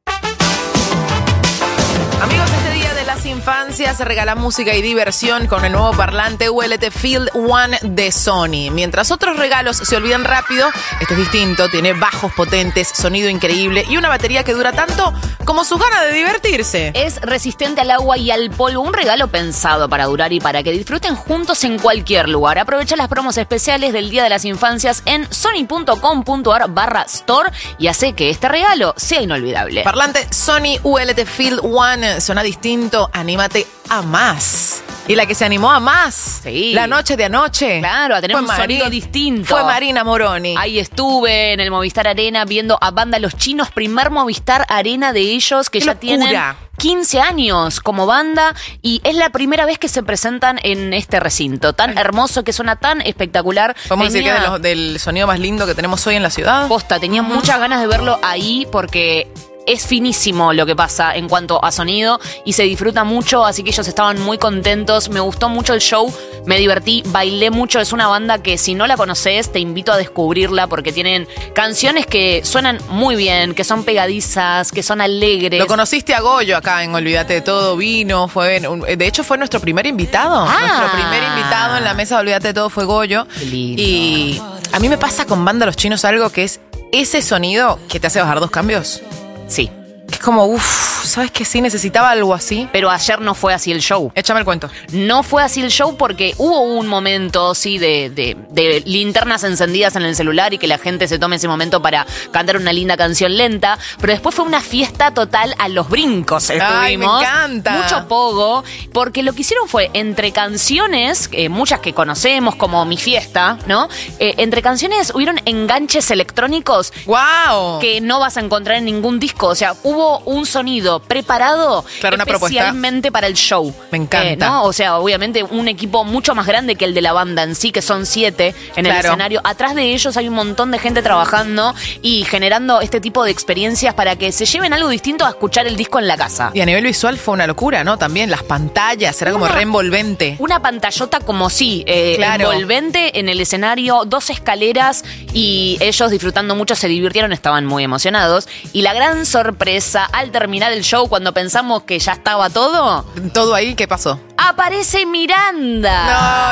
S4: Amigos, este día de las infancias se regala música y diversión con el nuevo parlante U L T Field One de Sony. Mientras otros regalos se olvidan rápido, este es distinto, tiene bajos potentes, sonido increíble y una batería que dura tanto como sus ganas de divertirse.
S2: Es resistente al agua y al polvo, un regalo pensado para durar y para que disfruten juntos en cualquier lugar. Aprovecha las promos especiales del Día de las Infancias en sony.com.ar barra store y hace que este regalo sea inolvidable.
S4: Parlante Sony U L T Field One. Suena distinto, anímate a más. Y la que se animó a más,
S2: sí.
S4: La noche de anoche.
S2: Claro, a tener
S4: fue
S2: un
S4: Mari-
S2: sonido distinto.
S4: Fue Marina Moroni.
S2: Ahí estuve en el Movistar Arena viendo a Banda Los Chinos, primer Movistar Arena de ellos, que
S4: ¡Qué
S2: ya
S4: locura!
S2: tienen quince años como banda y es la primera vez que se presentan en este recinto tan hermoso, que suena tan espectacular.
S4: Podemos
S2: Tenía-
S4: decir que es de los- del sonido más lindo que tenemos hoy en la ciudad.
S2: Posta, tenía muchas ganas de verlo ahí porque es finísimo lo que pasa en cuanto a sonido y se disfruta mucho, así que ellos estaban muy contentos. Me gustó mucho el show, me divertí, bailé mucho. Es una banda que si no la conoces te invito a descubrirla porque tienen canciones que suenan muy bien, que son pegadizas, que son alegres.
S4: Lo conociste a Goyo acá en Olvídate de Todo, vino, fue, de hecho fue nuestro primer invitado.
S2: Ah.
S4: Nuestro primer invitado en la mesa de Olvídate de Todo fue Goyo.
S2: Qué lindo.
S4: Y a mí me pasa con Banda Los Chinos algo que es ese sonido que te hace bajar dos cambios.
S2: Sí.
S4: Es como, uff, ¿sabes qué? Sí, necesitaba algo así.
S2: Pero ayer no fue así el show.
S4: Échame el cuento.
S2: No fue así el show porque hubo un momento, sí, de, de, de linternas encendidas en el celular y que la gente se tome ese momento para cantar una linda canción lenta. Pero después fue una fiesta total a los brincos. Estuvimos.
S4: Ay, me encanta.
S2: Mucho pogo. Porque lo que hicieron fue, entre canciones, eh, muchas que conocemos como Mi Fiesta, ¿no? Eh, entre canciones hubieron enganches electrónicos.
S4: ¡Wow!
S2: Que no vas a encontrar en ningún disco. O sea, hubo un sonido preparado
S4: Claro, una propuesta.
S2: especialmente para el show.
S4: Me encanta.
S2: Eh, ¿no? O sea, obviamente un equipo mucho más grande que el de la banda en sí, que son siete en el
S4: Claro.
S2: escenario. Atrás de ellos hay un montón de gente trabajando y generando este tipo de experiencias para que se lleven algo distinto a escuchar el disco en la casa.
S4: Y a nivel visual fue una locura, ¿no? También las pantallas, era como
S2: Una-
S4: re envolvente.
S2: Una pantallota como sí, eh,
S4: Claro.
S2: envolvente en el escenario, dos escaleras y ellos disfrutando mucho, se divirtieron, estaban muy emocionados. Y la gran sorpresa al terminar el show, cuando pensamos que ya estaba todo,
S4: Todo ahí, ¿qué pasó?
S2: aparece Miranda.
S4: No,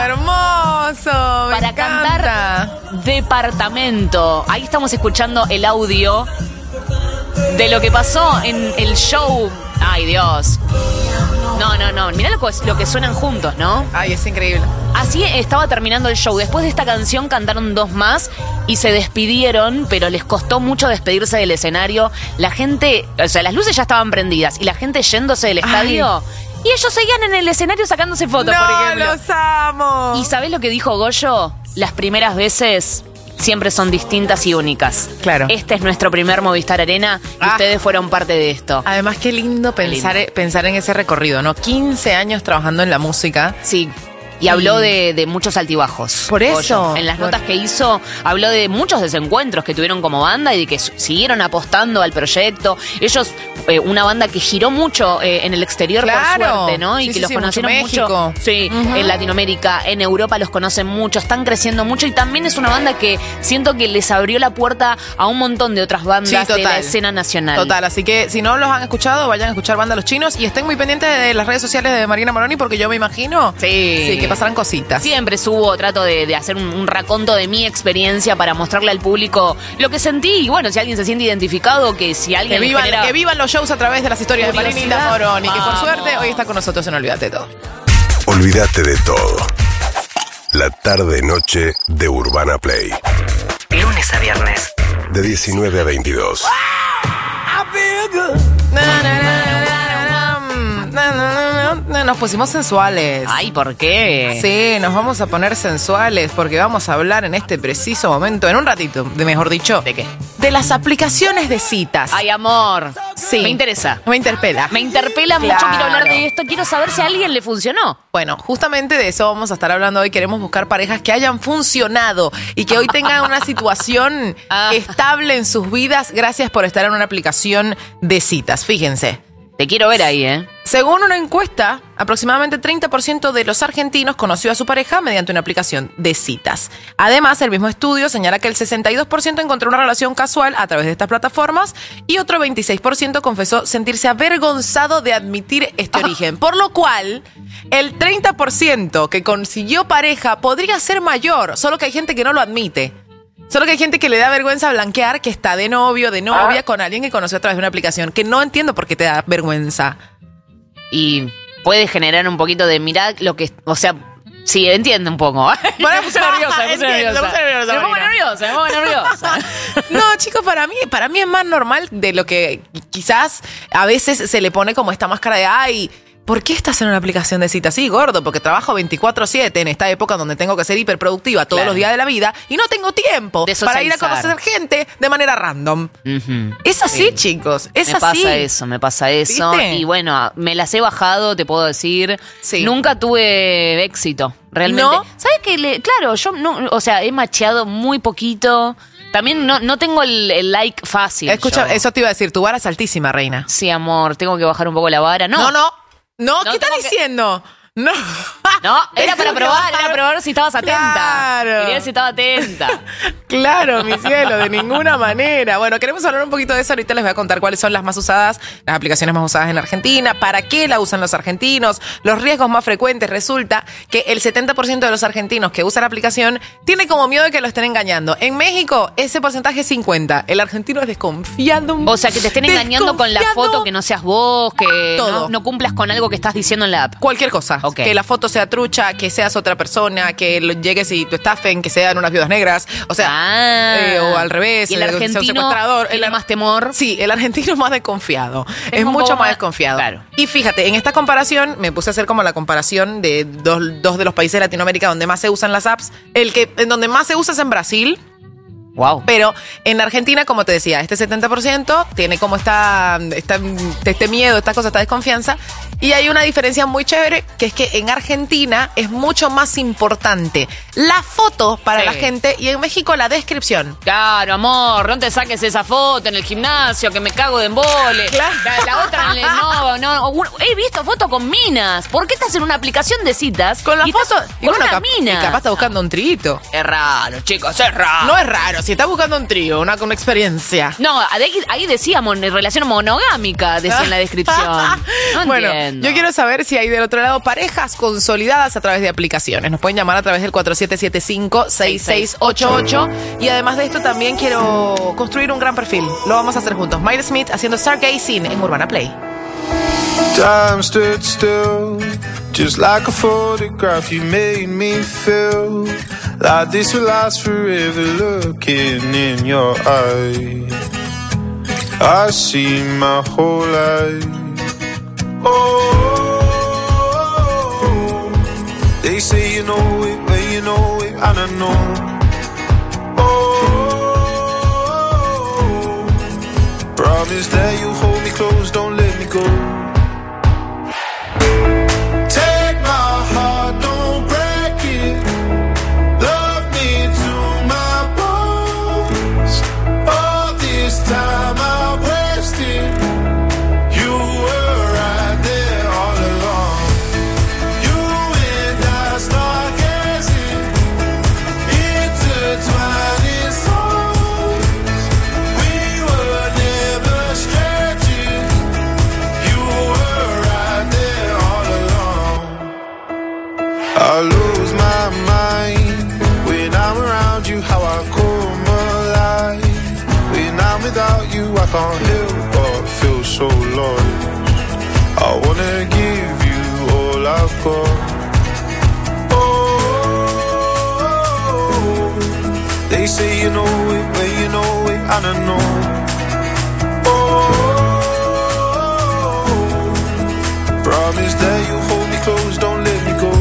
S4: hermoso. me
S2: Para
S4: encanta.
S2: cantar Departamento. Ahí estamos escuchando el audio de lo que pasó en el show. Ay, Dios. No, no, no. Mirá lo que, lo que suenan juntos, ¿no?
S4: Ay, es increíble.
S2: Así estaba terminando el show. Después de esta canción cantaron dos más y se despidieron, pero les costó mucho despedirse del escenario. La gente, o sea, las luces ya estaban prendidas y la gente yéndose del estadio. Y ellos seguían en el escenario sacándose fotos,
S4: no,
S2: por ejemplo.
S4: los amo.
S2: ¿Y sabés lo que dijo Goyo? Las primeras veces siempre son distintas y únicas.
S4: Claro.
S2: Este es nuestro primer Movistar Arena y
S4: Ah.
S2: ustedes fueron parte de esto.
S4: Además, qué lindo pensar,
S2: lindo.
S4: pensar en ese recorrido, ¿no? quince años trabajando en la música.
S2: Sí. Y habló de, de muchos altibajos.
S4: Por
S2: Goyo.
S4: eso.
S2: En las
S4: Por-
S2: notas que hizo, habló de muchos desencuentros que tuvieron como banda y de que su- siguieron apostando al proyecto. Ellos, eh, una banda que giró mucho eh, en el exterior
S4: Claro.
S2: por suerte, ¿no? Y
S4: Sí,
S2: que
S4: sí,
S2: los
S4: sí,
S2: conocieron
S4: mucho
S2: mucho.
S4: México.
S2: Sí,
S4: Ujú.
S2: en Latinoamérica, en Europa los conocen mucho, están creciendo mucho y también es una banda que siento que les abrió la puerta a un montón de otras bandas
S4: Sí,
S2: de la
S4: total.
S2: escena nacional.
S4: Total, así que si no los han escuchado, vayan a escuchar Banda Los Chinos y estén muy pendientes de las redes sociales de Marina Moroni porque yo me imagino
S2: Sí.
S4: sí, que pasarán cositas.
S2: Siempre subo, trato de, de hacer un, un raconto de mi experiencia para mostrarle al público lo que sentí. Y bueno, si alguien se siente identificado, que si
S4: Que
S2: alguien le
S4: vivan,
S2: genera
S4: que vivan los shows a través de las historias de Marinita
S2: curiosidad,
S4: Moroni, que por
S2: vamos.
S4: suerte hoy está con nosotros en Olvídate de Todo.
S8: Olvídate de todo. La tarde-noche de Urbana Play.
S5: Lunes a viernes.
S8: De diecinueve a veintidós.
S4: Na, na, na, na, na, na, na, na, Nos pusimos sensuales.
S2: Ay, ¿por qué?
S4: Sí, nos vamos a poner sensuales porque vamos a hablar en este preciso momento, en un ratito, de mejor dicho.
S2: ¿De qué?
S4: De las aplicaciones de citas.
S2: Ay, amor.
S4: Sí.
S2: Me interesa.
S4: Me interpela.
S2: Me interpela mucho,
S4: Claro.
S2: quiero hablar de esto. Quiero saber si a alguien le funcionó.
S4: Bueno, justamente de eso vamos a estar hablando hoy. Queremos buscar parejas que hayan funcionado y que hoy tengan una situación
S2: Ah.
S4: estable en sus vidas gracias por estar en una aplicación de citas. Fíjense,
S2: Te quiero ver ahí, ¿eh?
S4: Según una encuesta, aproximadamente treinta por ciento de los argentinos conoció a su pareja mediante una aplicación de citas. Además, el mismo estudio señala que el sesenta y dos por ciento encontró una relación casual a través de estas plataformas y otro veintiséis por ciento confesó sentirse avergonzado de admitir este origen. Por lo cual, el treinta por ciento que consiguió pareja podría ser mayor, solo que hay gente que no lo admite. Solo que hay gente que le da vergüenza blanquear que está de novio, de novia, ah. con alguien que conoció a través de una aplicación. Que no entiendo por qué te da vergüenza.
S2: Y puede generar un poquito de mirad lo que... O sea, sí, entiende un poco.
S4: Bueno,
S2: me puse nerviosa, me puse nerviosa.
S4: Me puse nerviosa,
S2: me pongo nerviosa, me pongo nerviosa.
S4: No, chicos, para mí, para mí es más normal de lo que quizás a veces se le pone como esta máscara de ay... ¿Por qué estás en una aplicación de citas? Sí, gordo, porque trabajo veinticuatro siete en esta época donde tengo que ser hiperproductiva todos claro. los días de la vida y no tengo tiempo para ir a conocer gente de manera random. Uh-huh. Es así, sí. chicos, es
S2: me
S4: así.
S2: Me pasa eso, me pasa eso. ¿Viste? Y bueno, me las he bajado, te puedo decir. Sí. Nunca tuve éxito, realmente. ¿No? ¿Sabes qué? Le, claro, yo, no, o sea, he macheado muy poquito. También no, no tengo el, el like fácil.
S4: Escucha,
S2: yo.
S4: Eso te iba a decir, tu vara es altísima, reina.
S2: Sí, amor, tengo que bajar un poco la vara. No,
S4: no. no. No, ¿qué no, estás diciendo? Que... No.
S2: No, era para probar, era para probar si estabas atenta.
S4: Claro.
S2: Quería ver si estaba atenta.
S4: Claro, mi cielo, de ninguna manera. Bueno, queremos hablar un poquito de eso. Ahorita les voy a contar cuáles son las más usadas, las aplicaciones más usadas en Argentina, para qué la usan los argentinos, los riesgos más frecuentes. Resulta que el setenta por ciento de los argentinos que usan la aplicación tiene como miedo de que lo estén engañando. En México, ese porcentaje es cincuenta. El argentino es desconfiado.
S2: O sea, que te estén engañando con la foto, que no seas vos, que no, no cumplas con algo que estás diciendo en la app.
S4: Cualquier cosa. Okay. Que la foto sea trucha, que seas otra persona, que llegues y te estafen, que sean unas viudas negras, o sea, ah, eh, o al revés,
S2: y el argentino sea un secuestrador,
S4: tiene
S2: el más temor.
S4: Sí, el argentino es más desconfiado, es, es mucho más desconfiado.
S2: Claro.
S4: Y fíjate, en esta comparación, me puse a hacer como la comparación de dos, dos de los países de Latinoamérica donde más se usan las apps, el que en donde más se usa es en Brasil.
S2: Wow.
S4: Pero en Argentina, como te decía, este setenta por ciento tiene como esta, esta, este miedo, esta cosa, esta desconfianza. Y hay una diferencia muy chévere, que es que en Argentina es mucho más importante la foto para sí. la gente y en México la descripción.
S2: Claro, amor, no te saques esa foto en el gimnasio que me cago de embole. Claro. La, la otra, no, no. He visto fotos con minas. ¿Por qué estás en una aplicación de citas?
S4: Con la foto,
S2: y con bueno, una
S4: cap-
S2: mina.
S4: Y capaz estás buscando un trito.
S2: Es raro, chicos, es raro.
S4: No es raro. Si estás buscando un trío, una, una experiencia.
S2: No, ahí, ahí decíamos relación monogámica, decía en la descripción. No
S4: bueno,
S2: entiendo.
S4: Yo quiero saber si hay del otro lado parejas consolidadas a través de aplicaciones. Nos pueden llamar a través del cuatro siete siete cinco, seis seis ocho ocho. Y además de esto también quiero construir un gran perfil. Lo vamos a hacer juntos. Miles Smith haciendo Stargazing en Urbana Play.
S3: Time stood still, just like a photograph. You made me feel like this will last forever. Looking in your eyes, I see my whole life. Oh, they say you know it, but you know it, and I know. Oh, promise that you'll hold me close, don't let me go. I lose my mind when I'm around you, how I come alive. When I'm without you, I can't help but feel so lost. I wanna give you all I've got. Oh, they say you know it, but you know it, and I know. Oh, promise that you'll hold me close, don't let me go.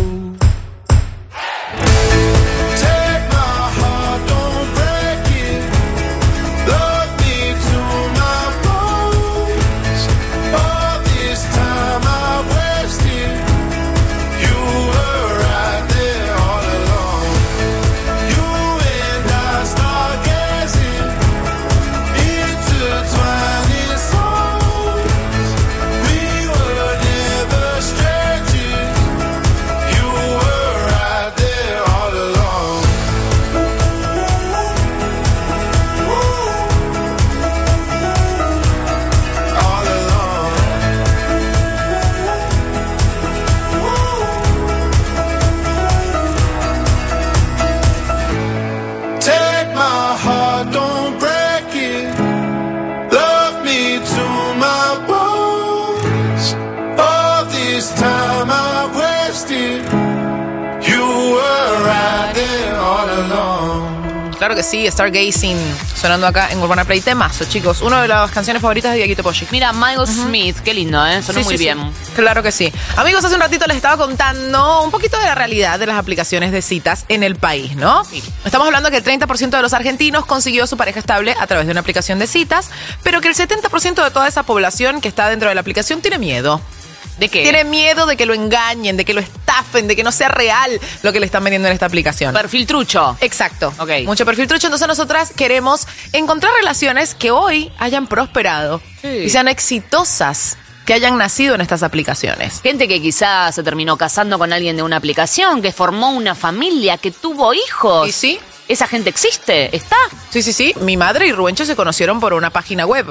S3: We
S4: claro que sí. Stargazing, sonando acá en Urbana Play. Temazo, chicos. Una de las canciones favoritas de Dieguito Poggi.
S2: Mira, Miles Smith, qué lindo, ¿eh? Sonó
S4: Sí,
S2: muy
S4: sí,
S2: bien.
S4: sí. Claro que sí. Amigos, hace un ratito les estaba contando un poquito de la realidad de las aplicaciones de citas en el país, ¿no? Sí. Estamos hablando que el treinta por ciento de los argentinos consiguió su pareja estable a través de una aplicación de citas, pero que el setenta por ciento de toda esa población que está dentro de la aplicación tiene miedo.
S2: ¿De qué?
S4: Tiene miedo de que lo engañen, de que lo estafen, de que no sea real lo que le están vendiendo en esta aplicación.
S2: Perfil trucho.
S4: Exacto.
S2: Ok.
S4: Mucho perfil trucho. Entonces nosotras queremos encontrar relaciones que hoy hayan prosperado
S2: Sí.
S4: y sean exitosas, que hayan nacido en estas aplicaciones.
S2: Gente que quizás se terminó casando con alguien de una aplicación, que formó una familia, que tuvo hijos.
S4: ¿Y sí?
S2: ¿Esa gente existe? ¿Está?
S4: Sí, sí, sí. Mi madre y Rubencho se conocieron por una página web.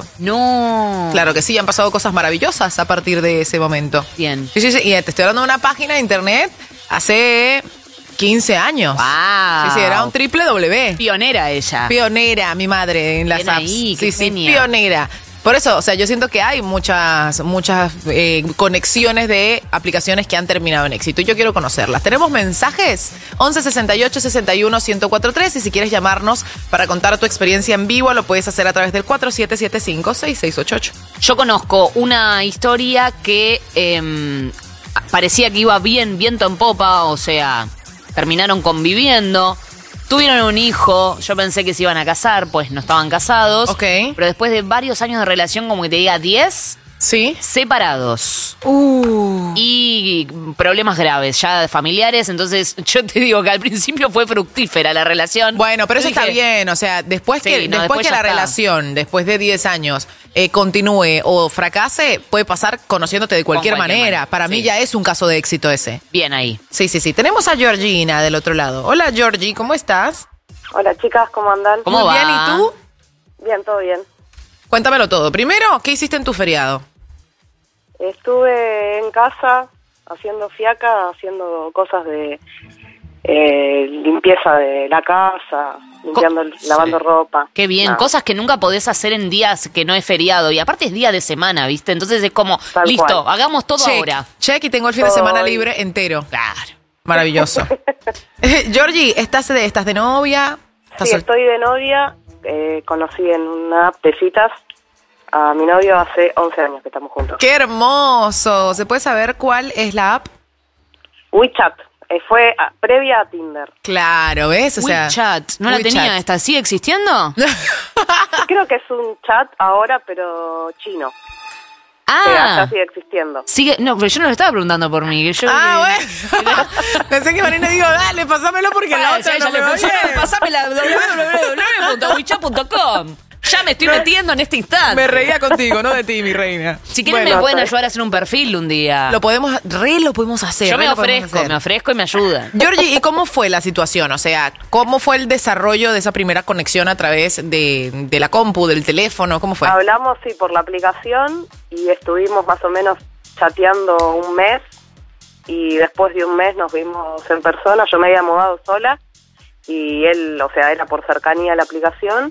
S2: No.
S4: Claro que sí, han pasado cosas maravillosas a partir de ese momento.
S2: Bien.
S4: Sí, sí, sí. Y te estoy hablando de una página de internet hace quince años.
S2: Wow.
S4: Sí, sí, era un triple W.
S2: Pionera ella.
S4: Pionera, mi madre, en las
S2: Bien
S4: apps.
S2: ahí, qué
S4: sí, sí,
S2: genia.
S4: pionera. Por eso, o sea, yo siento que hay muchas, muchas eh, conexiones de aplicaciones que han terminado en éxito y yo quiero conocerlas. ¿Tenemos mensajes? once sesenta y ocho sesenta y uno ciento cuarenta y tres y si quieres llamarnos para contar tu experiencia en vivo, lo puedes hacer a través del cuatro siete siete cinco seis seis ocho ocho.
S2: Yo conozco una historia que eh, parecía que iba bien, viento en popa, o sea, terminaron conviviendo. Tuvieron un hijo, yo pensé que se iban a casar, pues no estaban casados.
S4: Ok.
S2: Pero después de varios años de relación, como que te diga diez,
S4: ¿sí?
S2: Separados.
S4: Uh.
S2: Y problemas graves, ya familiares. Entonces, yo te digo que al principio fue fructífera la relación.
S4: Bueno, pero eso
S2: Yo
S4: está
S2: dije,
S4: bien, o sea, después
S2: Sí,
S4: que,
S2: no,
S4: después
S2: después
S4: que
S2: ya
S4: la
S2: está.
S4: relación, después de diez años, eh, continúe o fracase, puede pasar conociéndote de cualquier,
S2: cualquier
S4: manera.
S2: manera,
S4: Para
S2: sí.
S4: mí ya es un caso de éxito ese.
S2: Bien ahí.
S4: Sí, sí, sí. Tenemos a Georgina del otro lado. Hola, Georgie, ¿cómo estás?
S7: Hola chicas, ¿cómo andan?
S2: ¿Cómo
S4: Muy
S2: va?
S4: bien, ¿y tú?
S7: Bien, todo bien.
S4: Cuéntamelo todo. Primero, ¿qué hiciste en tu feriado?
S7: Estuve en casa haciendo fiaca, haciendo cosas de eh, limpieza de la casa, limpiando, lavando ropa.
S2: Qué bien,
S7: Nada.
S2: cosas que nunca podés hacer en días que no es feriado. Y aparte es día de semana, ¿viste? Entonces es como,
S7: Tal
S2: listo,
S7: cual.
S2: hagamos todo
S4: Check,
S2: ahora.
S4: check y tengo el fin de
S7: Todo
S4: semana
S7: hoy.
S4: libre entero.
S2: Claro.
S4: Maravilloso. Eh, Georgie, ¿estás de, ¿estás de novia? ¿Estás
S7: Sí,
S4: sol-
S7: estoy de novia. Eh, conocí en una app de citas a mi novio hace once años que estamos juntos.
S4: ¡Qué hermoso! ¿Se puede saber cuál es la app?
S7: WeChat. Eh, fue ah, previa a Tinder.
S4: Claro, ¿ves? O sea,
S2: WeChat, ¿no la
S4: WeChat.
S2: tenía esta? ¿Sigue existiendo?
S7: Creo que es un chat ahora, pero chino. Que
S2: Ah,
S7: allá sigue existiendo.
S2: sigue, no, pero yo no lo estaba preguntando por mí. que Yo,
S4: Ah,
S2: eh,
S4: bueno. Pensé que Marina digo, dale, pasámelo porque la
S2: Ah,
S4: otra
S2: ya,
S4: no
S2: ya
S4: me
S2: le
S4: va
S2: puse,
S4: bien.
S2: pasame la doble u doble u doble u punto wechat punto com. Ya me estoy metiendo en este instante.
S4: Me reía contigo, no de ti, mi reina.
S2: Si quieren
S4: Bueno,
S2: me pueden
S7: está-
S2: ayudar a hacer un perfil un día.
S4: Lo podemos, re lo podemos hacer.
S2: Yo
S4: re
S2: me
S4: lo podemos
S2: ofrezco,
S4: hacer.
S2: me ofrezco y me ayudan.
S4: Georgie, ¿y cómo fue la situación? O sea, ¿cómo fue el desarrollo de esa primera conexión a través de, de la compu, del teléfono? ¿Cómo fue?
S7: Hablamos, sí, por la aplicación y estuvimos más o menos chateando un mes y después de un mes nos vimos en persona. Yo me había mudado sola y él, o sea, era por cercanía a la aplicación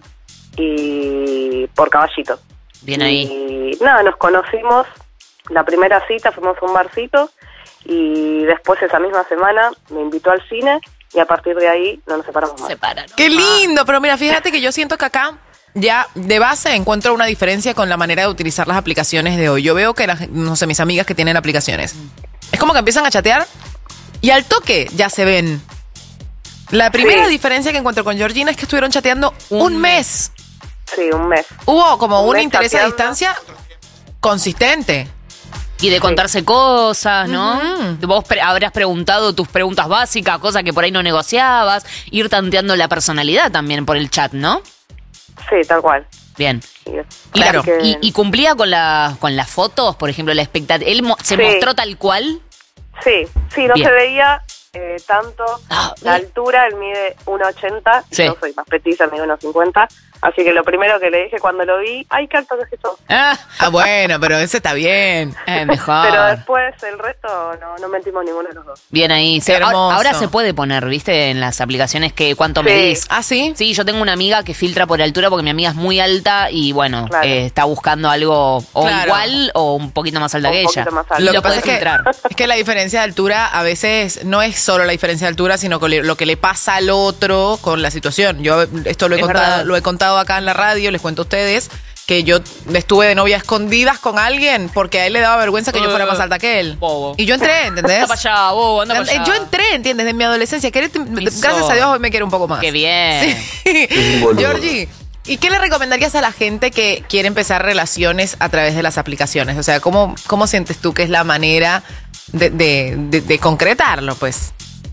S7: y por Caballito.
S2: Bien ahí.
S7: Y nada, nos conocimos, la primera cita fuimos a un barcito y después esa misma semana me invitó al cine y a partir de ahí no nos separamos más.
S2: Separaron.
S4: ¡Qué lindo! Pero mira, fíjate que yo siento que acá ya de base encuentro una diferencia con la manera de utilizar las aplicaciones de hoy. Yo veo que, las, no sé, mis amigas que tienen aplicaciones, es como que empiezan a chatear y al toque ya se ven. La primera
S7: Sí.
S4: diferencia que encuentro con Georgina es que estuvieron chateando un,
S2: Un
S4: mes.
S7: Sí, un mes.
S4: Hubo como
S7: Un
S4: un
S7: mes
S4: interés a
S7: chateando.
S4: distancia consistente.
S2: Y de contarse cosas, ¿no?
S4: Ujú.
S2: Vos pre- habrás preguntado tus preguntas básicas, cosas que por ahí no negociabas. Ir tanteando la personalidad también por el chat, ¿no?
S7: Sí, tal cual.
S2: Bien.
S7: Y,
S2: Y,
S4: Claro.
S7: que-
S2: y, y cumplía con, la, con las fotos, por ejemplo, la expectativa. ¿Él mo- se
S7: Sí.
S2: mostró tal cual?
S7: Sí, sí, no
S2: Bien.
S7: se veía eh, tanto
S2: Ah,
S7: la
S2: bien.
S7: altura, él mide uno ochenta,
S2: Sí.
S7: yo soy más petiza, mido uno cincuenta, Así que lo primero que le dije cuando lo vi, ¡ay, qué alto que es eso!
S4: Ah, ah, bueno, pero ese está bien.
S2: Eh, mejor.
S7: Pero después el resto no, no mentimos ninguno de los dos.
S2: Bien ahí. Se,
S4: Hermoso.
S2: ahora, ahora se puede poner, ¿viste? En las aplicaciones que cuánto
S7: Sí.
S2: medís.
S4: ¿Ah, sí?
S2: Sí, yo tengo una amiga que filtra por altura porque mi amiga es muy alta y bueno,
S7: Claro.
S2: eh, está buscando algo o
S4: Claro.
S2: igual o un poquito más alta
S7: Un
S2: que ella.
S7: poquito más alta.
S2: Y
S4: Lo
S2: lo,
S4: que pasa
S2: puede
S4: es que,
S2: filtrar.
S4: es que la diferencia de altura a veces no es solo la diferencia de altura, sino que le- lo que le pasa al otro con la situación. Yo esto lo he,
S2: Es
S4: contado,
S2: verdad.
S4: lo he contado acá en la radio, les cuento a ustedes que yo estuve de novia a escondidas con alguien porque a él le daba vergüenza que yo fuera más alta que él.
S2: Bobo.
S4: Y yo entré, ¿entendés?
S2: Anda para allá, bobo, anda para
S4: Eh,
S2: allá.
S4: Yo entré, ¿entiendes? De mi adolescencia. Querete-
S2: Hizo.
S4: gracias a Dios hoy me quiero un poco más.
S2: Qué bien.
S4: Sí. Georgie, ¿y qué le recomendarías a la gente que quiere empezar relaciones a través de las aplicaciones? O sea, ¿cómo, cómo sientes tú que es la manera de, de, de- de concretarlo, pues?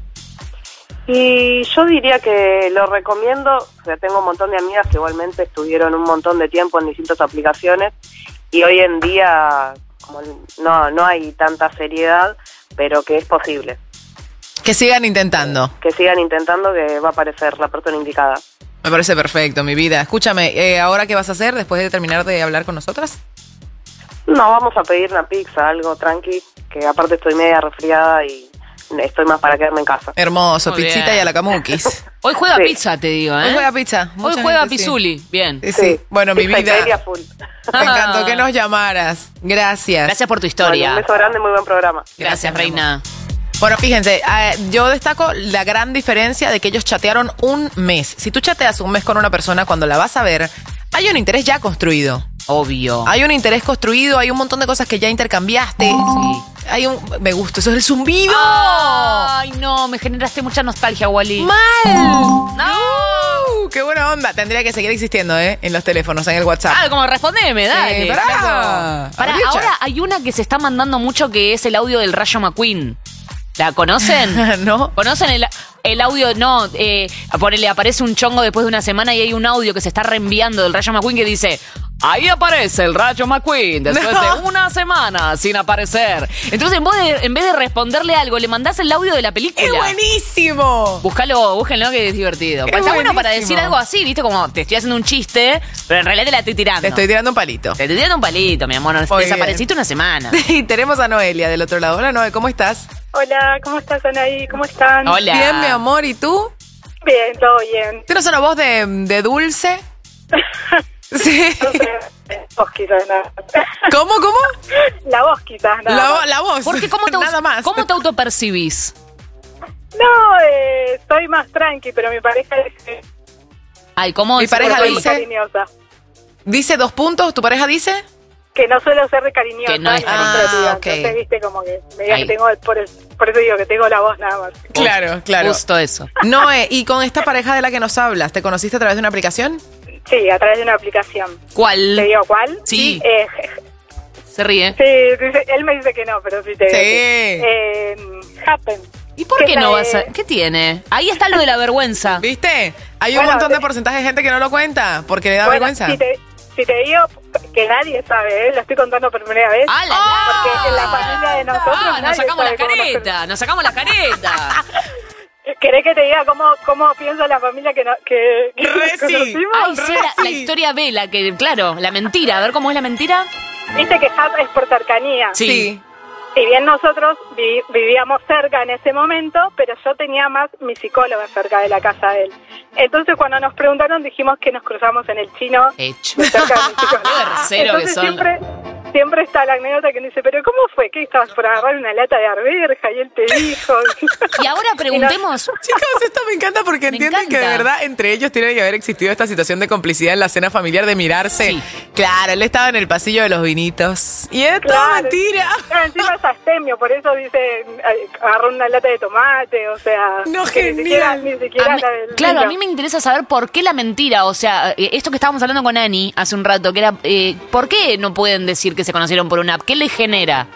S7: Y yo diría que lo recomiendo, o sea, tengo un montón de amigas que igualmente estuvieron un montón de tiempo en distintas aplicaciones y hoy en día como no, no hay tanta seriedad, pero que es posible.
S4: Que sigan intentando.
S7: Que sigan intentando, que va a aparecer la persona indicada.
S4: Me parece perfecto, mi vida. Escúchame, eh, ¿ahora qué vas a hacer después de terminar de hablar con nosotras?
S7: No, vamos a pedir una pizza, algo tranqui, que aparte estoy media resfriada y estoy más para quedarme en casa.
S4: Hermoso,
S2: Muy
S4: pizzita
S2: bien.
S4: y a la camukis.
S2: Hoy juega
S7: Sí.
S2: pizza, te digo, ¿eh?
S4: Hoy juega pizza.
S2: Hoy
S4: Mucha
S2: juega
S4: gente, sí.
S2: Pizzuli. Bien.
S4: Sí, sí. Bueno, mi
S7: Pizza y
S4: vida,
S7: feria full.
S4: me encantó que nos llamaras. Gracias.
S2: Gracias por tu
S7: Bueno,
S2: historia.
S7: un beso grande, muy buen programa.
S2: Gracias, reina.
S4: Bueno, fíjense, eh, yo destaco la gran diferencia de que ellos chatearon un mes. Si tú chateas un mes con una persona, cuando la vas a ver, hay un interés ya construido.
S2: Obvio.
S4: Hay un interés construido, hay un montón de cosas que ya intercambiaste.
S2: Sí.
S4: Hay un... Me gusta, eso es el zumbido.
S2: Ay, no, me generaste mucha nostalgia, Wally.
S4: ¡Mal!
S2: No.
S4: Uh, ¡Qué buena onda! Tendría que seguir existiendo, ¿eh? En los teléfonos, en el WhatsApp.
S2: Ah, como respondeme, dale.
S4: Sí, pará.
S2: flaco. Pará,
S4: Abrí el
S2: ahora
S4: chat.
S2: hay una que se está mandando mucho que es el audio del Rayo McQueen. ¿La conocen?
S4: ¿No?
S2: ¿Conocen el, el audio? No, eh, ponele, aparece un chongo después de una semana y hay un audio que se está reenviando del Rayo McQueen que dice: ahí aparece el Rayo McQueen después
S4: No.
S2: de una semana sin aparecer. Entonces, en vez, de, en vez de responderle algo, le mandás el audio de la película.
S4: ¡Es buenísimo!
S2: Búscalo, búsquenlo que es divertido.
S4: Es
S2: Pues está bueno para
S4: buenísimo.
S2: decir algo así, ¿viste? Como te estoy haciendo un chiste, pero en realidad te la estoy tirando.
S4: Te estoy tirando un palito.
S2: Te estoy tirando un palito, mi amor.
S4: Muy
S2: Desapareciste una semana.
S4: Y tenemos a Noelia del otro lado. Hola, Noe, ¿cómo estás?
S6: Hola, ¿cómo estás, Anaí? ¿Cómo están?
S2: Hola.
S4: Bien, mi amor, ¿y tú?
S6: Bien, todo bien.
S4: ¿Tienes una voz de, de dulce? Sí.
S6: No sé, vos quizás nada.
S4: ¿Cómo, cómo?
S6: La voz quizás nada.
S4: La,
S6: más.
S4: la voz.
S2: Porque ¿cómo te,
S4: Nada más.
S2: ¿cómo te autopercibís?
S6: No, eh, estoy más tranqui, pero mi pareja dice
S2: Ay, ¿cómo
S4: Mi
S2: se-
S4: pareja
S6: que soy
S4: dice-
S6: cariñosa.
S4: Dice dos puntos, ¿tu pareja dice?
S6: Que no suelo ser de cariñosa
S2: Que no es
S6: ni
S2: cariñosa.
S6: demostrativa.
S4: Ah, ok.
S6: Entonces, viste, como que me diga
S2: Ahí.
S6: que tengo, por, el- por eso digo que tengo la voz nada más.
S4: Claro, claro.
S2: Justo eso.
S4: Noe, ¿y con esta pareja de la que nos hablas, te conociste a través de una aplicación?
S6: Sí, a través de una aplicación.
S2: ¿Cuál?
S6: ¿Te digo cuál?
S2: Sí.
S6: Eh,
S2: Se ríe.
S6: sí, dice- él me dice que no, pero sí te digo.
S4: Sí.
S6: Eh, Happen.
S2: ¿Y por
S6: ¿Qué
S2: qué
S6: tal,
S2: no vas a...?
S6: eh?
S2: ¿Qué tiene? Ahí está lo de la vergüenza.
S4: ¿Viste? Hay un
S6: Bueno,
S4: montón de
S6: te-
S4: porcentaje de gente que no lo cuenta porque le da
S6: Bueno,
S4: vergüenza.
S6: Si te, si te digo que nadie sabe, ¿eh? Lo estoy contando por primera vez.
S2: ¡Ah, la, la!
S6: Porque en la familia de nosotros
S2: Ah, nos
S6: nadie
S2: sacamos la
S6: sabe cómo nos
S2: careta, nos sacamos la careta.
S6: ¿Querés que te diga cómo, cómo piensa la familia que, no, que, que
S4: Re
S6: nos
S4: sí.
S6: conocimos?
S2: Ay, sí, la, la historia vela, que claro, la mentira. A ver cómo es la mentira.
S6: Viste que Hub es por cercanía.
S2: Sí.
S6: Si bien nosotros vi- vivíamos cerca en ese momento, pero yo tenía más mi psicóloga cerca de la casa de él. Entonces cuando nos preguntaron dijimos que nos cruzamos en el chino
S2: Hecho.
S6: cerca de mi psicóloga.
S2: Qué grosero que
S6: Entonces
S2: son.
S6: siempre, siempre está la anécdota que me dice, pero ¿cómo fue? ¿Qué estabas por agarrar una lata de arberja? Y él te dijo.
S2: Y ahora preguntemos.
S4: Chicos, esto me encanta porque
S2: Me
S4: entienden que de
S2: encanta.
S4: verdad entre ellos tiene que haber existido esta situación de complicidad en la cena familiar de mirarse.
S2: Sí.
S4: Claro, él estaba en el pasillo de los vinitos. Y es toda
S6: Claro.
S4: mentira.
S6: Claro, encima es astemio, por eso dice, ay, agarró una lata de tomate, o sea...
S4: No,
S6: que ni siquiera,
S4: genial.
S6: ni siquiera
S2: A mí-
S6: la del
S2: claro, a
S6: vino.
S2: mí me interesa saber por qué la mentira. O sea, eh, esto que estábamos hablando con Ani hace un rato, que era, eh, ¿por qué no pueden decir que se conocieron por una app? ¿Qué les genera?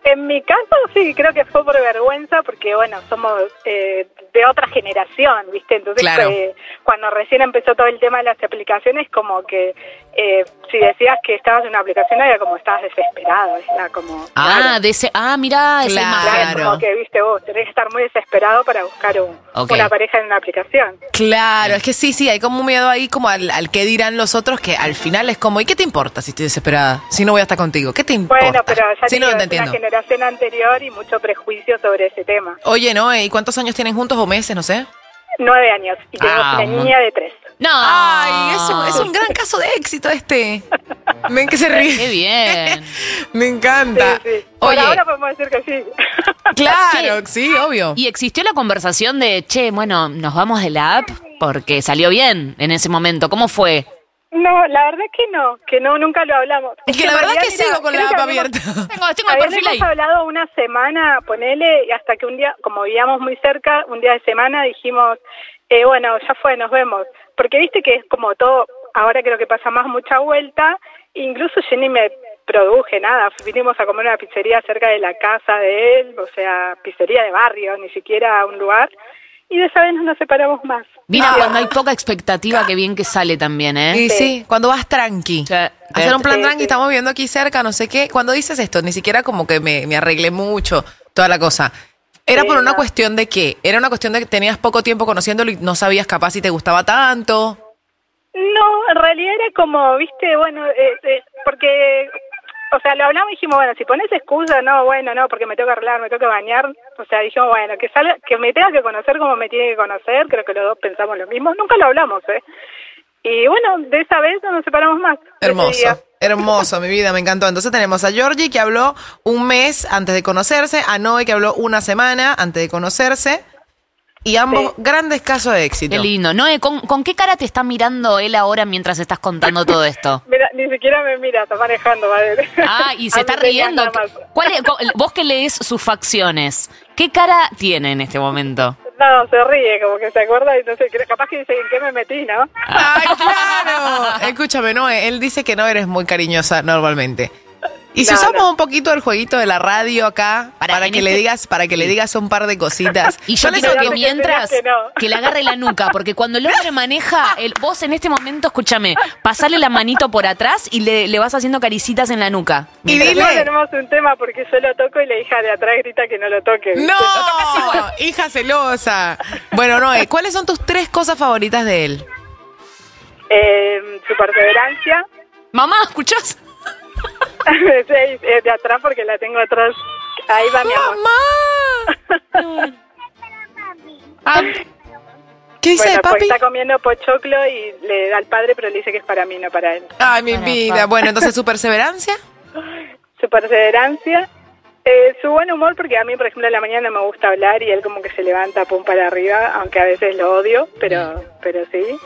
S6: En mi caso, sí, creo que fue por vergüenza, porque, bueno, somos eh, de otra generación, ¿viste? Entonces,
S4: Claro.
S6: eh, cuando recién empezó todo el tema de las aplicaciones, como que eh, si decías que estabas en una aplicación, era como estabas desesperado, era como...
S2: Ah,
S6: claro.
S2: de ese, ah, mirá, esa
S6: Claro,
S2: imagen.
S6: como que, viste, vos tenés que estar muy desesperado para buscar un,
S2: Ok.
S6: una pareja en una aplicación.
S4: Claro, es que sí, sí, hay como un miedo ahí como al, al qué dirán los otros, que al final es como, ¿y qué te importa si estoy desesperada? Si no voy a estar contigo, ¿qué te importa?
S6: Bueno, pero ya
S4: Sí,
S6: te
S4: no,
S6: digo,
S4: te
S6: es una
S4: entiendo.
S6: generación anterior y mucho prejuicio sobre ese tema.
S4: Oye, ¿no? ¿Y cuántos años tienen juntos o meses? No sé.
S6: Nueve años y tenemos
S4: Ah,
S6: una
S4: un mon-
S6: niña de tres.
S2: No.
S4: Ay, es un, es un gran caso de éxito este. Ven que se ríe.
S2: Qué bien.
S4: Me encanta.
S6: Sí, sí. Por
S4: Oye,
S6: ahora podemos decir que sí.
S4: claro, sí, obvio.
S2: Y existió la conversación de, che, bueno, nos vamos de la app porque salió bien en ese momento. ¿Cómo fue?
S6: No, la verdad es que no, que no, nunca lo hablamos.
S4: Es que
S6: En
S4: la verdad
S6: realidad,
S4: es que sigo con la
S6: creo
S4: app
S6: que habíamos-
S4: abierta.
S2: Tengo, tengo el perfil ahí.
S6: Habíamos hablado una semana, ponele, y hasta que un día, como vivíamos muy cerca, un día de semana dijimos, eh, bueno, ya fue, nos vemos. Porque viste que es como todo, ahora creo que pasa más mucha vuelta, incluso yo ni me produje nada, vinimos a comer una pizzería cerca de la casa de él, o sea, pizzería de barrio, ni siquiera un lugar, y de esa vez no nos separamos más.
S2: Mira,
S6: Ah.
S2: cuando hay poca expectativa, qué bien que sale también, ¿eh?
S4: Y sí, cuando vas tranqui. Hacer un plan
S6: Sí,
S4: tranqui,
S6: sí.
S4: estamos viendo aquí cerca, no sé qué. Cuando dices esto, ni siquiera como que me, me arreglé mucho, toda la cosa. ¿Era
S6: Sí,
S4: por una
S6: no.
S4: cuestión de qué? ¿Era una cuestión de que tenías poco tiempo conociéndolo y no sabías capaz si te gustaba tanto?
S6: No, en realidad era como, viste, bueno, eh, eh, porque, o sea, lo hablamos y dijimos, bueno, si pones excusa, no, bueno, no, porque me tengo que arreglar, me tengo que bañar, o sea, dijimos, bueno, que salga, que me tenga que conocer como me tiene que conocer, creo que los dos pensamos lo mismo, nunca lo hablamos, ¿eh? Y bueno, de esa vez no nos separamos más. de ese
S4: Hermoso,
S6: día.
S4: hermoso, mi vida, me encantó. Entonces tenemos a Georgie que habló un mes antes de conocerse, a Noé que habló una semana antes de conocerse, y ambos grandes casos de éxito.
S2: Qué lindo. Noé, ¿con, ¿con qué cara te está mirando él ahora mientras estás contando todo esto?
S6: Mira, ni siquiera me mira, está manejando, ¿vale?
S2: Ah, y se
S6: A
S2: está
S6: mí tenía
S2: riendo.
S6: nada más.
S2: ¿Cuál es- co- vos que lees sus facciones, ¿qué cara tiene en este momento?
S6: No, se ríe, como que se acuerda y no sé, capaz que dice, ¿en qué me metí, no?
S4: ¡Ay, claro! Escúchame, Noé, él dice que no eres muy cariñosa normalmente. Y si
S6: No,
S4: usamos
S6: no.
S4: un poquito el jueguito de la radio acá, para,
S2: Para, en
S4: que le
S2: este-
S4: digas, para que le digas un par de cositas.
S2: Y yo
S4: ¿Cuáles
S2: quiero
S4: son
S2: que
S4: tus-
S2: mientras,
S6: que no.
S2: que le agarre la nuca, porque cuando el hombre maneja, el, vos en este momento, escúchame, pasale la manito por atrás y le, le vas haciendo caricitas en la nuca.
S4: Y
S6: Pero
S4: dile-
S6: no tenemos un tema porque yo lo toco y la hija de atrás grita que no lo toque. ¿viste?
S4: ¡No! ¡Hija celosa! Bueno, Noé, ¿cuáles son tus tres cosas favoritas de él?
S6: Eh, su perseverancia.
S2: Mamá, ¿escuchás?
S6: Sí, eh, de atrás porque la tengo atrás. Ahí va mi amor.
S4: Ah, ¿qué dice
S6: Bueno, porque
S4: papi?
S6: está comiendo pochoclo y le da al padre, pero le dice que es para mí, no para él.
S4: Ay, mi
S2: Para,
S4: vida.
S2: pa.
S4: Bueno, entonces su perseverancia.
S6: Su perseverancia. Eh, su buen humor, porque a mí, por ejemplo, en la mañana me gusta hablar y él como que se levanta pum para arriba, aunque a veces lo odio, pero, pero sí.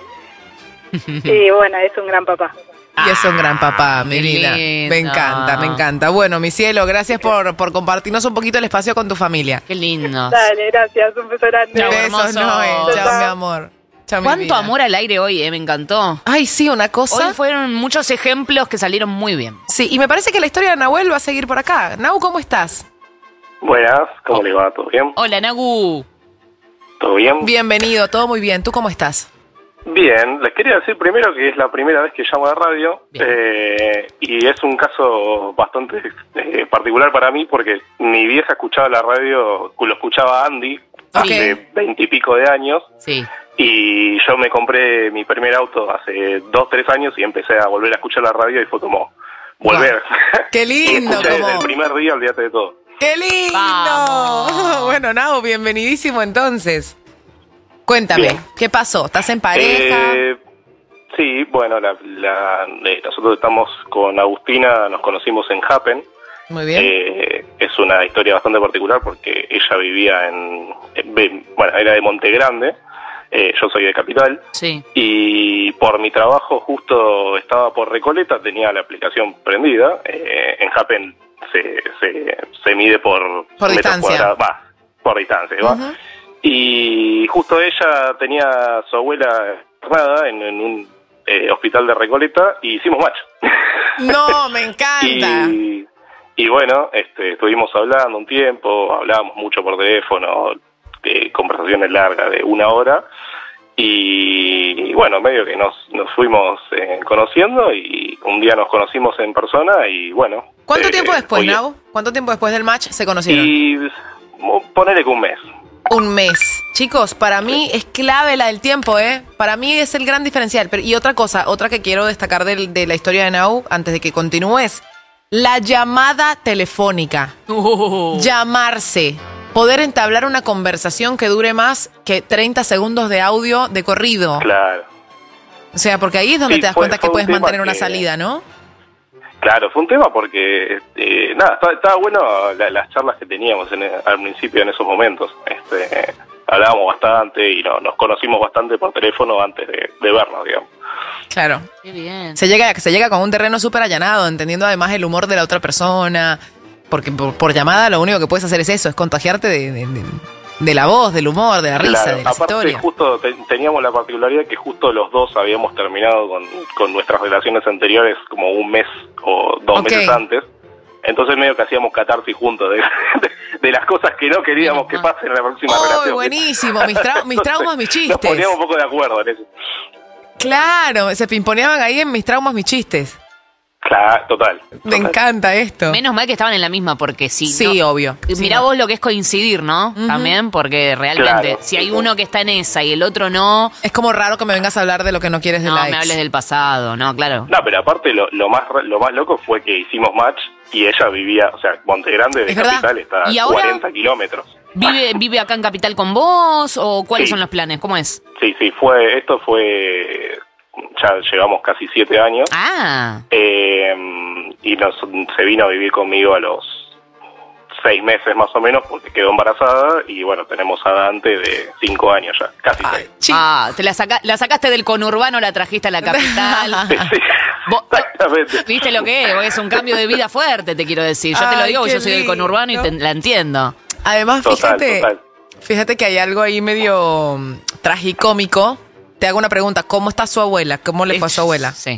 S6: Y bueno, es un gran papá.
S4: Y es un gran papá, mi
S2: qué
S4: vida.
S2: lindo.
S4: Me encanta, me encanta. Bueno, mi cielo, gracias por, por compartirnos un poquito el espacio con tu familia.
S2: Qué lindo.
S6: Dale, gracias, un beso grande.
S2: Chao,
S4: Besos,
S2: hermoso.
S4: Noé. Chao,
S6: Chao.
S4: mi amor. Chao, mi
S2: ¿Cuánto
S4: vida.
S2: amor al aire hoy, eh? Me encantó.
S4: Ay, sí, una cosa.
S2: Hoy fueron muchos ejemplos que salieron muy bien.
S4: Sí, y me parece que la historia de Nahuel va a seguir por acá. Nau, ¿cómo estás?
S1: Buenas, ¿cómo le va? ¿Todo bien?
S2: Hola, Nagu.
S1: ¿Todo bien?
S4: Bienvenido, todo muy bien. ¿Tú cómo estás?
S1: Bien, les quería decir primero que es la primera vez que llamo a la radio eh, y es un caso bastante eh, particular para mí porque mi vieja escuchaba la radio, lo escuchaba Andy hace veintipico de años
S2: Sí.
S1: y yo me compré mi primer auto hace dos, tres años y empecé a volver a escuchar la radio y fue como volver.
S4: ¡Qué
S1: y
S4: lindo!
S1: escuché desde
S4: como-
S1: el primer día, olvídate de todo.
S4: ¡Qué lindo!
S2: Vamos.
S4: Bueno, Nau, bienvenidísimo entonces. Cuéntame,
S1: Bien.
S4: ¿qué pasó? ¿Estás en pareja?
S1: Eh, sí, bueno, la, la- eh, nosotros estamos con Agustina, nos conocimos en Happen.
S4: Muy bien.
S1: Eh, es una historia bastante particular porque ella vivía en, en- ve- bueno, era de Monte Grande, eh, yo soy de Capital,
S2: Sí.
S1: y por mi trabajo justo estaba por Recoleta, tenía la aplicación prendida. Eh, en Happen se, se, se mide por,
S4: Por
S1: metros
S4: distancia.
S1: cuadrados, va, por distancia, ¿va?
S4: Ujú.
S1: Y justo ella tenía a su abuela internada en, en un eh, hospital de Recoleta y hicimos match.
S4: No, me encanta.
S1: y, y bueno, este, estuvimos hablando un tiempo, hablábamos mucho por teléfono, eh, conversaciones largas de una hora, y bueno, medio que nos, nos fuimos eh, conociendo, y un día nos conocimos en persona, y bueno.
S4: ¿Cuánto
S1: eh,
S4: tiempo después,
S1: hoy-
S4: Nau? ¿Cuánto tiempo después del match se conocieron?
S1: Y ponele que un mes.
S4: Un mes. Chicos, para mí es clave la del tiempo, ¿eh? Para mí es el gran diferencial. Pero, y otra cosa, otra que quiero destacar del- de, la historia de Nau, antes de que continúe, es la llamada telefónica.
S2: Uh.
S4: Llamarse. Poder entablar una conversación que dure más que treinta segundos de audio de corrido.
S1: Claro.
S4: O sea, porque ahí es donde
S1: Sí,
S4: te das
S1: fue-
S4: cuenta que
S1: fue un
S4: puedes
S1: tema
S4: mantener una
S1: que-
S4: salida, ¿no?
S1: Claro, fue un tema porque, eh, nada, estaba, estaba bueno la- las charlas que teníamos en, al principio en esos momentos. Este, hablábamos bastante y no, nos conocimos bastante por teléfono antes de, de vernos, digamos.
S4: Claro.
S2: Qué bien.
S4: Se llega, se llega con un terreno súper allanado, entendiendo además el humor de la otra persona. Porque por, por llamada lo único que puedes hacer es eso, es contagiarte de, de- de- de la voz, del humor, de la risa,
S1: Claro,
S4: de las
S1: aparte
S4: historias.
S1: justo te- teníamos la particularidad que justo los dos habíamos terminado con, con nuestras relaciones anteriores como un mes o dos
S4: Ok.
S1: meses antes. Entonces medio que hacíamos catarsis juntos de, de, de las cosas que no queríamos que pasen en la próxima
S4: ¡Oh,
S1: relación.
S4: buenísimo! Mis, trau- mis traumas, mis
S1: Nos
S4: chistes.
S1: poníamos un poco de acuerdo en eso.
S4: Claro, se pimponeaban ahí en mis traumas, mis chistes.
S1: Claro, total.
S4: Me encanta esto.
S2: Menos mal que estaban en la misma, porque si
S4: Sí,
S2: no-
S4: obvio.
S2: Mirá
S4: Sí,
S2: vos lo que es coincidir, ¿no? También, porque realmente,
S1: Claro,
S2: si hay
S1: sí,
S2: uno que está en esa y el otro no,
S4: Es como raro que me vengas a hablar de lo que no quieres de
S2: no
S4: la
S2: me
S4: ex.
S2: hables del pasado, no, claro.
S1: No, pero aparte lo, lo más lo más loco fue que hicimos match y ella vivía, o sea, Monte Grande de
S2: Es verdad.
S1: Capital está a
S2: ¿Y ahora?
S1: cuarenta kilómetros.
S2: ¿Vive, ¿Vive acá en Capital con vos o cuáles
S1: Sí.
S2: son los planes? ¿Cómo es?
S1: Sí, sí, fue, esto fue, ya llevamos casi siete años.
S2: Ah,
S1: Eh, y nos, se vino a vivir conmigo a los seis meses más o menos porque quedó embarazada y bueno, tenemos a Dante de cinco años ya, casi seis.
S2: ah te la, saca- la sacaste del conurbano, la trajiste a la capital. Vos-
S1: Exactamente.
S2: ¿Viste lo que es? Porque es un cambio de vida fuerte, te quiero decir. Yo te lo
S4: Ay,
S2: digo,
S4: qué
S2: yo soy del
S4: lindo.
S2: conurbano y te- la entiendo.
S4: Además,
S1: Total,
S4: fíjate,
S1: total.
S4: fíjate que hay algo ahí medio mm, tragicómico. Te hago una pregunta, ¿cómo está su abuela? ¿Cómo le fue a su abuela?
S2: Sí.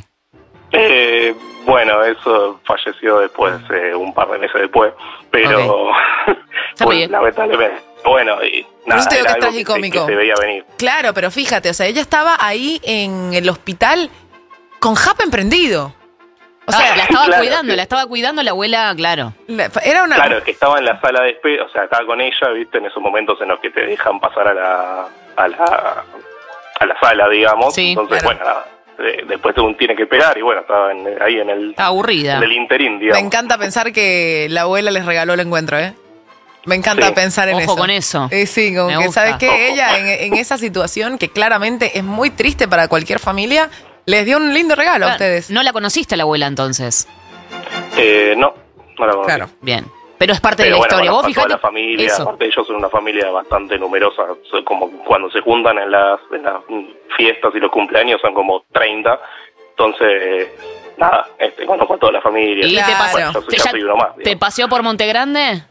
S1: Eh, bueno, eso falleció después, eh, un par de meses después, pero
S4: Está
S1: pues,
S4: bien.
S1: lamentablemente, bueno, y nada,
S4: eso te digo
S1: era
S4: que es
S1: algo que, se-
S4: tragicómico.
S1: que se veía venir.
S4: Claro, pero fíjate, o sea, ella estaba ahí en el hospital con japa emprendido. O sea,
S2: Ah, la estaba
S1: claro,
S2: cuidando,
S1: sí.
S2: la estaba cuidando la abuela, claro.
S4: la- era una...
S1: Claro, que estaba en la sala de espera, o sea, estaba con ella, viste, en esos momentos en los que te dejan pasar a la a la, a la sala, digamos.
S2: Sí,
S1: Entonces,
S2: claro.
S1: bueno, nada, eh, después uno tiene que esperar y bueno, estaba en- ahí en el,
S2: Está aburrida.
S1: en el interín,
S4: Me
S1: digamos.
S4: encanta pensar que la abuela les regaló el encuentro, ¿eh? Me encanta
S1: Sí.
S4: pensar en
S2: Ojo
S4: eso.
S2: con eso.
S4: Eh, sí, como
S2: Me
S4: que,
S2: gusta.
S4: ¿sabes qué?
S1: Ojo.
S4: Ella en, en esa situación que claramente es muy triste para cualquier familia, les dio un lindo regalo a
S2: Claro,
S4: ustedes.
S2: No la conociste a la abuela entonces.
S1: Eh, no, no la conocí.
S4: Claro.
S2: Bien. Pero es parte
S1: Pero
S2: de la
S1: bueno,
S2: historia.
S1: conozco
S2: Vos
S1: a toda
S2: fíjate.
S1: la familia,
S2: eso.
S1: aparte ellos son una familia bastante numerosa, son como cuando se juntan en las, en las fiestas y los cumpleaños son como treinta, entonces, nada, este, conozco a toda la familia.
S2: ¿Y te
S1: Bueno,
S2: pasó?
S1: yo, soy-
S2: ¿Te,
S1: yo
S2: ya-
S1: soy uno más.
S2: ¿Te
S1: digamos.
S2: paseó por Monte Grande?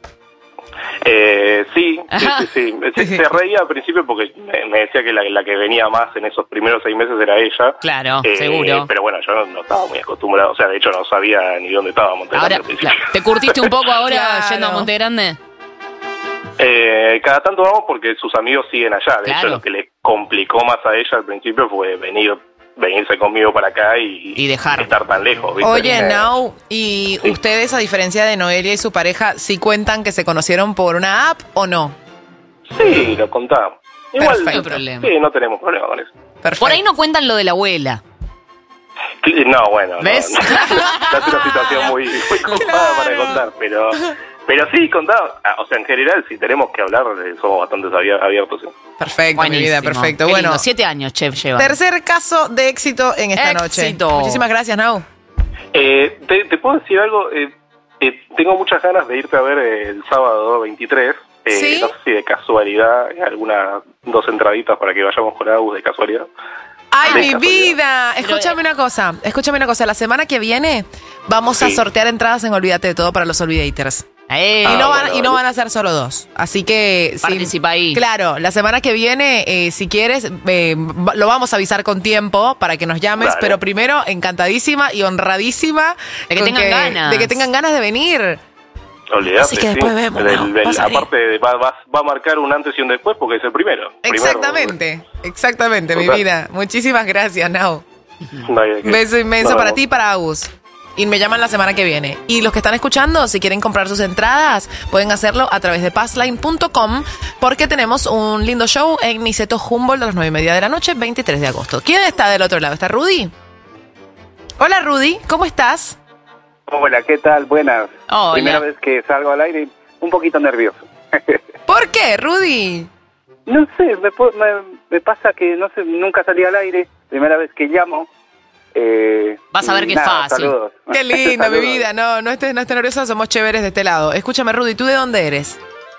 S1: Eh, sí, sí,
S2: Ajá.
S1: sí, sí. Se, se reía al principio porque me, me decía que la, la que venía más en esos primeros seis meses era ella.
S2: Claro,
S1: Eh,
S2: seguro.
S1: Pero bueno, yo no, no estaba muy acostumbrado, o sea, de hecho no sabía ni dónde estaba Monterrey
S2: Ahora,
S1: al principio.
S2: claro, ¿te curtiste un poco ahora
S4: Claro.
S2: yendo a Monte Grande?
S1: Eh, cada tanto vamos porque sus amigos siguen allá. De
S2: Claro.
S1: hecho, lo que le complicó más a ella al principio fue venir, venirse conmigo para acá y,
S2: Y dejar.
S1: estar tan lejos. ¿viste?
S4: Oye,
S1: Eh,
S4: Nau, ¿y ustedes, a diferencia de Noelia y su pareja, sí cuentan que se conocieron por una app o no?
S1: Sí, lo contamos. Igual,
S4: Perfecto.
S2: problema.
S1: sí, no tenemos problema con eso.
S4: Perfecto.
S2: Por ahí no cuentan lo de la abuela.
S1: No, bueno, no,
S2: ¿Ves?
S1: no. Es una situación muy, muy complicada para contar, pero pero sí, contamos. Ah, o sea, en general, si tenemos que hablar, eh, somos bastante abier- abiertos. ¿sí?
S4: Perfecto, mi vida,
S2: Buenísimo.
S4: perfecto.
S2: Qué
S4: Bueno,
S2: lindo. Siete años, chef, lleva.
S4: tercer caso de éxito en esta
S2: Éxito.
S4: noche. Muchísimas gracias, Nau.
S1: Eh, te, ¿Te puedo decir algo? Eh, eh, tengo muchas ganas de irte a ver eh, el sábado veintitrés. Eh,
S4: ¿Sí?
S1: No sé si de casualidad, eh, algunas dos entraditas para que vayamos con Agus de casualidad.
S4: ¡Ay,
S1: De
S4: mi
S1: casualidad.
S4: vida! Escúchame una cosa, escúchame una cosa. La semana que viene vamos a
S1: Sí.
S4: sortear entradas en Olvídate de Todo para los Olvidators.
S2: Eh,
S4: Y
S1: Ah,
S4: no, van,
S1: bueno,
S4: y no
S1: vale.
S4: van a ser solo dos. Así que... sí,
S2: Participa ahí.
S4: Claro, la semana que viene, eh, si quieres, eh, va- lo vamos a avisar con tiempo para que nos llames.
S1: Dale.
S4: Pero primero, encantadísima y honradísima.
S2: De que
S4: con
S2: tengan ganas.
S4: De que tengan ganas de venir.
S1: Olvidate,
S4: Así que después
S1: sí.
S4: vemos,
S1: El-
S4: no,
S1: el- el-
S4: vas a ver.
S1: aparte va, va, va a marcar un antes y un después porque es el primero.
S4: Exactamente, exactamente, mi
S1: Total.
S4: vida. Muchísimas gracias, Nao.
S1: Primero,
S4: Un beso inmenso
S1: Nos
S4: para
S1: vemos.
S4: ti y para Agus. Y me llaman la semana que viene. Y los que están escuchando, si quieren comprar sus entradas, pueden hacerlo a través de passline punto com porque tenemos un lindo show en Niceto Humboldt a las nueve y media de la noche, veintitrés de agosto. ¿Quién está del otro lado? ¿Está Rudy? Hola, Rudy. ¿Cómo estás?
S10: Hola, ¿qué tal? Buenas.
S4: Hola.
S10: Primera vez que salgo al aire, un poquito nervioso.
S4: ¿Por qué, Rudy?
S10: No sé, me, po- me, me pasa que no sé, nunca salí al aire. Primera vez que llamo. Eh,
S2: Vas a ver
S10: y
S2: que es
S10: nada,
S2: fácil.
S10: Saludos.
S4: Qué linda, mi
S10: Saludos.
S4: vida. No, no estés, no estés nerviosa, somos chéveres de este lado. Escúchame, Rudy, ¿tú de dónde eres?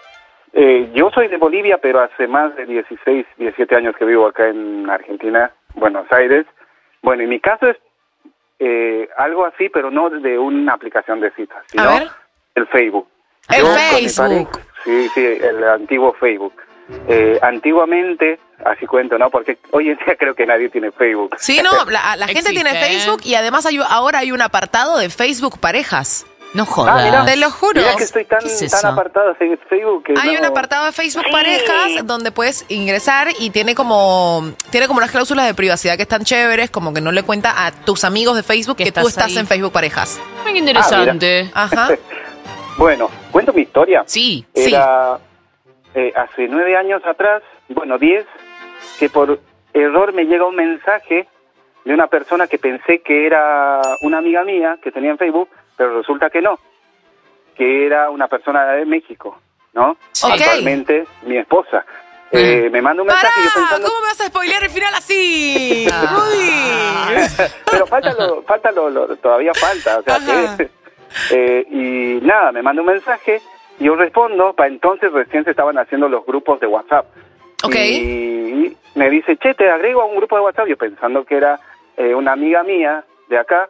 S10: Eh, yo soy de Bolivia, pero hace más de dieciséis, diecisiete años que vivo acá en Argentina, Buenos Aires. Bueno, y mi caso es eh, algo así, pero no de una aplicación de citas, sino
S4: A ver.
S10: el Facebook.
S4: El
S10: Yo con mi
S4: Facebook.
S10: pareja- sí, sí, el antiguo Facebook. Eh, antiguamente, así cuento, ¿no? Porque hoy en día creo que nadie tiene Facebook.
S4: Sí, no, la, la gente
S2: Existe,
S4: tiene
S2: ¿eh?
S4: Facebook y además hay, ahora hay un apartado de Facebook parejas.
S2: No
S10: Ah,
S2: jodas.
S10: mira,
S4: Te lo juro.
S10: Mira que estoy tan,
S2: ¿Qué es
S10: tan
S2: eso?
S10: apartado en Facebook que
S4: Hay
S10: no-
S4: un apartado de Facebook
S10: Sí.
S4: Parejas donde puedes ingresar y tiene como tiene como unas cláusulas de privacidad que están chéveres, como que no le cuenta a tus amigos de Facebook que,
S2: Que
S4: tú
S2: estás
S4: estás
S2: ahí.
S4: en Facebook Parejas.
S2: Qué interesante.
S4: Ajá.
S10: Bueno, cuento mi historia.
S2: Sí,
S10: Era eh, hace nueve años atrás, bueno, diez, que por error me llega un mensaje de una persona que pensé que era una amiga mía que tenía en Facebook, pero resulta que no, que era una persona de México, ¿no?
S4: Ok.
S10: Actualmente mi esposa. Eh, me manda un mensaje y yo
S4: ¡Pará!
S10: pensando...
S4: ¿Cómo me vas a spoilear el final así? Rudy.
S10: Pero falta lo, falta lo, lo- todavía falta, o sea que, eh, y nada, me manda un mensaje y yo respondo, para entonces recién se estaban haciendo los grupos de WhatsApp.
S4: Ok.
S10: Y me dice, che, te agrego a un grupo de WhatsApp, yo pensando que era eh, una amiga mía de acá.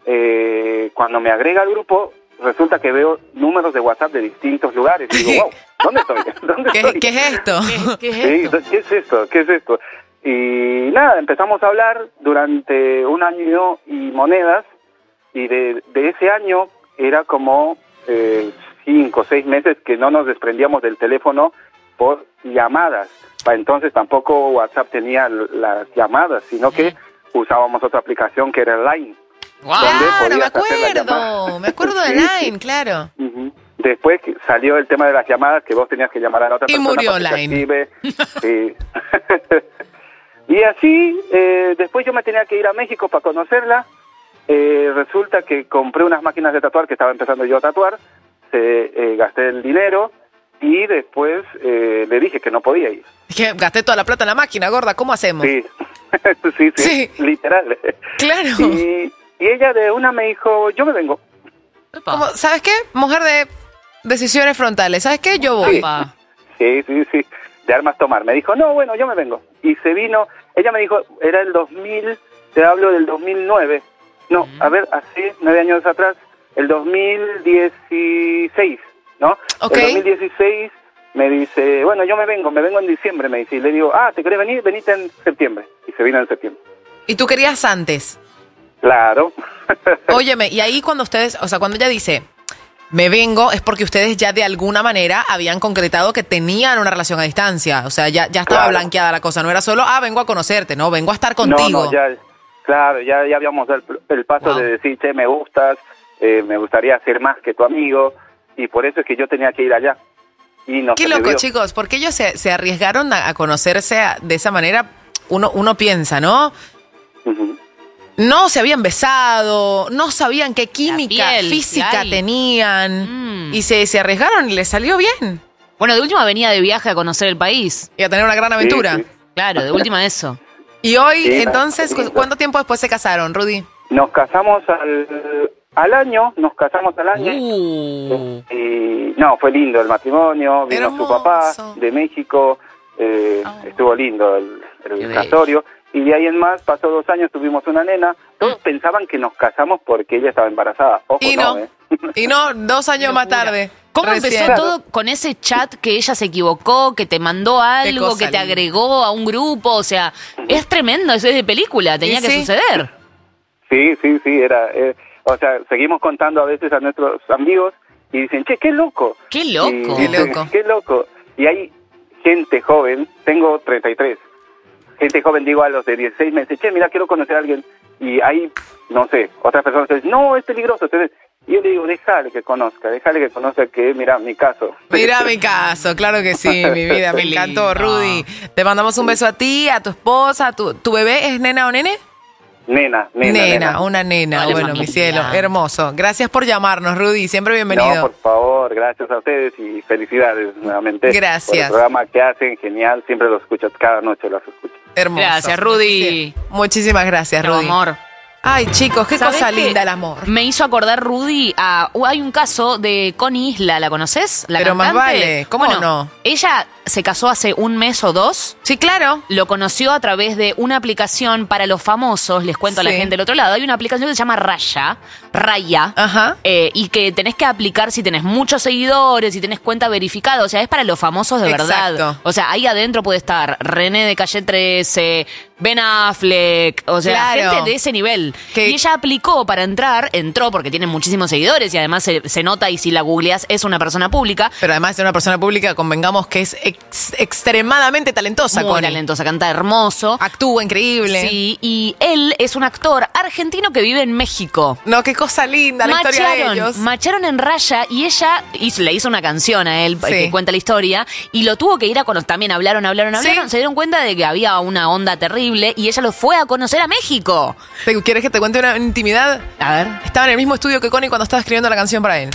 S10: Eh, cuando me agrega al grupo, resulta que veo números de WhatsApp de distintos lugares y digo, wow, ¿dónde estoy? ¿Dónde
S4: ¿Qué,
S10: estoy?
S4: qué es esto?
S2: ¿Qué es
S10: Sí,
S2: esto?
S10: ¿qué es esto? ¿Qué es esto? Y nada, empezamos a hablar durante un año y monedas, y de, de ese año era como eh, cinco o seis meses que no nos desprendíamos del teléfono por llamadas. Para entonces tampoco WhatsApp tenía l- las llamadas, sino que usábamos otra aplicación que era Line. donde
S4: Claro, me
S10: podías hacer la llamada.
S4: acuerdo. Me acuerdo de
S10: Sí, sí.
S4: Line, claro.
S10: Ujú. Después que salió el tema de las llamadas, que vos tenías que llamar a la otra
S4: Y
S10: persona
S4: murió
S10: para que te
S4: Line.
S10: active. Sí. Y así, eh, después yo me tenía que ir a México para conocerla. Eh, resulta que compré unas máquinas de tatuar que estaba empezando yo a tatuar. Se, eh, gasté el dinero y después eh, le dije que no podía ir.
S4: Que gasté toda la plata en la máquina, gorda. ¿Cómo hacemos?
S10: Sí, sí, sí, literal.
S4: Claro.
S10: Y, y ella de una me dijo, yo me vengo.
S4: Como, ¿sabes qué? Mujer de decisiones frontales. ¿Sabes qué? Yo voy.
S10: Sí, sí, sí, de armas tomar. Me dijo, no, bueno, yo me vengo. Y se vino, ella me dijo, era el dos mil, te hablo del dos mil nueve. No, a ver, hace nueve años atrás, el dos mil dieciséis, ¿no?
S4: Ok.
S10: El dos mil dieciséis me dice, bueno, yo me vengo, me vengo en diciembre, me dice. Y le digo, ah, ¿te querés venir? Venite en septiembre. Y se vino en septiembre.
S4: ¿Y tú querías antes?
S10: Claro.
S4: Óyeme, y ahí cuando ustedes, o sea, cuando ella dice, me vengo, es porque ustedes ya de alguna manera habían concretado que tenían una relación a distancia. O sea, ya, ya estaba
S10: Claro.
S4: blanqueada la cosa. No era solo, ah, vengo a conocerte, no, vengo a estar contigo.
S10: No, no, ya, claro, ya, ya habíamos dado el, el paso de decir, che, me gustas, eh, me gustaría ser más que tu amigo, y por eso es que yo tenía que ir allá. Y no
S4: Qué
S10: se me
S4: loco,
S10: dio.
S4: chicos, porque ellos se, se arriesgaron a, a conocerse a- de esa manera. Uno, uno piensa, ¿no?
S10: Ujú.
S4: No se habían besado, no sabían qué química
S2: piel,
S4: física
S2: ¿qué hay?
S4: tenían. Y se, se arriesgaron y les salió bien.
S2: Bueno, de última venía de viaje a conocer el país.
S4: Y a tener una gran aventura.
S10: Sí, sí.
S2: Claro, de última eso.
S4: Y hoy,
S10: Sí,
S4: entonces,
S10: lindo.
S4: ¿cu- ¿cuánto tiempo después se casaron, Rudy?
S10: Nos casamos al, al año, nos casamos al año.
S2: Uh.
S10: Y no, fue lindo el matrimonio, vino su papá de México, eh, estuvo lindo el, el casorio. Y de ahí en más, pasó dos años, tuvimos una nena. Todos pensaban que nos casamos porque ella estaba embarazada. Ojo,
S4: Y
S10: no,
S4: no.
S10: ¿eh?
S4: Y no, dos años más tarde.
S2: ¿Cómo
S4: Recién.
S2: empezó todo con ese chat que ella se equivocó, que te mandó algo,
S4: cosa
S2: que te
S4: linda.
S2: agregó a un grupo? O sea, es tremendo, eso es de película, tenía
S4: Y
S2: que
S4: sí.
S2: suceder.
S10: Sí, sí, sí, era... eh, o sea, seguimos contando a veces a nuestros amigos y dicen, che, qué loco.
S2: Qué loco.
S10: Y
S2: Qué
S10: dicen,
S2: loco.
S10: Qué loco. Y hay gente joven, tengo treinta y tres, gente joven, digo, a los de dieciséis me dice, che, mira, quiero conocer a alguien. Y ahí, no sé, otras personas dicen, no, es peligroso. Entonces, y yo le digo, déjale que conozca, déjale que conozca que, mira, mi caso.
S4: Mira mi caso, claro que sí, mi vida, me encantó, Rudy. Te mandamos un beso a ti, a tu esposa, a tu, ¿tu bebé es nena o nene?
S10: Nena, nena,
S4: Nena,
S10: nena.
S4: una nena,
S10: Vale,
S4: bueno,
S10: familia.
S4: mi cielo, hermoso. Gracias por llamarnos, Rudy, siempre bienvenido.
S10: No, por favor, gracias a ustedes y felicidades nuevamente.
S4: Gracias.
S10: Por el programa que hacen, genial, siempre lo escucho, cada noche los escucho.
S4: Hermoso.
S2: Gracias, Rudy.
S4: Sí. Muchísimas gracias,
S2: No,
S4: Rudy.
S2: amor.
S4: Ay, chicos, qué
S2: ¿Sabés
S4: cosa
S2: qué?
S4: linda el amor.
S2: Me hizo acordar, Rudy, a... uh, hay un caso de Connie Isla, ¿la conoces? La
S4: Pero más
S2: cantante.
S4: vale, ¿cómo
S2: Bueno,
S4: no?
S2: Ella se casó hace un mes o dos.
S4: Sí, claro.
S2: Lo conoció a través de una aplicación para los famosos, les cuento a la
S4: Sí.
S2: gente del otro lado. Hay una aplicación que se llama Raya, Raya,
S4: Ajá.
S2: eh, y que tenés que aplicar si tenés muchos seguidores, si tenés cuenta verificada. O sea, es para los famosos de verdad.
S4: Exacto.
S2: O sea, ahí adentro puede estar René de Calle trece, Ben Affleck, o sea,
S4: Claro.
S2: gente de ese nivel.
S4: Que-
S2: Y ella aplicó para entrar, entró porque tiene muchísimos seguidores y además se, se nota y si la googleás es una persona pública.
S4: Pero además de una persona pública, convengamos que es ex- extremadamente talentosa,
S2: Muy
S4: Connie.
S2: talentosa, canta hermoso.
S4: Actúa increíble.
S2: Sí, y él es un actor argentino que vive en México.
S4: No, qué cosa linda la historia de ellos.
S2: Macharon, macharon en Raya y ella hizo- le hizo una canción a él
S4: Sí.
S2: que cuenta la historia y lo tuvo que ir a conocer. También hablaron, hablaron,
S4: Sí.
S2: hablaron. Se dieron cuenta de que había una onda terrible y ella lo fue a conocer a México.
S4: ¿Te- ¿Quieres que te cuente una intimidad?
S2: A ver.
S4: Estaba en el mismo estudio que Connie cuando estaba escribiendo la canción para él.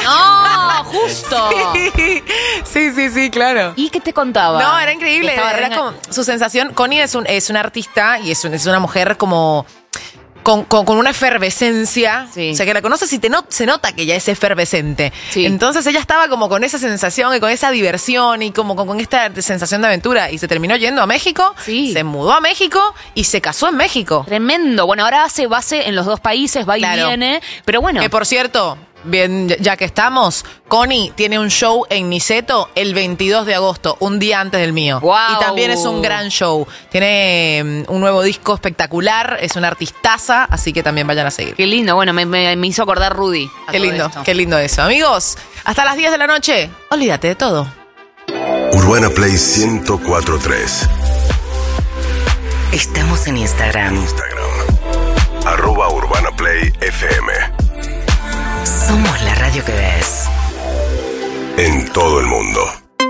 S2: ¡No! ¡Justo!
S4: Sí, sí, sí, sí, claro.
S2: ¿Y qué te contaba?
S4: No, era increíble.
S2: Estaba
S4: Era
S2: re-
S4: como su sensación. Connie es un, es una artista y es, un- es una mujer como. Con, con- con una efervescencia.
S2: Sí.
S4: O sea, que la conoces y te no- se nota que ella es efervescente.
S2: Sí.
S4: Entonces ella estaba como con esa sensación y con esa diversión y como con, con esta sensación de aventura. Y se terminó yendo a México.
S2: Sí.
S4: Se mudó a México y se casó en México.
S2: Tremendo. Bueno, ahora hace base en los dos países, va
S4: Claro.
S2: y viene. Pero bueno.
S4: Que por cierto, bien, ya que estamos, Connie tiene un show en Niceto el veintidós de agosto, un día antes del mío.
S2: Guau.
S4: Y también es un gran show. Tiene mm, un nuevo disco espectacular, es una artistaza, así que también vayan a seguir.
S2: Qué lindo. Bueno, me, me- me hizo acordar Rudy. a
S4: Qué
S2: todo
S4: lindo,
S2: esto.
S4: qué lindo eso. Amigos, hasta las diez de la noche, olvídate de todo.
S13: Urbana Play ciento cuatro punto tres.
S5: Estamos en Instagram.
S13: Instagram. Arroba Urbana Play F M.
S5: Somos la radio que ves.
S13: En todo el mundo.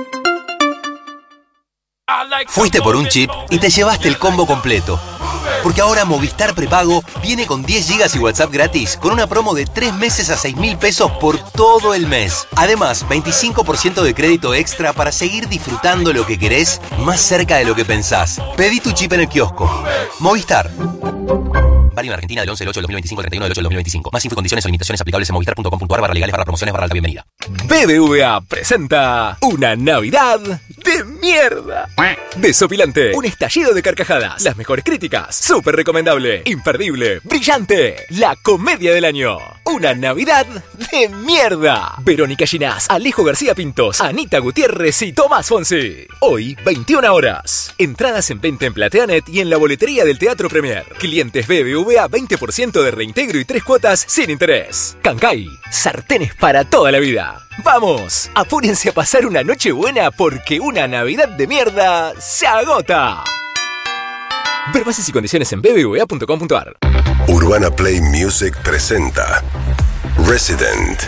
S18: Fuiste por un chip y te llevaste el combo completo. Porque ahora Movistar Prepago viene con diez gigas y WhatsApp gratis con una promo de tres meses a seis mil pesos por todo el mes. Además, veinticinco por ciento de crédito extra para seguir disfrutando lo que querés más cerca de lo que pensás. Pedí tu chip en el kiosco. Movistar. Válido en Argentina del once del ocho del dos mil veinticinco al treinta y uno del ocho del dos mil veinticinco. Más info y condiciones o limitaciones aplicables en movistar punto com punto ar barra legales barra promociones barra alta bienvenida.
S11: B B V A presenta una Navidad de mierda. Desopilante, un estallido de carcajadas, las mejores críticas, súper recomendable, imperdible, brillante, la comedia del año. Una Navidad de mierda. Verónica Ginás, Alejo García Pintos, Anita Gutiérrez y Tomás Fonsi. Hoy, veintiuna horas. Entradas en venta en Plateanet y en la boletería del Teatro Premier. Clientes B B V A veinte por ciento de reintegro y tres cuotas sin interés. Cancay, sartenes para toda la vida. ¡Vamos! Apúrense a pasar una noche buena porque una Navidad de mierda se agota. Ver bases y condiciones en b b v a punto com punto ar.
S13: Urbana Play Music presenta Resident.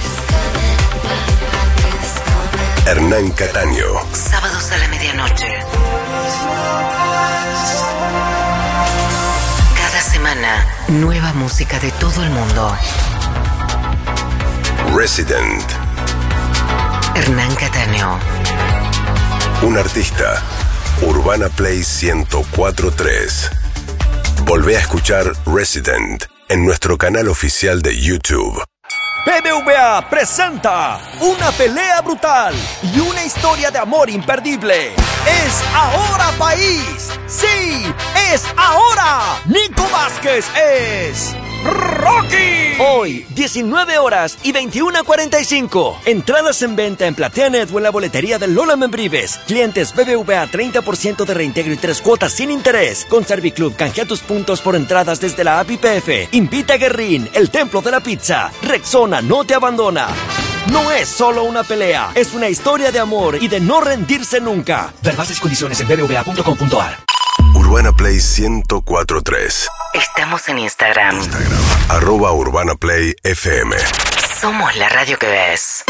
S13: Hernán Cataño.
S5: Sábados a la medianoche. Cada semana, nueva música de todo el mundo.
S13: Resident.
S5: Hernán Cataño.
S13: Un artista. Urbana Play ciento cuatro punto tres. Volvé a escuchar Resident en nuestro canal oficial de YouTube.
S15: B B V A presenta una pelea brutal y una historia de amor imperdible. ¡Es ahora, país! ¡Sí! ¡Es ahora! Nico Vázquez es Rocky. Hoy, diecinueve horas y veintiuna cuarenta y cinco. Entradas en venta en Plateanet o en la boletería de Lola Membrives. Clientes B B V A treinta por ciento de reintegro y tres cuotas sin interés. Con Serviclub canjea tus puntos por entradas desde la app I P F. Invita a Guerrín, el templo de la pizza. Rexona no te abandona. no es solo una pelea, es una historia de amor y de no rendirse nunca.
S19: Ver bases y condiciones en b b v a punto com punto a r.
S13: Urbana Play ciento cuatro punto tres.
S5: Estamos en Instagram.
S13: Instagram. Arroba Urbana Play F M.
S5: Somos la radio que ves.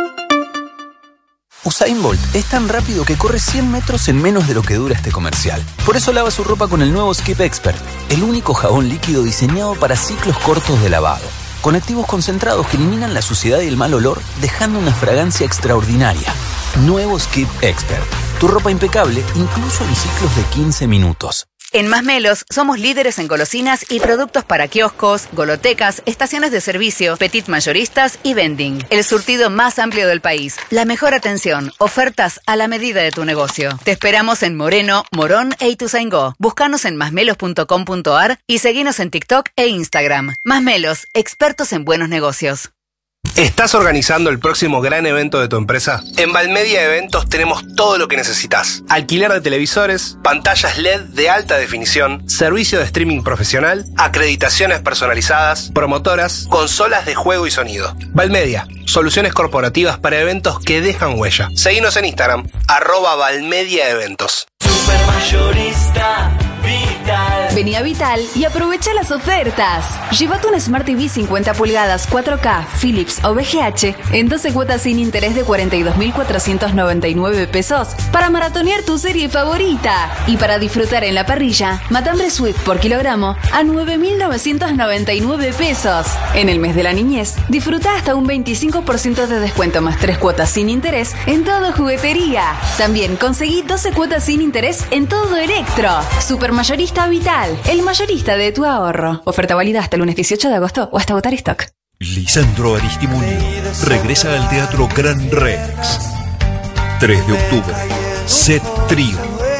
S21: Usain Bolt es tan rápido que corre cien metros en menos de lo que dura este comercial. Por eso lava su ropa con el nuevo Skip Expert, el único jabón líquido diseñado para ciclos cortos de lavado. Con activos concentrados que eliminan la suciedad y el mal olor, dejando una fragancia extraordinaria. Nuevo Skip Expert. Tu ropa impecable, incluso en ciclos de quince minutos.
S20: En Masmelos somos líderes en golosinas y productos para kioscos, golotecas, estaciones de servicio, petit mayoristas y vending. El surtido más amplio del país. La mejor atención. Ofertas a la medida de tu negocio. Te esperamos en Moreno, Morón e Ituzaingó. Búscanos en masmelos punto com punto a r y seguinos en TikTok e Instagram. Masmelos, expertos en buenos negocios.
S22: ¿Estás organizando el próximo gran evento de tu empresa? En Valmedia Eventos tenemos todo lo que necesitas. Alquiler de televisores, pantallas L E D de alta definición, servicio de streaming profesional, acreditaciones personalizadas, promotoras, consolas de juego y sonido. Valmedia, soluciones corporativas para eventos que dejan huella. Seguinos en Instagram, arroba Valmedia Eventos.
S9: Supermayorista Vital.
S23: Vení a Vital y aprovecha las ofertas. Llévate un Smart T V cincuenta pulgadas cuatro K, Philips o V G H en doce cuotas sin interés de cuarenta y dos mil cuatrocientos noventa y nueve pesos para maratonear tu serie favorita. Y para disfrutar en la parrilla, matambre Swift por kilogramo a nueve mil novecientos noventa y nueve pesos. En el mes de la niñez, disfruta hasta un veinticinco por ciento de descuento más tres cuotas sin interés en todo juguetería. También conseguí doce cuotas sin interés en todo electro. Supermayorista Vital, el mayorista de tu ahorro. Oferta válida hasta el lunes dieciocho de agosto o hasta agotar stock.
S24: Lisandro Aristimuño regresa al Teatro Gran Rex. tres de octubre. Set Trío.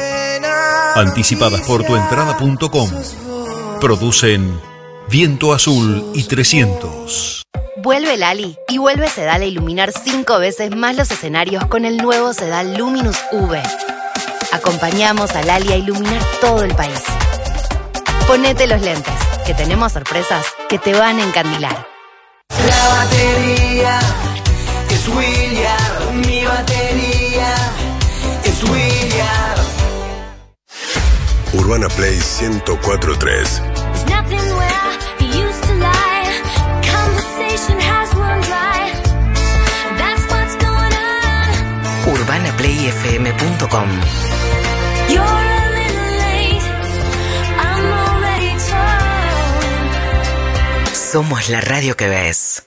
S24: Anticipadas por tuentrada punto com. Producen Viento Azul y trescientos.
S25: Vuelve Lali y vuelve Sedal a iluminar cinco veces más los escenarios con el nuevo Sedal Luminous V. Acompañamos a Lali a iluminar todo el país. Ponete los lentes, que tenemos sorpresas que te van a encandilar.
S9: La batería es William, mi batería es William.
S13: Urbana Play ciento cuatro punto tres.
S5: urbana play f m punto com. Somos la radio que ves.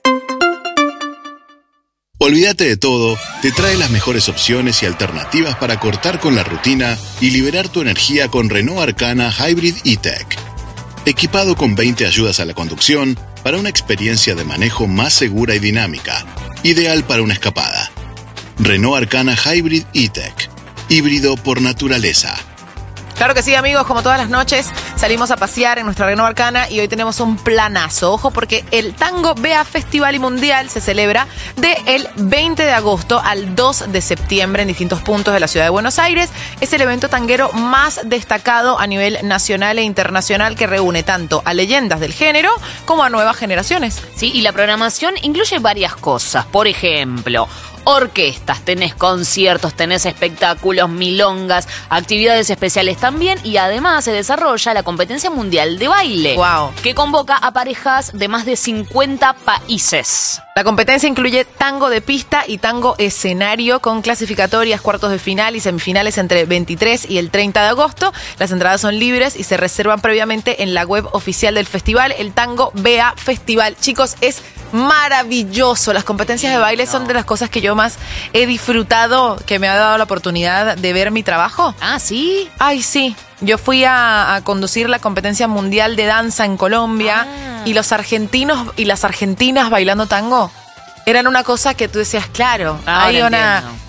S26: Olvídate de todo, te trae las mejores opciones y alternativas para cortar con la rutina y liberar tu energía con Renault Arcana Hybrid E-Tech. Equipado con veinte ayudas a la conducción para una experiencia de manejo más segura y dinámica, ideal para una escapada. Renault Arcana Hybrid E-Tech, híbrido por naturaleza.
S4: Claro que sí, amigos, como todas las noches salimos a pasear en nuestra Renault Arcana y hoy tenemos un planazo. Ojo, porque el Tango B A Festival y Mundial se celebra del veinte de agosto al dos de septiembre en distintos puntos de la ciudad de Buenos Aires. Es el evento tanguero más destacado a nivel nacional e internacional que reúne tanto a leyendas del género como a nuevas generaciones.
S2: Sí, y la programación incluye varias cosas. Por ejemplo, orquestas, tenés conciertos, tenés espectáculos, milongas, actividades especiales también, y además se desarrolla la competencia mundial de baile,
S4: wow,
S2: que convoca a parejas de más de cincuenta países.
S4: La competencia incluye tango de pista y tango escenario con clasificatorias, cuartos de final y semifinales entre el veintitrés y el treinta de agosto. Las entradas son libres y se reservan previamente en la web oficial del festival, el Tango B A Festival. Chicos, es maravilloso. Las competencias de baile son de las cosas que yo más he disfrutado, que me ha dado la oportunidad de ver mi trabajo.
S2: Ah, ¿sí?
S4: Ay, sí. Yo fui a, a conducir la competencia mundial de danza en Colombia, ah, y los argentinos y las argentinas bailando tango eran una cosa que tú decías, claro,
S2: ah,
S4: hay una,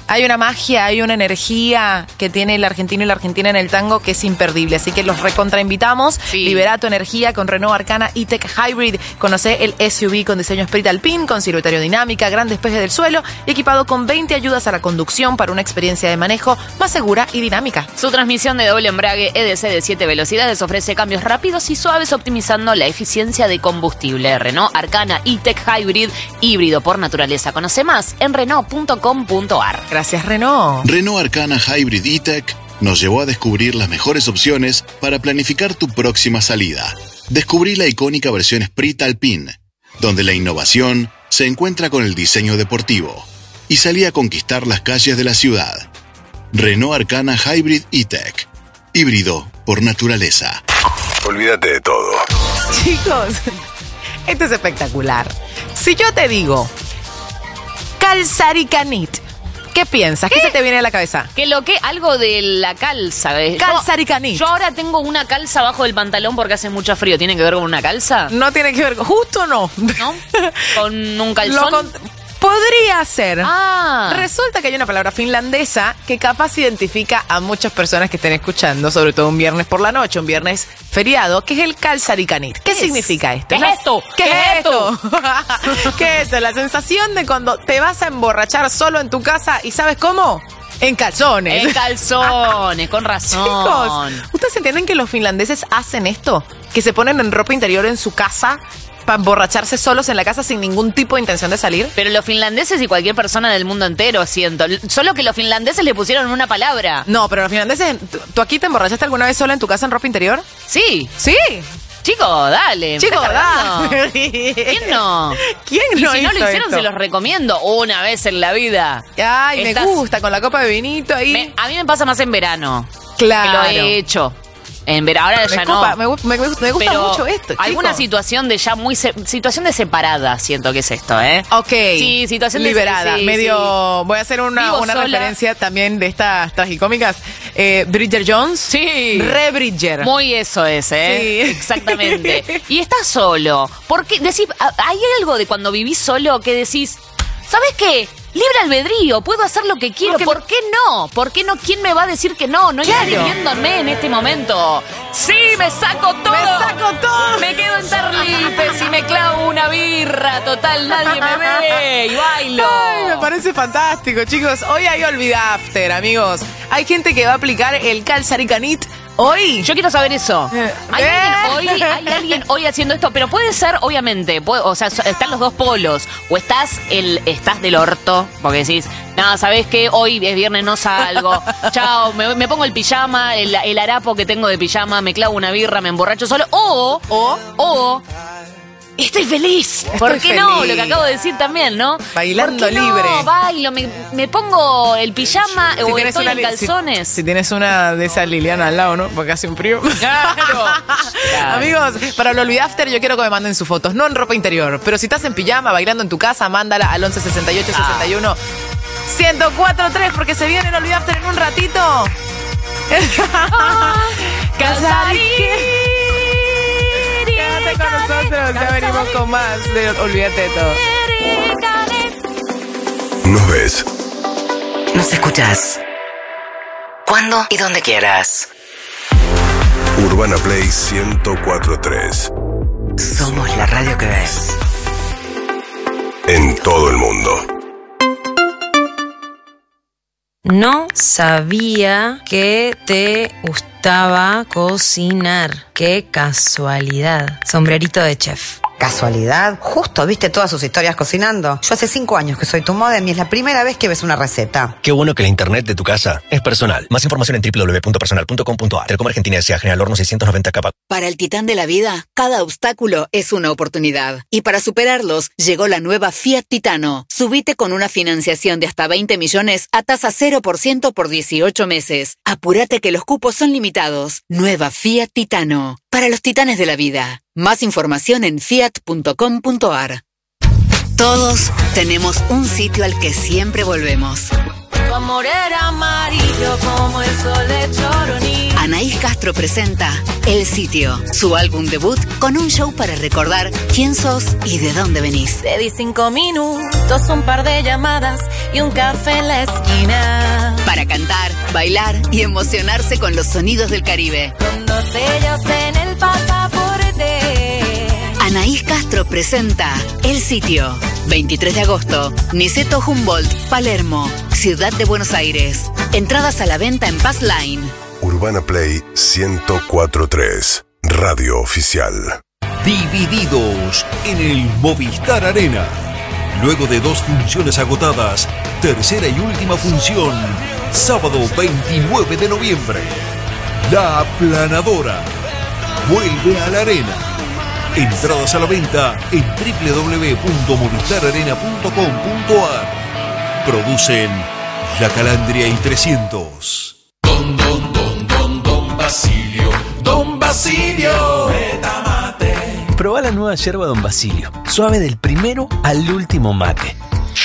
S4: Hay una magia, hay una energía que tiene el argentino y la argentina en el tango que es imperdible. Así que los recontrainvitamos.
S2: Sí.
S4: Libera tu energía con Renault Arcana E-Tech Hybrid. Conoce el S U V con diseño Spirit Alpine, con silueta aerodinámica, gran despeje del suelo y equipado con veinte ayudas a la conducción para una experiencia de manejo más segura y dinámica.
S2: Su transmisión de doble embrague E D C de siete velocidades ofrece cambios rápidos y suaves optimizando la eficiencia de combustible. Renault Arcana E-Tech Hybrid, híbrido por naturaleza. Conoce más en renault punto com punto a r.
S4: Gracias, Renault.
S26: Renault Arcana Hybrid E-Tech nos llevó a descubrir las mejores opciones para planificar tu próxima salida. Descubrí la icónica versión Sprint Alpine, donde la innovación se encuentra con el diseño deportivo, y salí a conquistar las calles de la ciudad. Renault Arcana Hybrid E-Tech, híbrido por naturaleza.
S13: Olvídate de todo.
S4: Chicos, esto es espectacular. Si yo te digo Calzaricanit, ¿qué piensas? ¿Qué, ¿Qué se te viene a la cabeza?
S2: Que lo que, algo de la calza, ¿ves?
S4: Calzaricanit.
S2: Yo, yo ahora tengo una calza abajo del pantalón porque hace mucho frío. ¿Tiene que ver con una calza?
S4: No tiene que ver, justo no.
S2: ¿No? ¿Con un calzón?
S4: Lo con- Podría ser.
S2: Ah.
S4: Resulta que hay una palabra finlandesa que capaz identifica a muchas personas que estén escuchando, sobre todo un viernes por la noche, un viernes feriado, que es el calzaricanit. ¿Qué, ¿Qué significa esto?
S2: ¿Qué es esto?
S4: ¿Qué, ¿Qué es esto? ¿Qué es esto? La sensación de cuando te vas a emborrachar solo en tu casa y ¿sabes cómo? En calzones.
S2: En calzones, con razón.
S4: Chicos, ¿ustedes entienden que los finlandeses hacen esto? Que se ponen en ropa interior en su casa para emborracharse solos en la casa sin ningún tipo de intención de salir.
S2: Pero los finlandeses y cualquier persona del mundo entero, siento. Solo que los finlandeses le pusieron una palabra.
S4: No, pero los finlandeses... ¿Tú aquí te emborrachaste alguna vez sola en tu casa en ropa interior?
S2: Sí.
S4: ¿Sí?
S2: Chico, dale.
S4: Chico, dale.
S2: ¿Quién no?
S4: ¿Quién no
S2: Y si
S4: hizo
S2: no lo hicieron,
S4: esto?
S2: se los recomiendo una vez en la vida.
S4: Ay,
S2: Estás-
S4: me gusta, con la copa de vinito ahí.
S2: Me- a mí me pasa más en verano.
S4: Claro.
S2: Que lo he hecho. En verano, ahora
S4: Me
S2: ya
S4: copa,
S2: no.
S4: me, gu- me, me gusta
S2: Pero
S4: mucho esto,
S2: alguna
S4: chicos.
S2: situación de ya muy... se- situación de separada, siento que es esto, ¿eh?
S4: Ok.
S2: Sí, situación de-
S4: liberada.
S2: sí,
S4: medio.
S2: sí.
S4: Voy a hacer una,
S2: Vivo
S4: una
S2: sola.
S4: referencia también de estas tragicómicas. Eh, Bridget Jones.
S2: Sí.
S4: Re Bridger.
S2: Muy eso es, ¿eh?
S4: Sí.
S2: Exactamente. Y estás solo. Porque decís, a- hay algo de cuando vivís solo que decís, ¿sabes qué? Libre albedrío, puedo hacer lo que quiero.
S4: Porque-
S2: ¿Por qué no? ¿Por qué no? ¿Quién me va a decir que no? No hay
S4: Claro.
S2: nadie viéndome en este momento. ¡Sí, me saco todo!
S4: ¡Me saco todo!
S2: Me quedo en Tarlipes y me clavo una birra. Total, nadie me ve y bailo.
S4: Ay, me parece fantástico, chicos. Hoy hay Olvida After, amigos. Hay gente que va a aplicar el calzaricanit hoy.
S2: Yo quiero saber eso.
S4: Eh,
S2: ¿Hay,
S4: eh.
S2: alguien hoy, hay alguien hoy haciendo esto, pero puede ser, obviamente, puede- o sea, so- están los dos polos. O estás el estás del orto, porque decís, no, ¿sabés qué? Hoy es viernes, no salgo. Chao, me, me pongo el pijama, el, el harapo que tengo de pijama, me clavo una birra, me emborracho solo. O,
S4: O,
S2: o, estoy feliz. ¿Por
S4: Estoy
S2: qué no?
S4: feliz.
S2: Lo que acabo de decir también, ¿no?
S4: Bailando
S2: ¿Por qué no?
S4: libre.
S2: Bailo, me, me pongo el pijama o
S4: tienes
S2: estoy
S4: una
S2: en
S4: li-
S2: calzones.
S4: Si, si tienes una de esas Liliana al lado, ¿no? Porque hace un frío.
S2: Claro. Claro.
S4: Amigos, para el Olvida After yo quiero que me manden sus fotos, no en ropa interior, pero si estás en pijama bailando en tu casa, mándala al once sesenta y ocho sesenta y uno ciento cuatro tres porque se viene el Olvida After en un ratito. Quédate con nosotros, ya venimos con más de Olvídate de todo.
S13: Nos ves.
S5: Nos escuchás. Cuando y donde quieras.
S13: Urbana Play ciento cuatro tres.
S5: Somos la radio que ves.
S13: En todo el mundo.
S3: No sabía que te gustaba cocinar. Qué casualidad. Sombrerito de chef.
S8: ¿Casualidad? Justo viste todas sus historias cocinando. Yo hace cinco años que soy tu modem y es la primera vez que ves una receta.
S12: Qué bueno que la internet de tu casa es personal. Más información en doble u doble u doble u punto personal punto com punto a r. Telecom Argentina S A General Horno seiscientos noventa capa.
S20: Para el titán de la vida, cada obstáculo es una oportunidad. Y para superarlos, llegó la nueva Fiat Titano. Subite con una financiación de hasta veinte millones a tasa cero por ciento por dieciocho meses. Apúrate que los cupos son limitados. Nueva Fiat Titano. Para los titanes de la vida. Más información en fiat punto com punto a r. Todos tenemos un sitio al que siempre volvemos.
S1: Tu amor era amarillo como el sol de Choroní.
S20: Anaís Castro presenta El Sitio, su álbum debut con un show para recordar quién sos y de dónde venís.
S1: Te di cinco minutos, un par de llamadas y un café en la esquina.
S20: Para cantar, bailar y emocionarse con los sonidos del Caribe.
S1: Con dos sellos en el pasaporte.
S20: Anaís Castro presenta El Sitio. veintitrés de agosto, Niceto Humboldt, Palermo, Ciudad de Buenos Aires. Entradas a la venta en Pass Line.
S13: Urbana Play ciento cuatro punto tres, Radio Oficial.
S24: Divididos en el Movistar Arena. Luego de dos funciones agotadas, tercera y última función, sábado veintinueve de noviembre. La Aplanadora vuelve a la arena. Entradas a la venta en doble u doble u doble u punto movistar arena punto com punto a r. Producen La Calandria y trescientos.
S6: Don, don, don, don, don Basilio, don Basilio, Metamate.
S21: Probá la nueva yerba Don Basilio, suave del primero al último mate.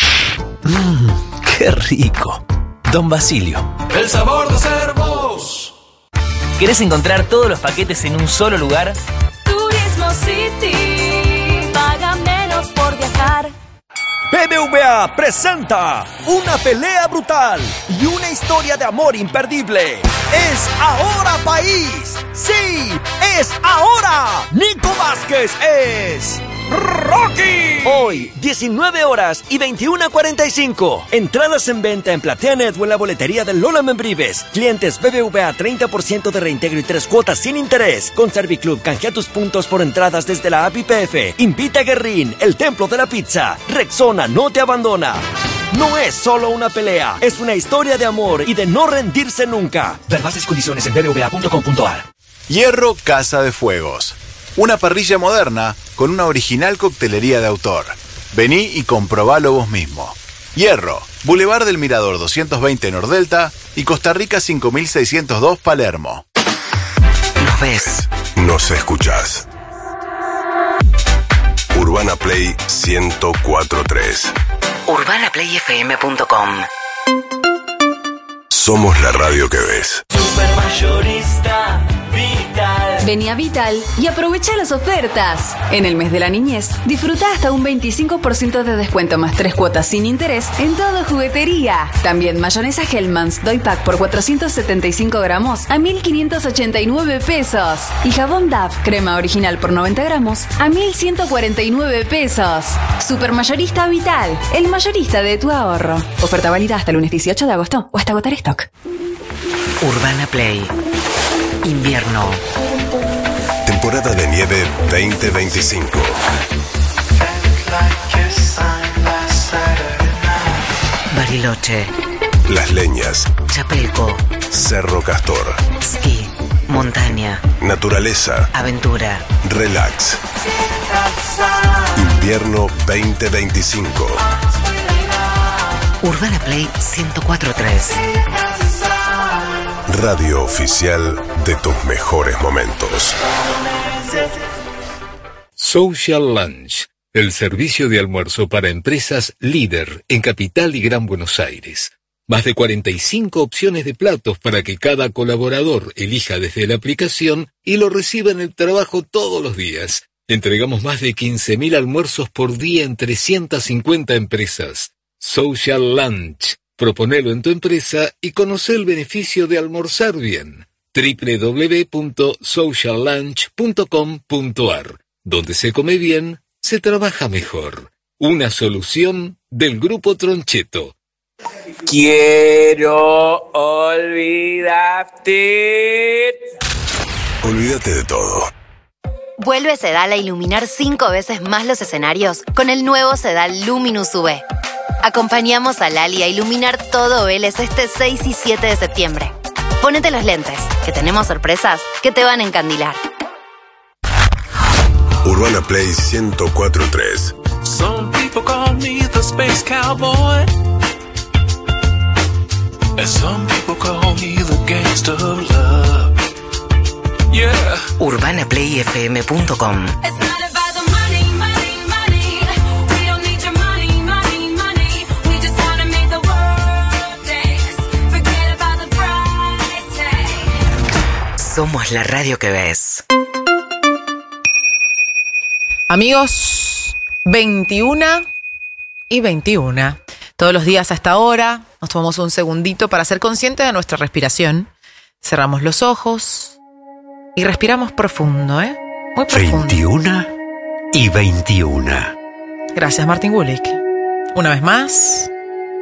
S21: Mmm, qué rico. Don Basilio.
S6: El sabor de ser vos.
S7: ¿Querés encontrar todos los paquetes en un solo lugar?
S1: Turismo City, paga menos por viajar.
S15: B B V A presenta una pelea brutal y una historia de amor imperdible. ¡Es ahora, país! ¡Sí! ¡Es ahora! Nico Vázquez es Rocky. Hoy, diecinueve horas y veintiuna cuarenta y cinco. Entradas en venta en PlateaNet o en la boletería de Lola Membrives. Clientes B B V A treinta por ciento de reintegro y tres cuotas sin interés. Con Serviclub, canjea tus puntos por entradas desde la app I P F. Invita a Guerrín, el templo de la pizza. Rexona no te abandona. No es solo una pelea, es una historia de amor y de no rendirse nunca.
S19: Ver bases y condiciones en b b v a punto com punto a r.
S14: Hierro Casa de Fuegos. Una parrilla moderna con una original coctelería de autor. Vení y comprobalo vos mismo. Hierro, Boulevard del Mirador doscientos veinte Nordelta y Costa Rica cinco mil seiscientos dos Palermo.
S5: Nos ves.
S13: Nos escuchás. Urbana Play ciento cuatro punto tres.
S5: urbana play f m punto com.
S13: Somos la radio que ves.
S1: Supermayorista Vital.
S23: Vení a Vital y aprovecha las ofertas. En el mes de la niñez, disfruta hasta un veinticinco por ciento de descuento más tres cuotas sin interés en toda juguetería. También mayonesa Hellmann's Doy Pack por cuatrocientos setenta y cinco gramos a mil quinientos ochenta y nueve pesos. Y jabón Dove crema original por noventa gramos a mil ciento cuarenta y nueve pesos. Supermayorista Vital, el mayorista de tu ahorro. Oferta válida hasta el lunes dieciocho de agosto o hasta agotar stock.
S5: Urbana Play. Invierno.
S13: Temporada de nieve veinte veinticinco.
S5: Bariloche.
S13: Las Leñas.
S5: Chapelco.
S13: Cerro Castor.
S5: Ski. Montaña.
S13: Naturaleza.
S5: Aventura.
S13: Relax. Invierno veinte veinticinco.
S5: Urbana Play ciento cuatro punto tres.
S13: Radio oficial de tus mejores momentos.
S16: Social Lunch, el servicio de almuerzo para empresas líder en Capital y Gran Buenos Aires. Más de cuarenta y cinco opciones de platos para que cada colaborador elija desde la aplicación y lo reciba en el trabajo todos los días. Entregamos más de quince mil almuerzos por día en trescientas cincuenta empresas. Social Lunch. Proponelo en tu empresa y conoce el beneficio de almorzar bien. doble u doble u doble u punto social lunch punto com punto a r. Donde se come bien, se trabaja mejor. Una solución del Grupo Troncheto.
S17: Quiero olvidarte.
S13: Olvídate de todo.
S25: Vuelve Sedal a iluminar cinco veces más los escenarios con el nuevo Sedal Luminous U V. Acompañamos a Lali a iluminar todo Vélez este seis y siete de septiembre. Pónete los lentes, que tenemos sorpresas que te van a encandilar.
S13: Urbana Play ciento cuatro punto tres.
S9: Some people call me the space cowboy, and some people call me the gangster of love. Yeah.
S5: urbana play f m punto com. Somos la radio que ves.
S4: Amigos, veintiuna y veintiuna. Todos los días a esta hora nos tomamos un segundito para ser conscientes de nuestra respiración. Cerramos los ojos y respiramos profundo, ¿eh? Muy profundo.
S10: veintiuna y veintiuna.
S4: Gracias, Martín Gulick. Una vez más.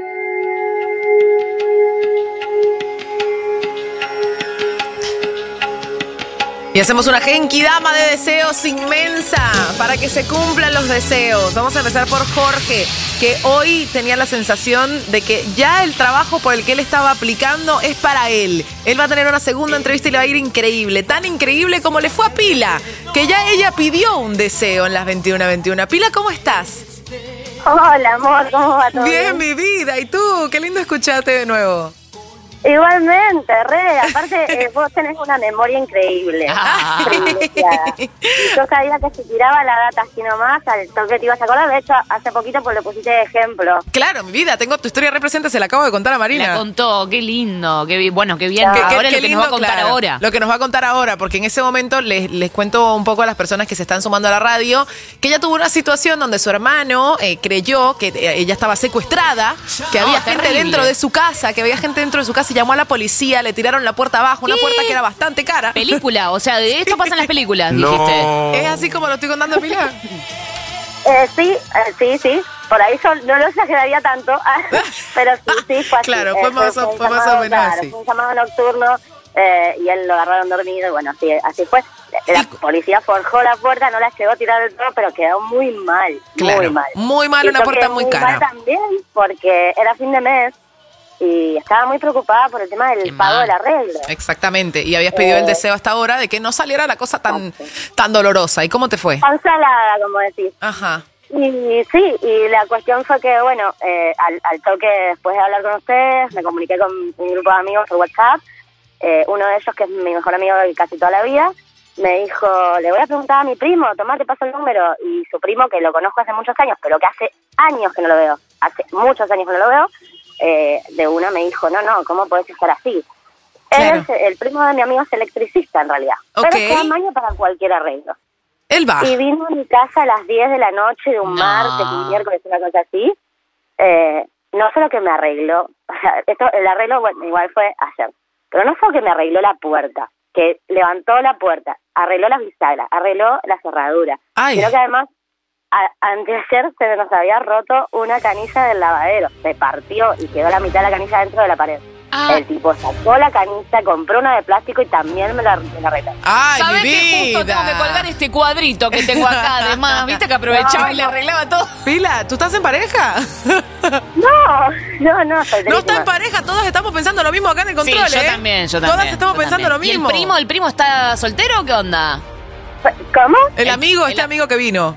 S4: Y hacemos una genkidama de deseos inmensa para que se cumplan los deseos. Vamos a empezar por Jorge, que hoy tenía la sensación de que ya el trabajo por el que él estaba aplicando es para él. Él va a tener una segunda entrevista y le va a ir increíble. Tan increíble como le fue a Pila, que ya ella pidió un deseo en las veintiuna veintiuna. Pila, ¿cómo estás?
S11: Hola, amor, ¿cómo va todo?
S4: Bien, mi vida. ¿Y tú? Qué lindo escucharte de nuevo.
S11: Igualmente, re, aparte eh, vos tenés una memoria increíble.
S4: Ah.
S11: Y yo sabía que si tiraba la data así nomás, al toque te ibas a acordar. De hecho, hace poquito pues lo pusiste de ejemplo.
S4: Claro, mi vida, tengo tu historia representa, se la acabo de contar a Marina.
S2: La contó, qué lindo, qué bien, bueno, qué bien.
S4: Qué-
S2: Ahora
S4: qué-
S2: lo
S4: qué
S2: que
S4: lindo,
S2: nos va a contar
S4: claro.
S2: ahora.
S4: Lo que nos va a contar ahora, porque en ese momento les, les cuento un poco a las personas que se están sumando a la radio, que ella tuvo una situación donde su hermano eh, creyó que eh, ella estaba secuestrada, que había
S2: No,
S4: gente
S2: terrible.
S4: dentro de su casa, que había gente dentro de su casa y llamó a la policía, le tiraron la puerta abajo, una
S2: ¿Qué?
S4: puerta que era bastante cara.
S2: Película, o sea, de esto pasa en las películas,
S10: No.
S2: dijiste.
S4: ¿Es así como lo estoy contando, Pilar?
S11: Eh, sí, eh, sí, sí. Por ahí yo no lo exageraría tanto, pero sí, sí, fue así.
S4: Claro,
S11: Eh,
S4: fue más o-
S11: un
S4: fue más
S11: llamado,
S4: o menos
S11: claro,
S4: así.
S11: fue un llamado nocturno eh, y él lo agarraron dormido y bueno, así, así fue. La policía forjó la puerta, no la llegó a tirar del todo, pero quedó muy mal,
S4: Claro,
S11: muy mal.
S4: muy mal,
S11: Y
S4: una
S11: yo
S4: puerta
S11: quedé
S4: muy
S11: mal
S4: cara.
S11: también porque era fin de mes y estaba muy preocupada por el tema del pago del arreglo.
S4: Exactamente, y habías pedido
S11: Eh.
S4: el deseo hasta ahora de que no saliera la cosa tan, tan dolorosa. ¿Y cómo te fue?
S11: Ensalada, como decís.
S4: Ajá.
S11: Y sí, y la cuestión fue que, bueno, eh, al, al toque después de hablar con ustedes, me comuniqué con un grupo de amigos por WhatsApp. Eh, uno de ellos, que es mi mejor amigo de casi toda la vida, me dijo, le voy a preguntar a mi primo, tomá, te paso el número. Y su primo, que lo conozco hace muchos años, pero que hace años que no lo veo, hace muchos años que no lo veo, eh, de una me dijo, no, no, ¿cómo podés estar así?
S4: Claro.
S11: Él es, el primo de mi amigo es electricista, en realidad.
S4: Ok.
S11: Pero es tamaño para cualquier arreglo.
S4: Él va.
S11: Y vino a mi casa a las diez de la noche de un
S2: No.
S11: martes, un miércoles, una cosa así. Eh, no solo que me arregló, o sea, esto, el arreglo, bueno, igual fue ayer, pero no solo que me arregló la puerta, que levantó la puerta, arregló las bisagras, arregló la cerradura,
S4: Ay.
S11: sino que además, a, anteayer se nos había roto una canilla del lavadero, se partió y quedó la mitad de la canilla dentro de la pared.
S2: Ah.
S11: El tipo sacó la canilla, compró una de plástico y también me la, me la arregló.
S4: ¡Ay,
S2: ¿Sabés
S4: mi
S2: que justo
S4: vida!
S2: tengo que colgar este cuadrito que tengo acá? Además, viste que aprovechaba
S11: No,
S2: y le
S11: no.
S2: arreglaba todo.
S4: Pila, ¿tú estás en pareja?
S11: No, no, no, estoy
S4: No está
S11: felicísima.
S4: en pareja, todos estamos pensando lo mismo acá en el
S2: Sí,
S4: control,
S2: yo
S4: ¿eh?
S2: también, yo también.
S4: Todas estamos
S2: yo
S4: pensando
S2: también.
S4: lo mismo.
S2: ¿Y el primo, el primo está soltero o qué onda?
S11: ¿Cómo?
S4: El amigo,
S2: el-
S4: este amigo que vino.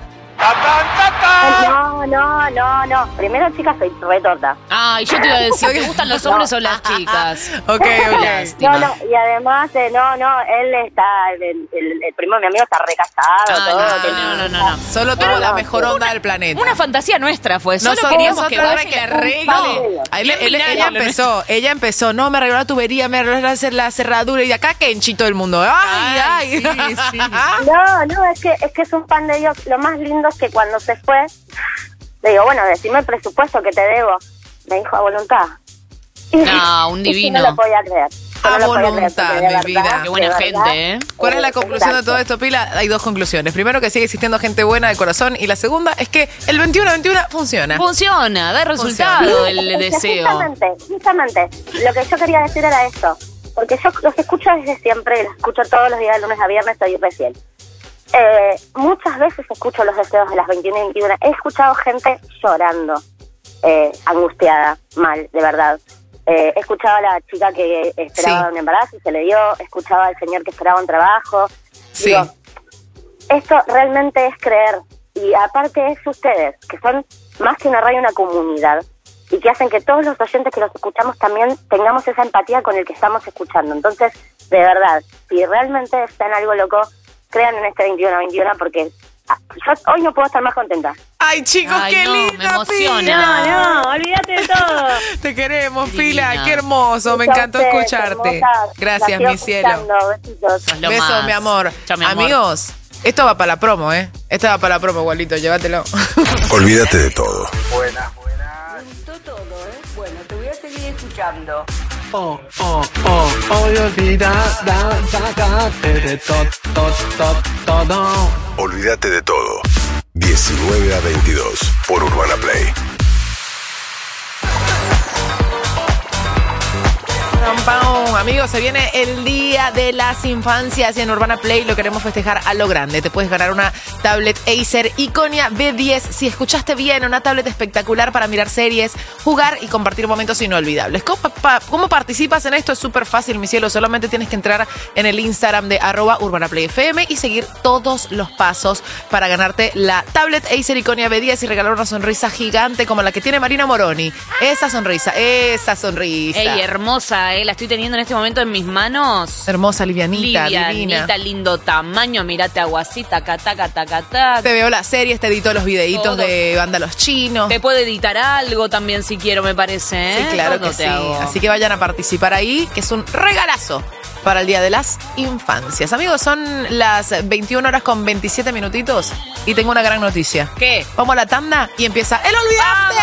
S11: No, no, no, no. Primero, chicas, soy re torta.
S2: Ay, yo te iba a decir, ¿te gustan los hombres o las chicas?
S4: Ok,
S2: Qué
S4: ok.
S2: lástima.
S11: No, no, y además, eh, no, no, él está, el, el- el primo de mi amigo está recasado,
S2: Ah,
S11: todo.
S2: no,
S11: que-
S2: no, no, no, no.
S4: Solo tuvo la mejor onda del planeta.
S2: Una fantasía nuestra fue. Solo
S4: Nosotros-
S2: queríamos que
S4: nosotros
S2: vaya y le
S4: era
S2: arregle.
S11: No.
S4: Ahí
S2: Bien
S4: le- él-
S2: binario
S4: ella
S2: lo
S4: empezó, ella empezó, no, me arregló la tubería, me arregló la, la cerradura y de acá Kenchi todo el mundo. Ay, ay.
S2: Ay, sí, sí.
S11: No, no, es que, es que es un pan de Dios. Lo más lindo es que cuando se fue, le digo, bueno, decime el presupuesto que te debo. Me dijo, a voluntad.
S2: No, un
S11: Y yo
S2: divino.
S11: no lo podía creer. Yo
S4: A
S11: no lo podía creer,
S4: voluntad,
S11: porque de
S4: mi
S11: verdad,
S4: vida.
S2: Qué buena
S11: de
S2: gente,
S11: verdad,
S2: ¿eh?
S4: ¿Cuál es la conclusión de
S11: exacto.
S4: todo esto, Pila? Hay dos conclusiones. Primero, que sigue existiendo gente buena de corazón. Y la segunda es que el veintiuno veintiuno funciona.
S2: Funciona, da resultado
S11: Sí,
S2: el
S11: es que
S2: deseo.
S11: Justamente, justamente, lo que yo quería decir era esto, porque yo los escucho desde siempre, los escucho todos los días de lunes a viernes, soy recién. Eh, muchas veces escucho los deseos de las veintiuna y veintiuna, he escuchado gente llorando, eh, angustiada, mal, de verdad. Eh, he escuchado a la chica que esperaba
S4: Sí.
S11: un embarazo y se le dio, he escuchado al señor que esperaba un trabajo.
S4: Sí.
S11: Digo, esto realmente es creer. Y aparte es ustedes, que son más que una radio, una comunidad. Y que hacen que todos los oyentes que los escuchamos también tengamos esa empatía con el que estamos escuchando. Entonces, de verdad, si realmente está en algo loco, crean en este veintiuno veintiuno porque ah, yo hoy no puedo estar más contenta.
S4: Ay, chicos,
S2: Ay,
S4: qué
S2: no, me
S4: linda,
S2: emociona.
S4: Pila.
S11: No, no, olvídate de todo.
S4: Te queremos,
S2: Divina.
S4: Pila. Qué hermoso. Me
S11: Besos a
S4: encantó
S11: ustedes,
S4: escucharte.
S11: hermosas.
S4: Gracias,
S11: Las sigo
S4: mi cielo.
S11: escuchando. Besitos.
S2: Sos lo
S4: Beso,
S2: más.
S4: mi amor.
S2: Chao, mi amor.
S4: Amigos, esto va para la promo, ¿eh? Esto va para la promo, igualito. Llévatelo.
S13: Olvídate de todo.
S3: Buenas, buenas. Me gustó todo, ¿eh? Bueno, te voy a seguir escuchando.
S9: Oh, oh, oh, hoy olvídate de todo, todo, todo, todo.
S13: Olvídate de todo. diecinueve a veintidós por Urbana Play.
S4: Pam, pam. Amigos, se viene el Día de las Infancias y en Urbana Play lo queremos festejar a lo grande. Te puedes ganar una tablet Acer Iconia B diez. Si escuchaste bien, una tablet espectacular para mirar series, jugar y compartir momentos inolvidables. ¿Cómo, pa, cómo participas en esto? Es súper fácil, mi cielo. Solamente tienes que entrar en el Instagram de arroba urbanaplayfm y seguir todos los pasos para ganarte la tablet Acer Iconia B diez y regalar una sonrisa gigante como la que tiene Marina Moroni. Esa sonrisa, esa sonrisa.
S2: Ey, hermosa, eh. La estoy teniendo en este momento en mis manos.
S4: Hermosa, livianita,
S2: Livianita,
S4: divina.
S2: lindo tamaño. Mirate aguacita, cataca, taca, taca.
S4: Te veo las series, te edito los videitos
S2: Todo.
S4: de banda Los Chinos.
S2: Te puedo editar algo también si quiero, me parece, ¿eh?
S4: Sí, claro
S2: Todo
S4: que
S2: te
S4: sí.
S2: hago.
S4: Así que vayan a participar ahí, que es un regalazo para el Día de las Infancias. Amigos, son las veintiuna horas con veintisiete minutitos y tengo una gran noticia.
S2: ¿Qué?
S4: Vamos a la tanda y empieza El Olvidarte.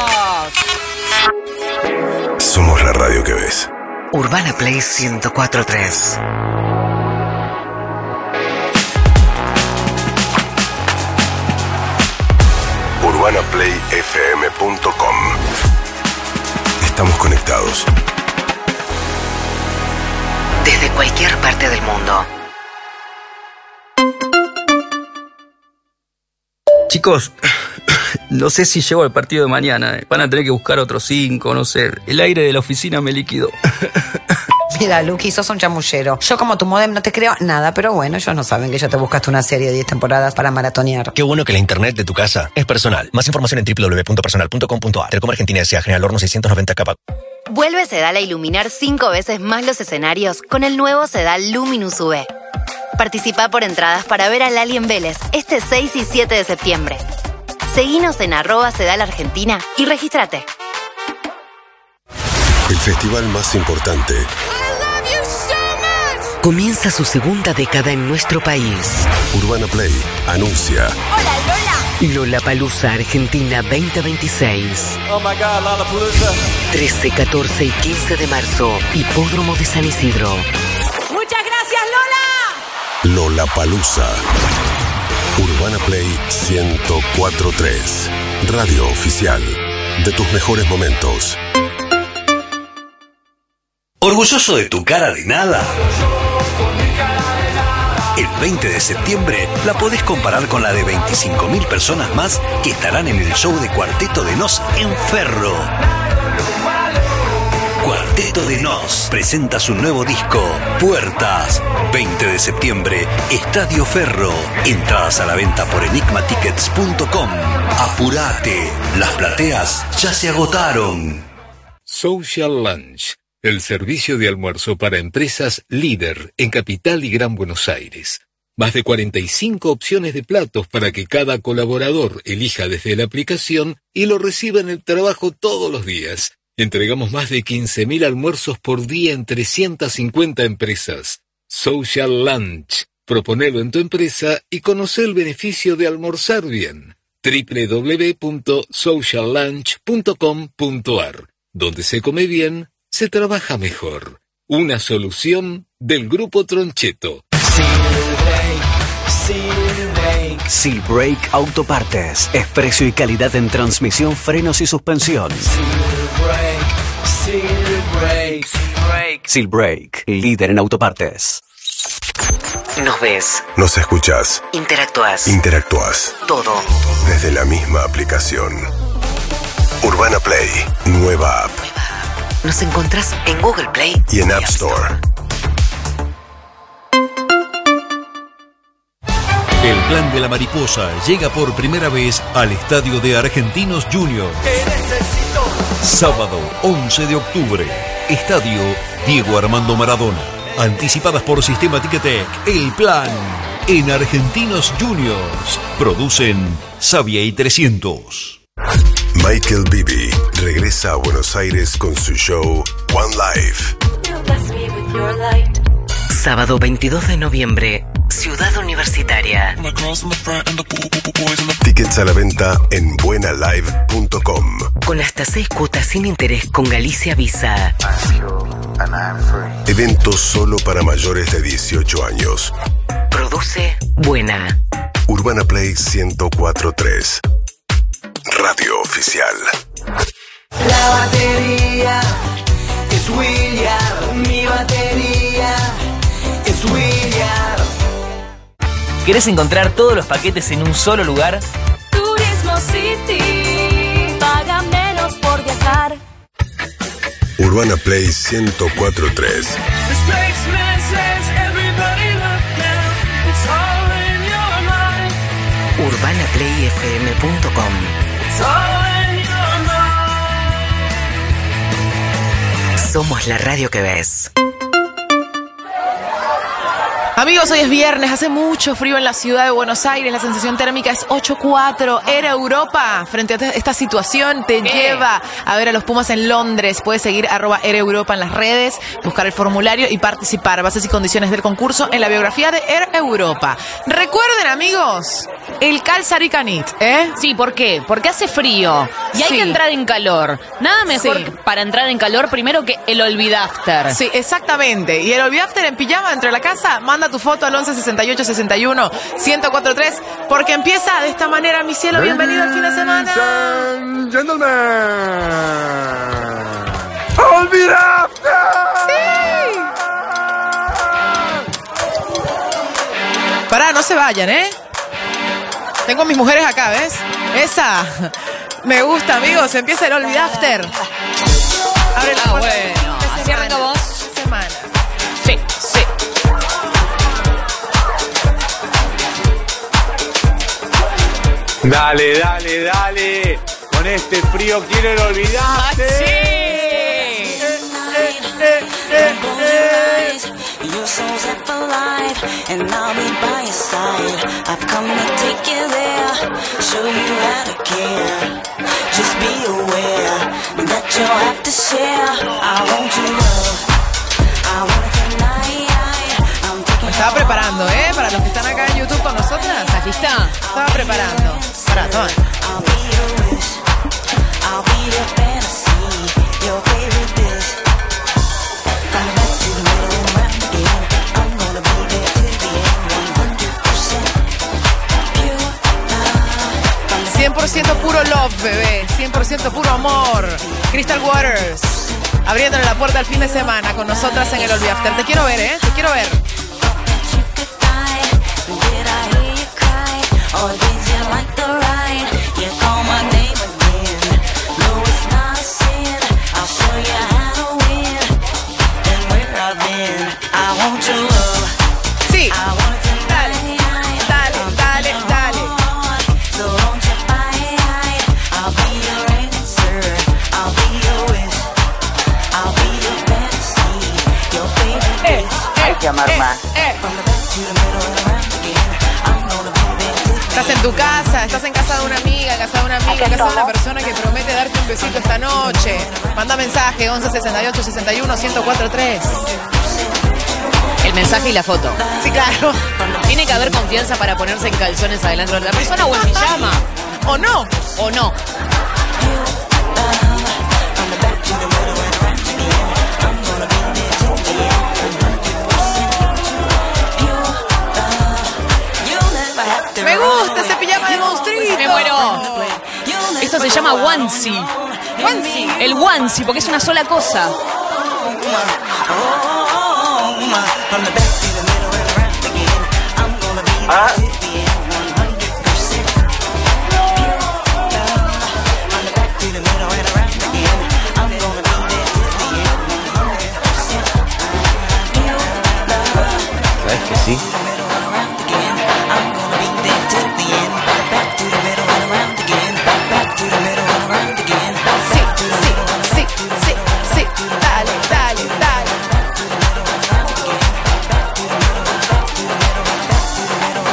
S2: ¡Vamos!
S13: Somos la radio que ves.
S5: Urbana Play ciento cuatro punto tres.
S13: urbana play f m punto com. Estamos conectados.
S5: Desde cualquier parte del mundo.
S21: Chicos, no sé si llego al partido de mañana. Van a tener que buscar otros cinco, no sé. El aire de la oficina me liquidó.
S8: Mira, Luqui, sos un chamullero. Yo como tu modem no te creo nada, pero bueno, ellos no saben que ya te buscaste una serie de diez temporadas para maratonear.
S12: Qué bueno que la internet de tu casa es personal. Más información en doble u doble u doble u punto personal punto com punto a r. Telecom Argentina S A General Horno seiscientos noventa K.
S25: Vuelve Sedal a iluminar cinco veces más los escenarios con el nuevo Sedal Luminous U V. Participa por entradas para ver a Lali en Vélez este seis y siete de septiembre. Seguinos en arroba Sedal Argentina y regístrate.
S13: El festival más importante
S5: Comienza su segunda década en nuestro país.
S13: Urbana Play anuncia
S25: ¡Hola, Lola!
S5: Lollapalooza Argentina veinte veintiséis.
S9: Oh my God, Lollapalooza.
S5: trece, catorce y quince de marzo. Hipódromo de San Isidro.
S25: ¡Muchas gracias, Lola!
S13: Lollapalooza. Urbana Play ciento cuatro punto tres. Radio oficial de tus mejores momentos.
S10: ¿Orgulloso de tu cara de nada? El veinte de septiembre la podés comparar con la de veinticinco mil personas más que estarán en el show de Cuarteto de Nos en Ferro. Cuarteto de Nos presenta su nuevo disco, Puertas. veinte de septiembre, Estadio Ferro. Entradas a la venta por enigma tickets punto com. Apurate, las plateas ya se agotaron.
S16: Social Lunch, el servicio de almuerzo para empresas líder en Capital y Gran Buenos Aires. Más de cuarenta y cinco opciones de platos para que cada colaborador elija desde la aplicación y lo reciba en el trabajo todos los días. Entregamos más de quince mil almuerzos por día en trescientas cincuenta empresas. Social Lunch. Proponelo en tu empresa y conoce el beneficio de almorzar bien. doble u doble u doble u punto social lunch punto com punto a r. Donde se come bien, se trabaja mejor. Una solución del Grupo Troncheto.
S17: Seal Brake Autopartes. Es precio y calidad en transmisión, frenos y suspensión. Seal Brake, líder en autopartes.
S5: Nos ves.
S13: Nos escuchás.
S5: Interactúas.
S13: Interactúas.
S5: Todo.
S13: Desde la misma aplicación. Urbana Play. Nueva app.
S5: Nos encontrás en Google Play
S13: Y en App Store.
S24: El Plan de la Mariposa llega por primera vez al Estadio de Argentinos Juniors. Sábado once de octubre. Estadio Diego Armando Maradona. Anticipadas por Sistema Ticketek. El Plan. en Argentinos Juniors. Producen Xavier y trescientos.
S13: Michael Bibi regresa a Buenos Aires con su show One Life.
S5: Sábado veintidós de noviembre, Ciudad Universitaria.
S13: Tickets a la venta en buena live punto com.
S5: Con hasta seis cuotas sin interés con Galicia Visa.
S13: Evento solo para mayores de dieciocho años.
S5: Produce Buena.
S13: Urbana Play ciento cuatro punto tres. Radio oficial.
S9: La batería es William, mi batería es William.
S19: ¿Querés encontrar todos los paquetes en un solo lugar?
S1: Turismo City, paga menos por viajar.
S13: Urbana Play ciento cuatro punto tres.
S5: urbana play f m punto com. Somos la radio que ves.
S4: Amigos, hoy es viernes, hace mucho frío en la ciudad de Buenos Aires, la sensación térmica es ocho cuatro. Era Europa, frente a esta situación, te ¿Qué? lleva a ver a los Pumas en Londres. Puedes seguir arroba Era Europa en las redes, buscar el formulario y participar. Bases y condiciones del concurso en la biografía de Era Europa. Recuerden, amigos, el calzaricanit, ¿eh?
S2: Sí, ¿por qué? Porque hace frío y hay
S4: Sí.
S2: que entrar en calor. Nada mejor
S4: Sí.
S2: que para entrar en calor primero que el olvidafter.
S4: Sí, exactamente. Y el olvidafter en pijama dentro de la casa, manda tu foto al once sesenta y ocho sesenta y uno ciento cuatro punto tres, porque empieza de esta manera, mi cielo. Bienvenido al fin de semana.
S9: Gentlemen, olvidafter.
S4: Sí. Pará, no se vayan, ¿eh? Tengo a mis mujeres acá, ¿ves? Esa. Me gusta, amigos. Empieza el olvidafter. Abre la
S2: Ah,
S4: puerta.
S2: bueno. Así arranca vos.
S4: Semana.
S2: Sí, sí.
S6: Dale, dale, dale. Con este frío quiero el olvidarte.
S2: ¡Ah, sí!
S6: Eh, eh, eh, eh, eh.
S9: Your soul's up alive, and I'll be by your side. I've come to take you there, show you how to care. Just be aware that you'll have to share. I want your love, I want it tonight. I'm taking
S4: Me estaba preparando, ¿eh? Para los que están acá en YouTube con nosotras.
S2: Aquí está.
S4: Estaba preparando. Pará, toma.
S9: I'll be your wish, I'll be your fantasy, your favorite dish. Coming back to the middle and round again. I'm gonna be there till the end, one hundred percent pure love.
S4: cien por ciento puro love, bebé. cien por ciento puro amor. Crystal Waters. Abriéndole la puerta al fin de semana con nosotras en el Olvidafter. Te quiero ver, ¿eh? Te quiero ver.
S9: Did I hear you cry, or did you like the ride? You call my name again. No, it's not a sin. I'll show you how to win. And where I've been, I want your love.
S4: Sí.
S9: I want it tonight.
S4: Dale, dale, dale.
S9: So don't you fight. I'll be your answer. I'll be your wish. I'll be your fantasy. Your favorite
S4: Eh,
S9: dish.
S4: eh,
S9: amar
S4: eh,
S9: más.
S4: eh.
S9: From the back to the middle and around again. I'm gonna be there till the
S4: Estás en tu casa, estás en casa de una amiga, en casa de una amiga, en casa de una persona que promete darte un besito esta noche. Manda mensaje once sesenta y ocho sesenta y uno ciento cuatro punto tres.
S2: El mensaje y la foto.
S4: Sí, claro.
S2: Tiene que haber confianza para ponerse en calzones adelante de la persona o en pijama.
S4: ¿O no?
S2: O no.
S4: Me gusta ese pijama de monstruito.
S2: Me muero. Esto se llama onesie.
S4: Onesie.
S2: El onesie, porque es una sola cosa.
S6: Ah.
S19: ¿Sabes que sí?
S4: Sí, sí, sí, sí, sí. Dale, dale, dale.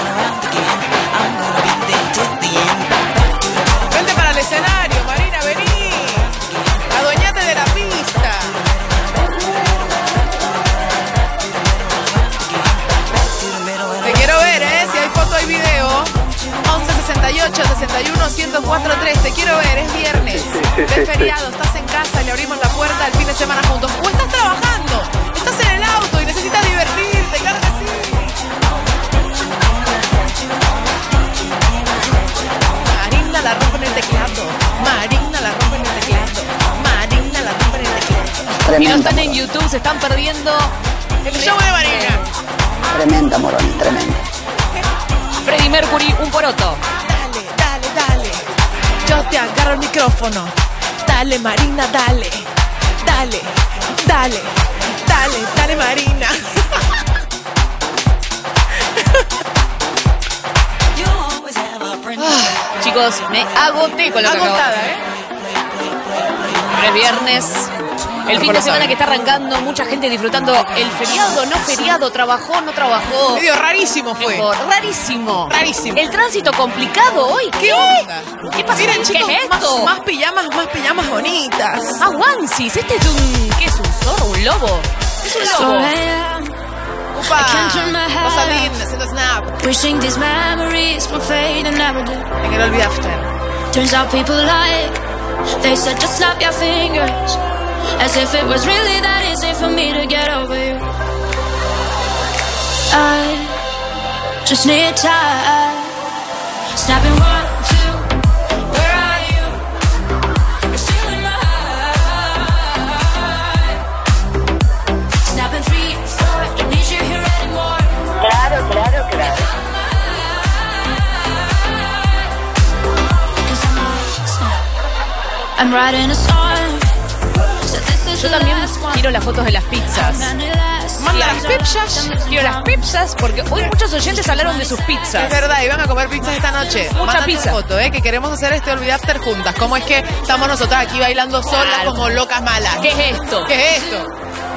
S4: Desayuno ciento cuatro tres, te quiero ver, es viernes. Es feriado, estás en casa y le abrimos la puerta al fin de semana juntos. O estás trabajando, estás en el auto y necesitas divertirte, claro que sí. Marina la rompe en el teclado. Marina la rompe en el teclado. Marina la rompe en el teclado.
S2: Si no están en YouTube, se están perdiendo
S4: el show de Marina.
S7: Tremenda, Moroni, tremenda.
S2: Freddie Mercury, un poroto.
S4: Dale, dale, dale. Yo te agarro el micrófono. Dale, Marina, dale. Dale, dale, dale, dale, Marina.
S2: Ah, chicos, me agoté con lo que acabo de hacer.
S4: ¿eh?
S2: Pero es viernes. El fin de semana que está arrancando, mucha gente disfrutando el feriado, no feriado, trabajó, no trabajó.
S4: Medio rarísimo fue.
S2: Mejor, rarísimo.
S4: Rarísimo.
S2: El tránsito complicado hoy. ¿Qué,
S4: ¿Qué onda?
S2: ¿Qué pasa?
S4: Miren,
S2: ¿Qué
S4: chicos,
S2: es esto?
S4: Más, más pijamas, más pijamas bonitas.
S2: Ah, onesies. Este es un... ¿Qué es? ¿Un zorro? ¿Un lobo? Es un lobo.
S4: Upa. Rosalín haciendo snap.
S15: Wishing these memories will fade and never do.
S4: En el Olvid After.
S15: Turns out people lie. They said just snap your fingers. As if it was really that easy for me to get over you. I just need time. Snapping one, two, where are you? You're still in my heart. Snapping three, four, don't need you here anymore.
S3: Claro, claro, claro.
S15: I'm writing a song.
S2: Yo también quiero las fotos de las pizzas.
S4: Manda las pizzas.
S2: Quiero las pizzas porque hoy muchos oyentes hablaron de sus pizzas.
S4: Es verdad, y van a comer pizzas esta noche.
S2: Mucha
S4: Mándate
S2: pizza.
S4: una foto, eh, que queremos hacer este Olvid After juntas. ¿Cómo es que estamos nosotras aquí bailando solas
S2: Claro.
S4: como locas malas?
S2: ¿Qué es esto?
S4: ¿Qué es esto?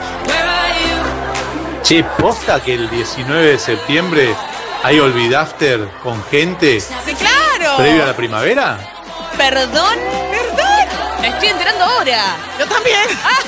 S6: Che, posta que el diecinueve de septiembre hay Olvid After con gente
S4: Sí, claro.
S6: previo a la primavera.
S2: ¿Perdón?
S4: ¿Perdón?
S2: Me estoy enterando ahora.
S4: Yo también.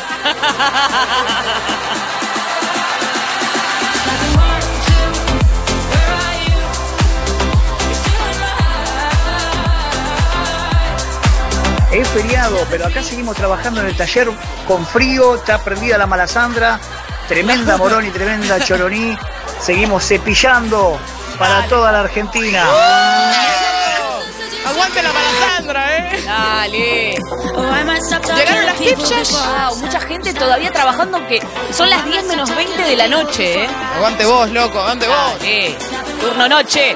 S18: Es feriado, pero acá seguimos trabajando en el taller con frío, está prendida la malasandra, tremenda Moroni, tremenda Choroní, seguimos cepillando para toda la Argentina.
S4: Aguante la malasandra, eh.
S2: Dale.
S4: Llegaron las pizzas.
S2: Wow, mucha gente todavía trabajando que son las diez menos veinte de la noche, ¿eh?
S4: Aguante vos, loco, aguante vos.
S2: Dale. Turno noche.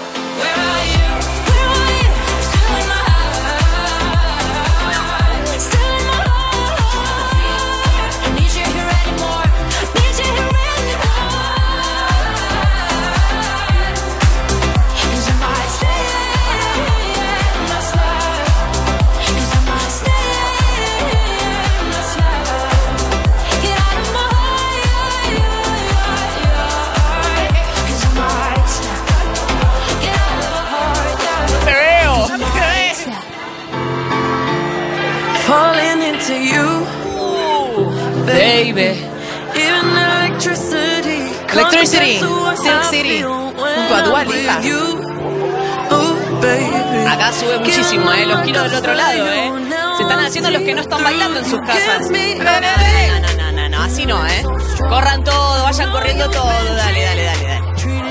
S4: Te veo.
S15: Falling into you,
S2: baby.
S15: even electricity.
S4: Electricity, Silk City, junto a Dua Lipa.
S2: Acá sube muchísimo, ¿eh? Los quiero del otro lado, ¿eh? Se están haciendo los que no están bailando en sus casas. No, no, no, no, no, así no, ¿eh? Corran todo, vayan corriendo todo. Dale, dale, dale, dale.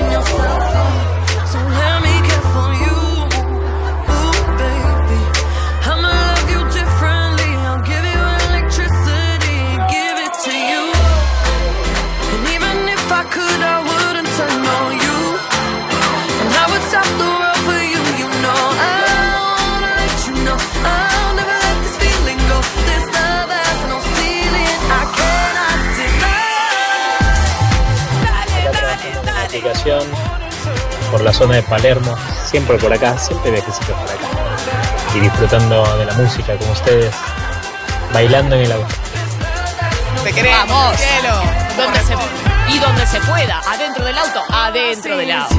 S20: Por la zona de Palermo, siempre por acá, siempre viajecitos por acá. Y disfrutando de la música como ustedes, bailando en el auto.
S4: Te queremos,
S2: Vamos.
S4: cielo.
S2: Donde se, y donde se pueda, adentro del auto, adentro del auto.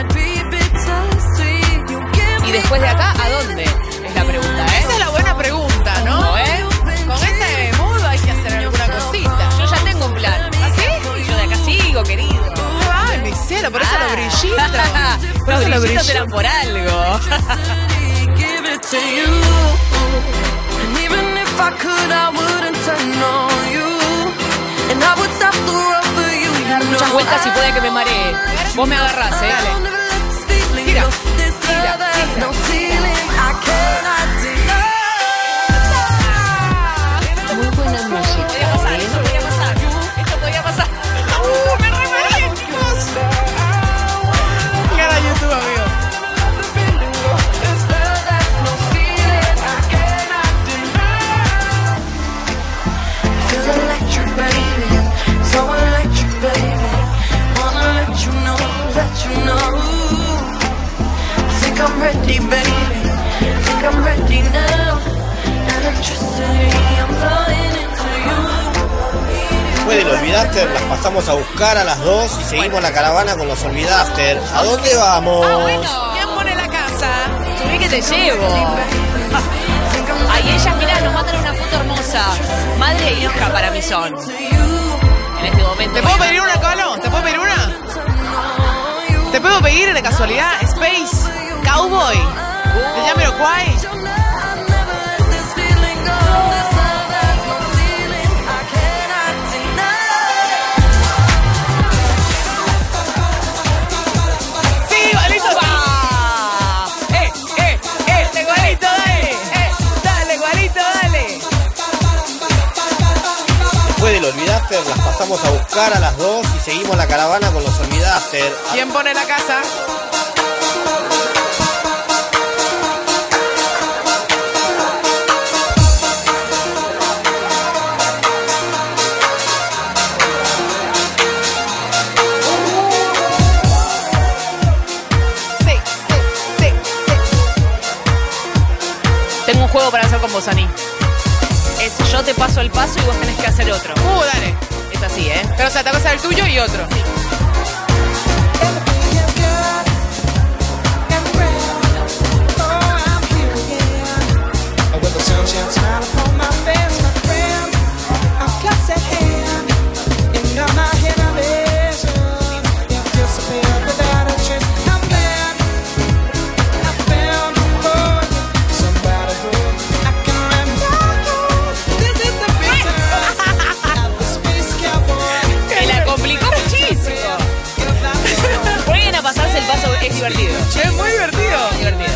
S2: Y después de acá, ¿a dónde? Es la pregunta, ¿eh?
S4: Esa es la buena pregunta.
S15: I could, I wouldn't turn on you. And I would stop the road for you.
S2: Dar muchas vueltas y puede que me maree. Vos me agarrás, ¿eh?
S15: Dale. Tira. Tira. No feeling I cannot deny.
S7: Muy buena música.
S2: Podía pasar, esto podía pasar. Esto podía pasar. ¡Uh! ¡Me remaré, chicos!
S4: Cara a YouTube, amigo.
S15: I'm ready, baby. Think I'm ready now. Electricity, I'm flying into you.
S11: Después del Olvidaster las pasamos a buscar a las dos y seguimos la caravana con los Olvidaster. ¿A dónde vamos?
S2: Ah, bueno. ¿Quién pone la casa? Subí que te llevo. Ay, ellas, mirá, nos mandan una foto hermosa. Madre e hija para mí son. En este momento.
S4: ¿Te puedo pedir una, Colo? ¿Te puedo pedir una? ¿Te puedo pedir de casualidad Space Cowboy de Jamiroquai? Sí, igualito. Eh, eh, eh, igualito, dale. Eh, dale, igualito, dale.
S11: Después del Olvidaster las pasamos a buscar a las dos y seguimos la caravana con los Olvidaster.
S4: ¿Quién pone la casa?
S2: Tengo un juego para hacer con vos, Ani. Es yo te paso el paso y vos tenés que hacer otro.
S4: Uh, dale.
S2: Es así, ¿eh?
S4: Pero o sea, te vas a hacer el tuyo y otro.
S2: Sí. Es divertido.
S4: Es muy divertido.
S2: Divertido.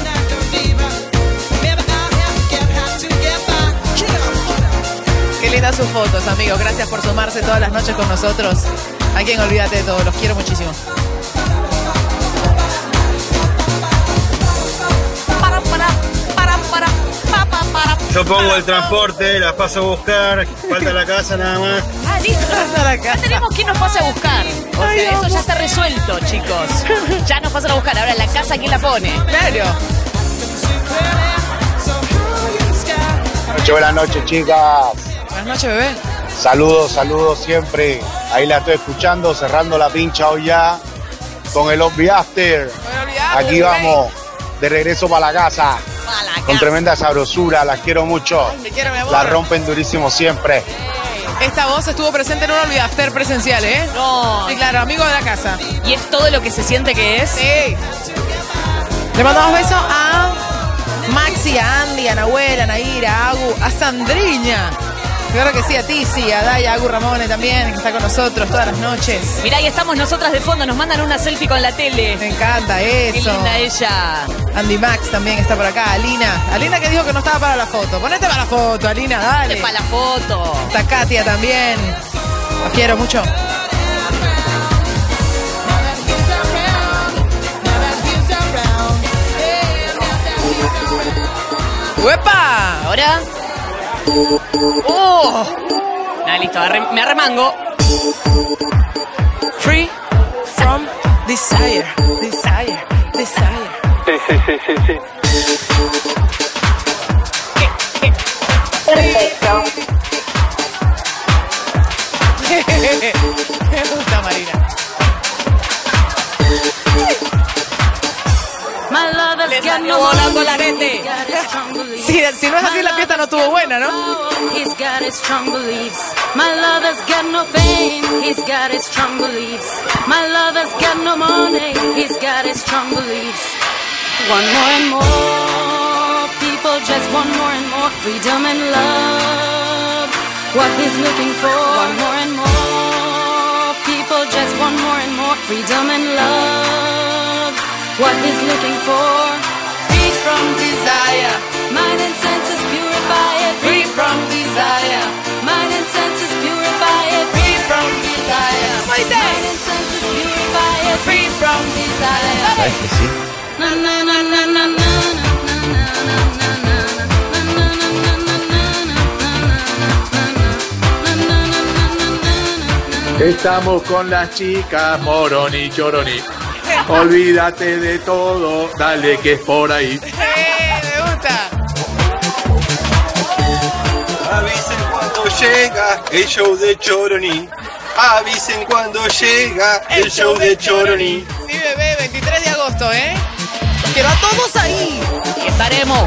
S4: Qué lindas sus fotos, amigos. Gracias por sumarse todas las noches con nosotros. Aquí en Olvídate de Todo. Los quiero muchísimo.
S2: Para, para, para, para, para, para.
S11: Yo pongo el transporte, la paso a buscar. Falta la casa nada más.
S2: Ah, listo. Ya tenemos quien nos pase a buscar. O sea, Ay, eso ya está resuelto, chicos. Ya nos pasan a buscar. Ahora la casa, ¿quién la pone?
S4: Claro.
S11: Buenas noches, chicas.
S4: Buenas noches, bebé.
S11: Saludos, saludos siempre. Ahí la estoy escuchando, cerrando la pincha hoy ya. Con el Olvidaster. Aquí vamos, de regreso para la casa.
S2: Para la casa.
S11: Con tremenda sabrosura, las quiero mucho.
S4: Ay, te quiero, mi amor.
S11: La rompen durísimo siempre.
S4: Esta voz estuvo presente en un Olvidaster presencial, ¿eh?
S2: No.
S4: Sí, claro, amigo de la casa.
S2: ¿Y es todo lo que se siente que es?
S4: Sí. Le mandamos besos a Maxi, a Andy, a Nahuel, a Naira, a Agu, a Sandriña. Claro que sí, a Tizi, a Daya, a Agu Ramone también, que está con nosotros todas las noches.
S2: Mirá, ahí estamos nosotras de fondo, nos mandan una selfie con la tele.
S4: Me encanta eso.
S2: Qué linda ella.
S4: Andy Max también está por acá, Alina. Alina que dijo que no estaba para la foto. Ponete para la foto, Alina, dale.
S2: Ponete para la foto.
S4: Está Katia también. Los quiero mucho. ¡Uepa!
S2: Ahora. ¡Oh! Nada, listo, arre- me arremango.
S4: Free from desire, desire, desire.
S11: Sí, sí, sí, sí, sí.
S4: Perfecto. Me gusta, Marina.
S2: Le salió volando el arete.
S4: Si, si no es así, la fiesta no estuvo buena, ¿no?
S15: He's got his strong beliefs. My lover's got no fame. He's got his strong beliefs. My lover's got no money. He's got his strong beliefs. One more and more people just want more and more. more freedom and love. What he's looking for, want more and more. People just want more and more freedom and love. What he's looking for, free from desire. Mind and senses purify it. Free from desire. Mind and senses purify it. Free from desire. Mind and senses purify it. Free from desire.
S8: ¿Sabes que sí?
S15: Na na na na na na.
S6: Estamos con las chicas, Moroni, Choroni. Olvídate de todo, dale que es por ahí.
S4: ¡Eh, me gusta!
S14: Avisen cuando llega el show de Choroni. Avisen cuando llega el, el show de Choroni.
S4: Sí, bebé, veintitrés de agosto, ¿eh? Los quiero a todos ahí.
S2: Y estaremos.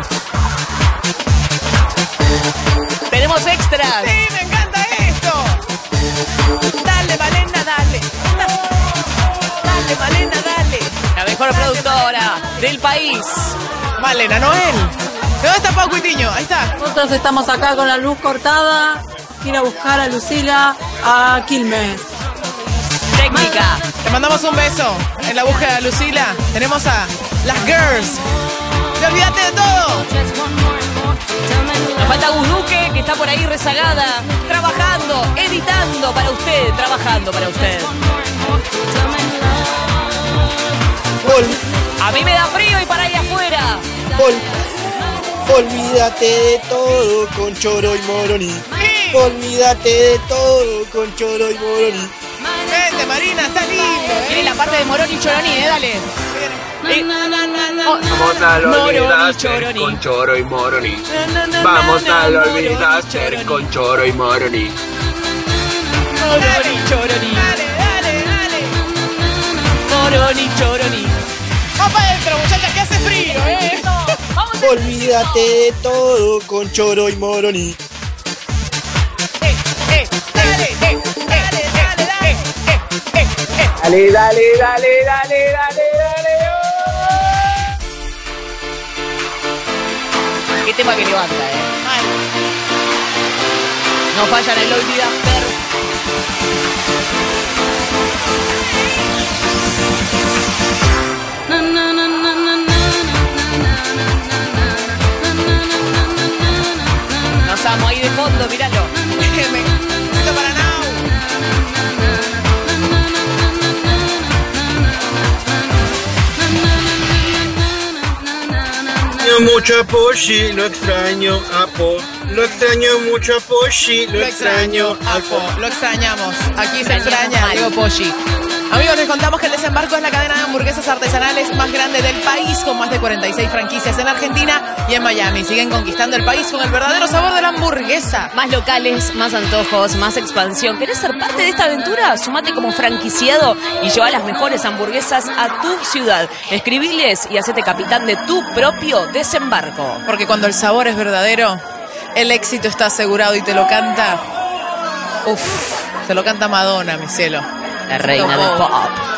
S2: Tenemos extras.
S4: Sí, me encanta esto. Dale, Malena, dale. Dale, Malena, dale.
S2: La mejor dale, productora Malena. Del país.
S4: Malena Noel. ¿Dónde está Pau Cuitiño? Ahí está.
S7: Nosotros estamos acá con la luz cortada. Ir a buscar a Lucila a Quilmes.
S2: Técnica.
S4: Te mandamos un beso en la búsqueda de Lucila. Tenemos a las girls. ¡Te olvidaste de todo!
S2: Nos falta Guzduque, que está por ahí rezagada, trabajando, editando para usted, trabajando para usted.
S14: Ol,
S2: A mí me da frío y para ahí afuera.
S14: ol, olvídate de todo con Choro y Moroni.
S4: Sí.
S14: Olvídate de todo con Choro y Moroni.
S4: Vente, Marina, está lindo.
S2: Viene la parte de Moroni y Choroni, eh, dale. Eh, oh,
S14: Vamos a lo
S2: Moroni,
S14: olvidaste
S2: Choroni.
S14: con Choro y Moroni. Vamos a lo olvidaste con Choro y Moroni.
S2: Moroni, Choroni.
S4: Dale, dale, dale.
S2: Moroni, Choroni.
S4: Vamos para adentro, muchachas, que hace frío, ¿eh?
S14: Olvídate de todo con Choro y Moroni.
S4: Eh, eh, dale, eh, dale, dale, dale, eh, eh, eh.
S14: Dale, dale, dale, dale, dale, dale.
S2: Qué tema que levanta, eh.
S4: Ay.
S2: No fallan el Lobby After. Nos amo ahí de fondo, míralo.
S4: Esto para now.
S14: Extraño mucho a Poshi, lo extraño a Po. Lo extraño mucho a Poshi, lo,
S4: Lo extraño a Po. Lo extrañamos. Aquí se extraña, Diego Poshi. Amigos, les contamos que el Desembarco es la cadena de hamburguesas artesanales más grande del país, con más de cuarenta y seis franquicias en Argentina y en Miami. Siguen conquistando el país con el verdadero sabor de la hamburguesa.
S2: Más locales, más antojos, más expansión. ¿Querés ser parte de esta aventura? Sumate como franquiciado y lleva las mejores hamburguesas a tu ciudad. Escribiles y hacete capitán de tu propio Desembarco.
S4: Porque cuando el sabor es verdadero, el éxito está asegurado y te lo canta... Uf, te lo canta Madonna, mi cielo.
S2: La reina del pop.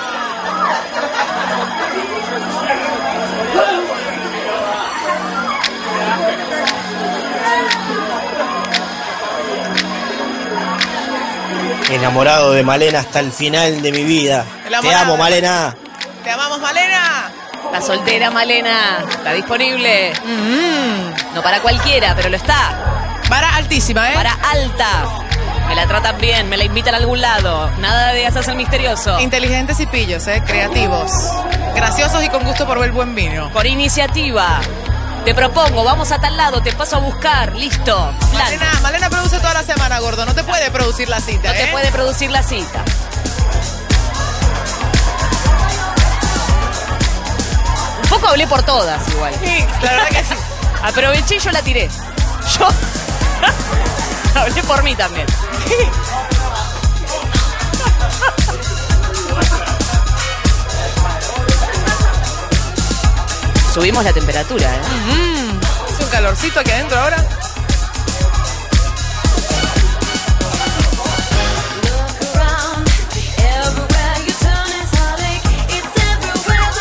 S14: Enamorado de Malena hasta el final de mi vida. Te amo, Malena.
S4: Te amamos, Malena.
S2: La soltera Malena está disponible. Mm-hmm. No para cualquiera, pero lo está.
S4: Para altísima, ¿eh?
S2: Para alta. Me la tratan bien, me la invitan a algún lado. Nada de hacerse el misterioso.
S4: Inteligentes y pillos, ¿eh? Creativos. Graciosos y con gusto por el buen vino.
S2: Por iniciativa. Te propongo, vamos a tal lado, te paso a buscar. Listo.
S4: Malena, Malena produce toda la semana, gordo. No te puede producir la cita,
S2: No
S4: ¿eh?
S2: te puede producir la cita. Un poco hablé por todas igual.
S4: Sí, la verdad que sí.
S2: Aproveché y yo la tiré. Yo hablé por mí también. Subimos la temperatura, ¿eh?
S4: Mm-hmm. Es un calorcito aquí adentro ahora.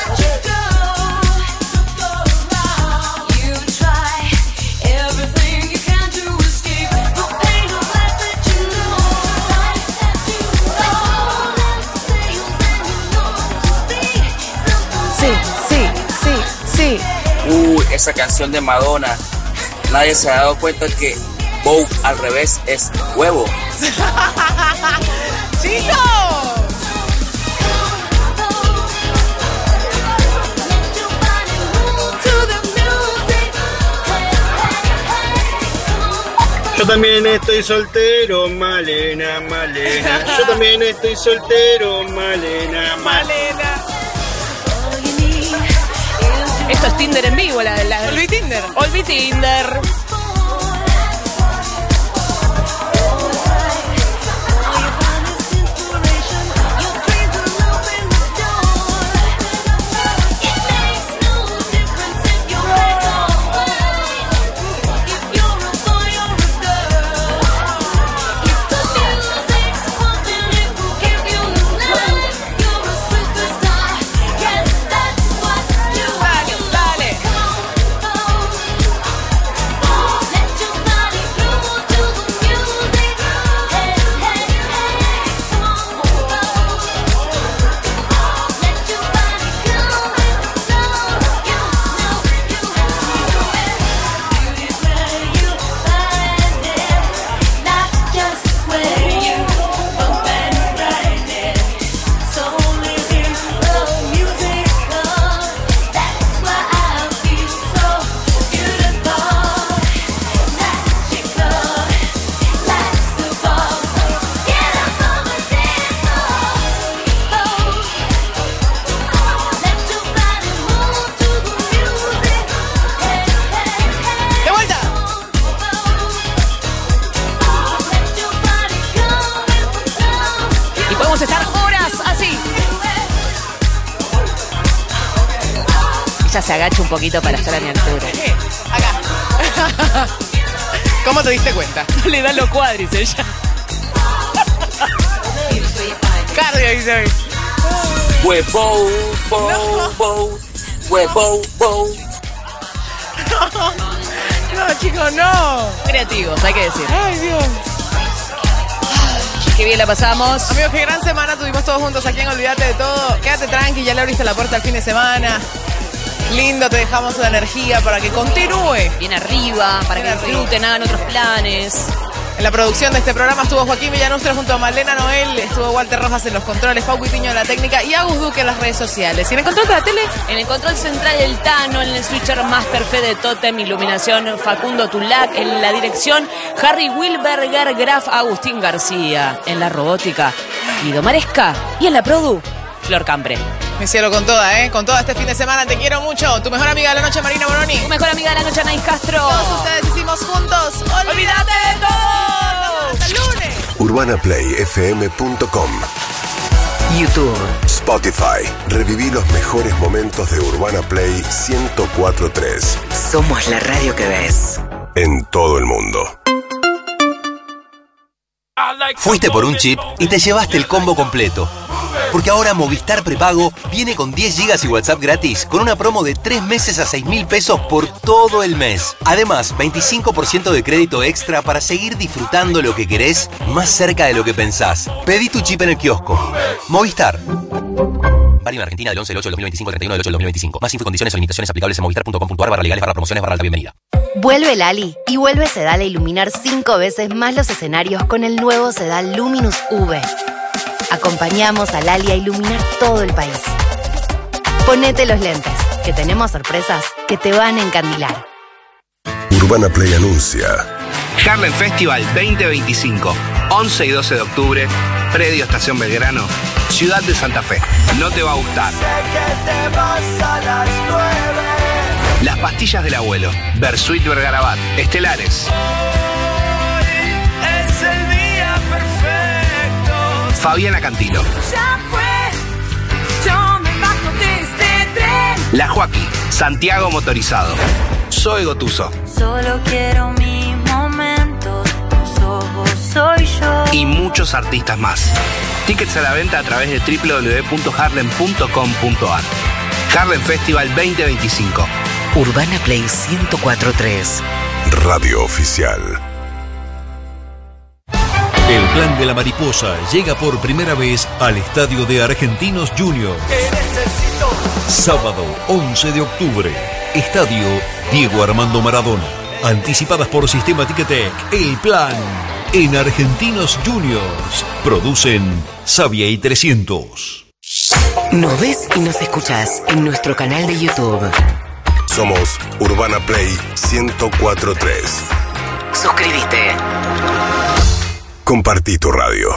S15: Everything
S8: esa canción de Madonna, nadie se ha dado cuenta que bow al revés es huevo.
S4: ¡Chito!
S12: Yo también estoy soltero, Malena, Malena. Yo también estoy soltero, Malena, Malena.
S2: Esto es Tinder en vivo, la de la.
S4: Olví Tinder.
S2: Olví Tinder. Se agacha un poquito para estar a mi altura.
S4: Acá. ¿Cómo te diste cuenta?
S2: Le dan los cuadris ella.
S4: Cardio, dice hoy.
S8: Huevo, bow, bow, huevo, bow.
S4: No, chicos, no.
S2: Creativos, hay que decir.
S4: Ay, Dios.
S2: Qué bien la pasamos.
S4: Amigos, qué gran semana tuvimos todos juntos aquí en Olvídate de Todo. Quédate tranqui, ya le abriste la puerta al fin de semana. Lindo, te dejamos la energía para que continúe.
S2: Bien arriba, para Bien que disfruten, hagan otros planes.
S4: En la producción de este programa estuvo Joaquín Villanustra junto a Malena Noel, estuvo Walter Rojas en los controles, Pau Piño en la técnica y Agus Duque en las redes sociales. ¿Y en el control de la tele?
S2: En el control central el Tano, en el switcher Master Fede Totem, iluminación Facundo Tulac, en la dirección Harry Wilberger, Graf Agustín García, en la robótica Guido Maresca y en la produ Flor Campre.
S4: Mi cielo, con toda, ¿eh? Con toda este fin de semana. Te quiero mucho. Tu mejor amiga de la noche, Marina Moroni.
S2: Tu mejor amiga de la noche, Anaís Castro.
S4: Todos ustedes hicimos juntos. ¡Olvídate de todo! ¡Hasta el lunes!
S13: urbana play f m punto com
S5: YouTube,
S13: Spotify. Reviví los mejores momentos de Urbana Play ciento cuatro punto tres.
S5: Somos la radio que ves.
S13: En todo el mundo.
S21: Fuiste por un chip y te llevaste el combo completo. Porque ahora Movistar Prepago viene con diez gigas y WhatsApp gratis con una promo de tres meses a seis mil pesos por todo el mes. Además, veinticinco por ciento de crédito extra para seguir disfrutando lo que querés más cerca de lo que pensás. Pedí tu chip en el kiosco. Movistar. Válido en Argentina del once del ocho del dos mil veinticinco al treinta y uno del ocho del dos mil veinticinco. Más info y condiciones o limitaciones aplicables en movistar punto com punto a r barra legales barra promociones barra alta bienvenida.
S25: Vuelve Lali y vuelve Sedal a iluminar cinco veces más los escenarios con el nuevo Sedal Luminous V. Acompañamos a Lali a iluminar todo el país. Ponete los lentes, que tenemos sorpresas que te van a encandilar.
S13: Urbana Play anuncia
S21: Harlem Festival veinte veinticinco, once y doce de octubre, Predio Estación Belgrano, Ciudad de Santa Fe. No te va a gustar. Las pastillas del abuelo, Bersuit Vergarabat, Estelares.
S9: Es el día perfecto.
S21: Fabiana Cantilo.
S9: Ya fue, yo me bajo de este tren.
S21: La Joaquí, Santiago Motorizado. Soy Gotuso.
S9: Solo quiero mi momento, sos soy yo.
S21: Y muchos artistas más. Tickets a la venta a través de w w w punto harlem punto com punto a r. Harlem Festival veinte veinticinco.
S5: Urbana Play ciento cuatro punto tres.
S13: Radio Oficial.
S24: El Plan de la Mariposa llega por primera vez al estadio de Argentinos Juniors. Sábado once de octubre, Estadio Diego Armando Maradona. Anticipadas por Sistema Ticketek, El Plan. En Argentinos Juniors. Producen Sabia y trescientos.
S5: Nos ves y nos escuchás en nuestro canal de YouTube.
S13: Somos Urbana Play ciento cuatro punto tres.
S5: Suscríbete.
S13: Compartí tu radio.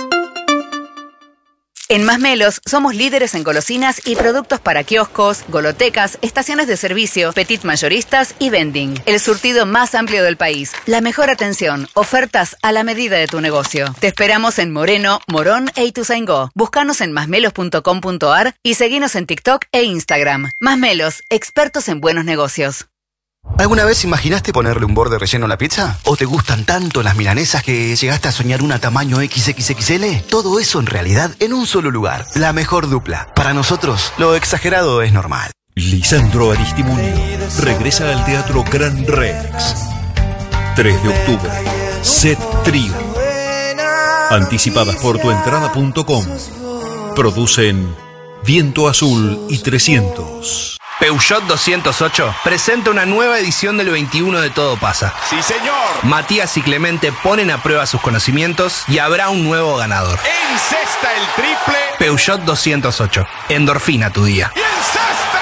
S10: En Masmelos somos líderes en golosinas y productos para kioscos, golotecas, estaciones de servicio, petit mayoristas y vending. El surtido más amplio del país. La mejor atención. Ofertas a la medida de tu negocio. Te esperamos en Moreno, Morón e Ituzaingó. Búscanos en masmelos punto com punto ar y seguinos en TikTok e Instagram. Masmelos, expertos en buenos negocios.
S16: ¿Alguna vez imaginaste ponerle un borde relleno a la pizza? ¿O te gustan tanto las milanesas que llegaste a soñar una tamaño equis equis equis ele? Todo eso en realidad en un solo lugar. La mejor dupla. Para nosotros, lo exagerado es normal.
S24: Lisandro Aristimuño regresa al Teatro Gran Rex. tres de octubre. Set Trío. Anticipadas por tuentrada punto com. Producen Viento Azul y trescientos.
S17: Peugeot doscientos ocho presenta una nueva edición del veintiuno de Todo Pasa.
S22: ¡Sí, señor!
S17: Matías y Clemente ponen a prueba sus conocimientos y habrá un nuevo ganador.
S22: ¡Encesta el triple!
S17: Peugeot doscientos ocho. Endorfina tu día.
S22: ¡Y encesta!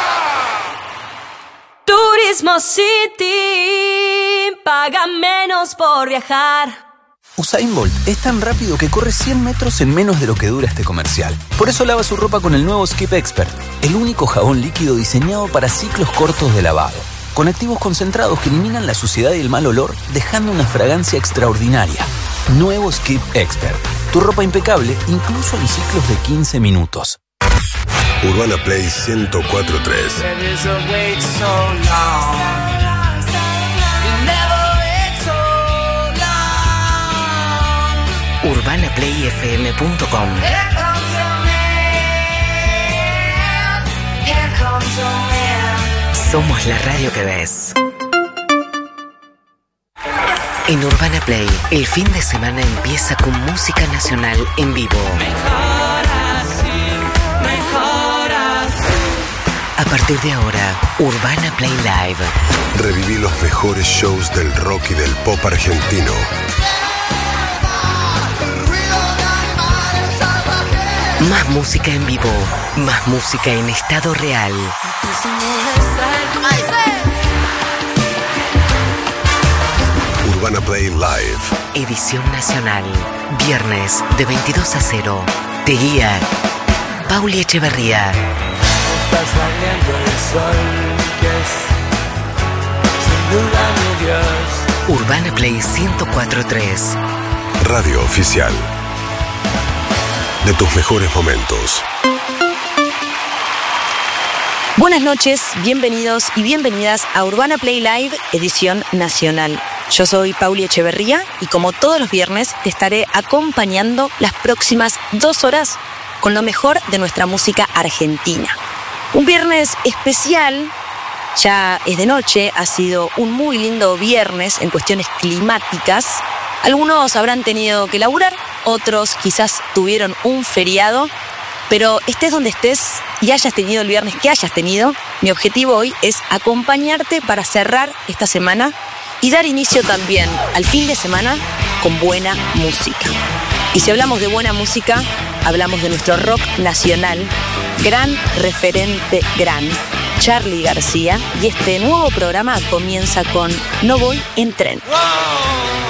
S15: Turismo City. Paga menos por viajar.
S23: Usain Bolt es tan rápido que corre cien metros en menos de lo que dura este comercial. Por eso lava su ropa con el nuevo Skip Expert, el único jabón líquido diseñado para ciclos cortos de lavado, con activos concentrados que eliminan la suciedad y el mal olor, dejando una fragancia extraordinaria. Nuevo Skip Expert, tu ropa impecable incluso en ciclos de quince minutos.
S13: Urbana Play ciento cuatro punto tres.
S5: urbana play f m punto com. Somos la radio que ves. En Urbana Play, el fin de semana empieza con música nacional en vivo. A partir de ahora, Urbana Play Live.
S13: Reviví los mejores shows del rock y del pop argentino.
S5: Más música en vivo, más música en estado real.
S13: Urbana Play Live.
S5: Edición nacional. Viernes de veintidós a cero. Te guía Pauli Echeverría.
S9: Estás saliendo el sol, que es sin duda mi Dios.
S5: Urbana Play ciento cuatro punto tres.
S13: Radio oficial de tus mejores momentos.
S26: Buenas noches, bienvenidos y bienvenidas a Urbana Play Live, edición nacional. Yo soy Pauli Echeverría y como todos los viernes te estaré acompañando las próximas dos horas con lo mejor de nuestra música argentina. Un viernes especial, ya es de noche, ha sido un muy lindo viernes en cuestiones climáticas. Algunos habrán tenido que laburar, otros quizás tuvieron un feriado, pero estés donde estés y hayas tenido el viernes que hayas tenido, mi objetivo hoy es acompañarte para cerrar esta semana y dar inicio también al fin de semana con buena música. Y si hablamos de buena música, hablamos de nuestro rock nacional, gran referente, gran Charly García, y este nuevo programa comienza con No voy en tren.
S9: Wow.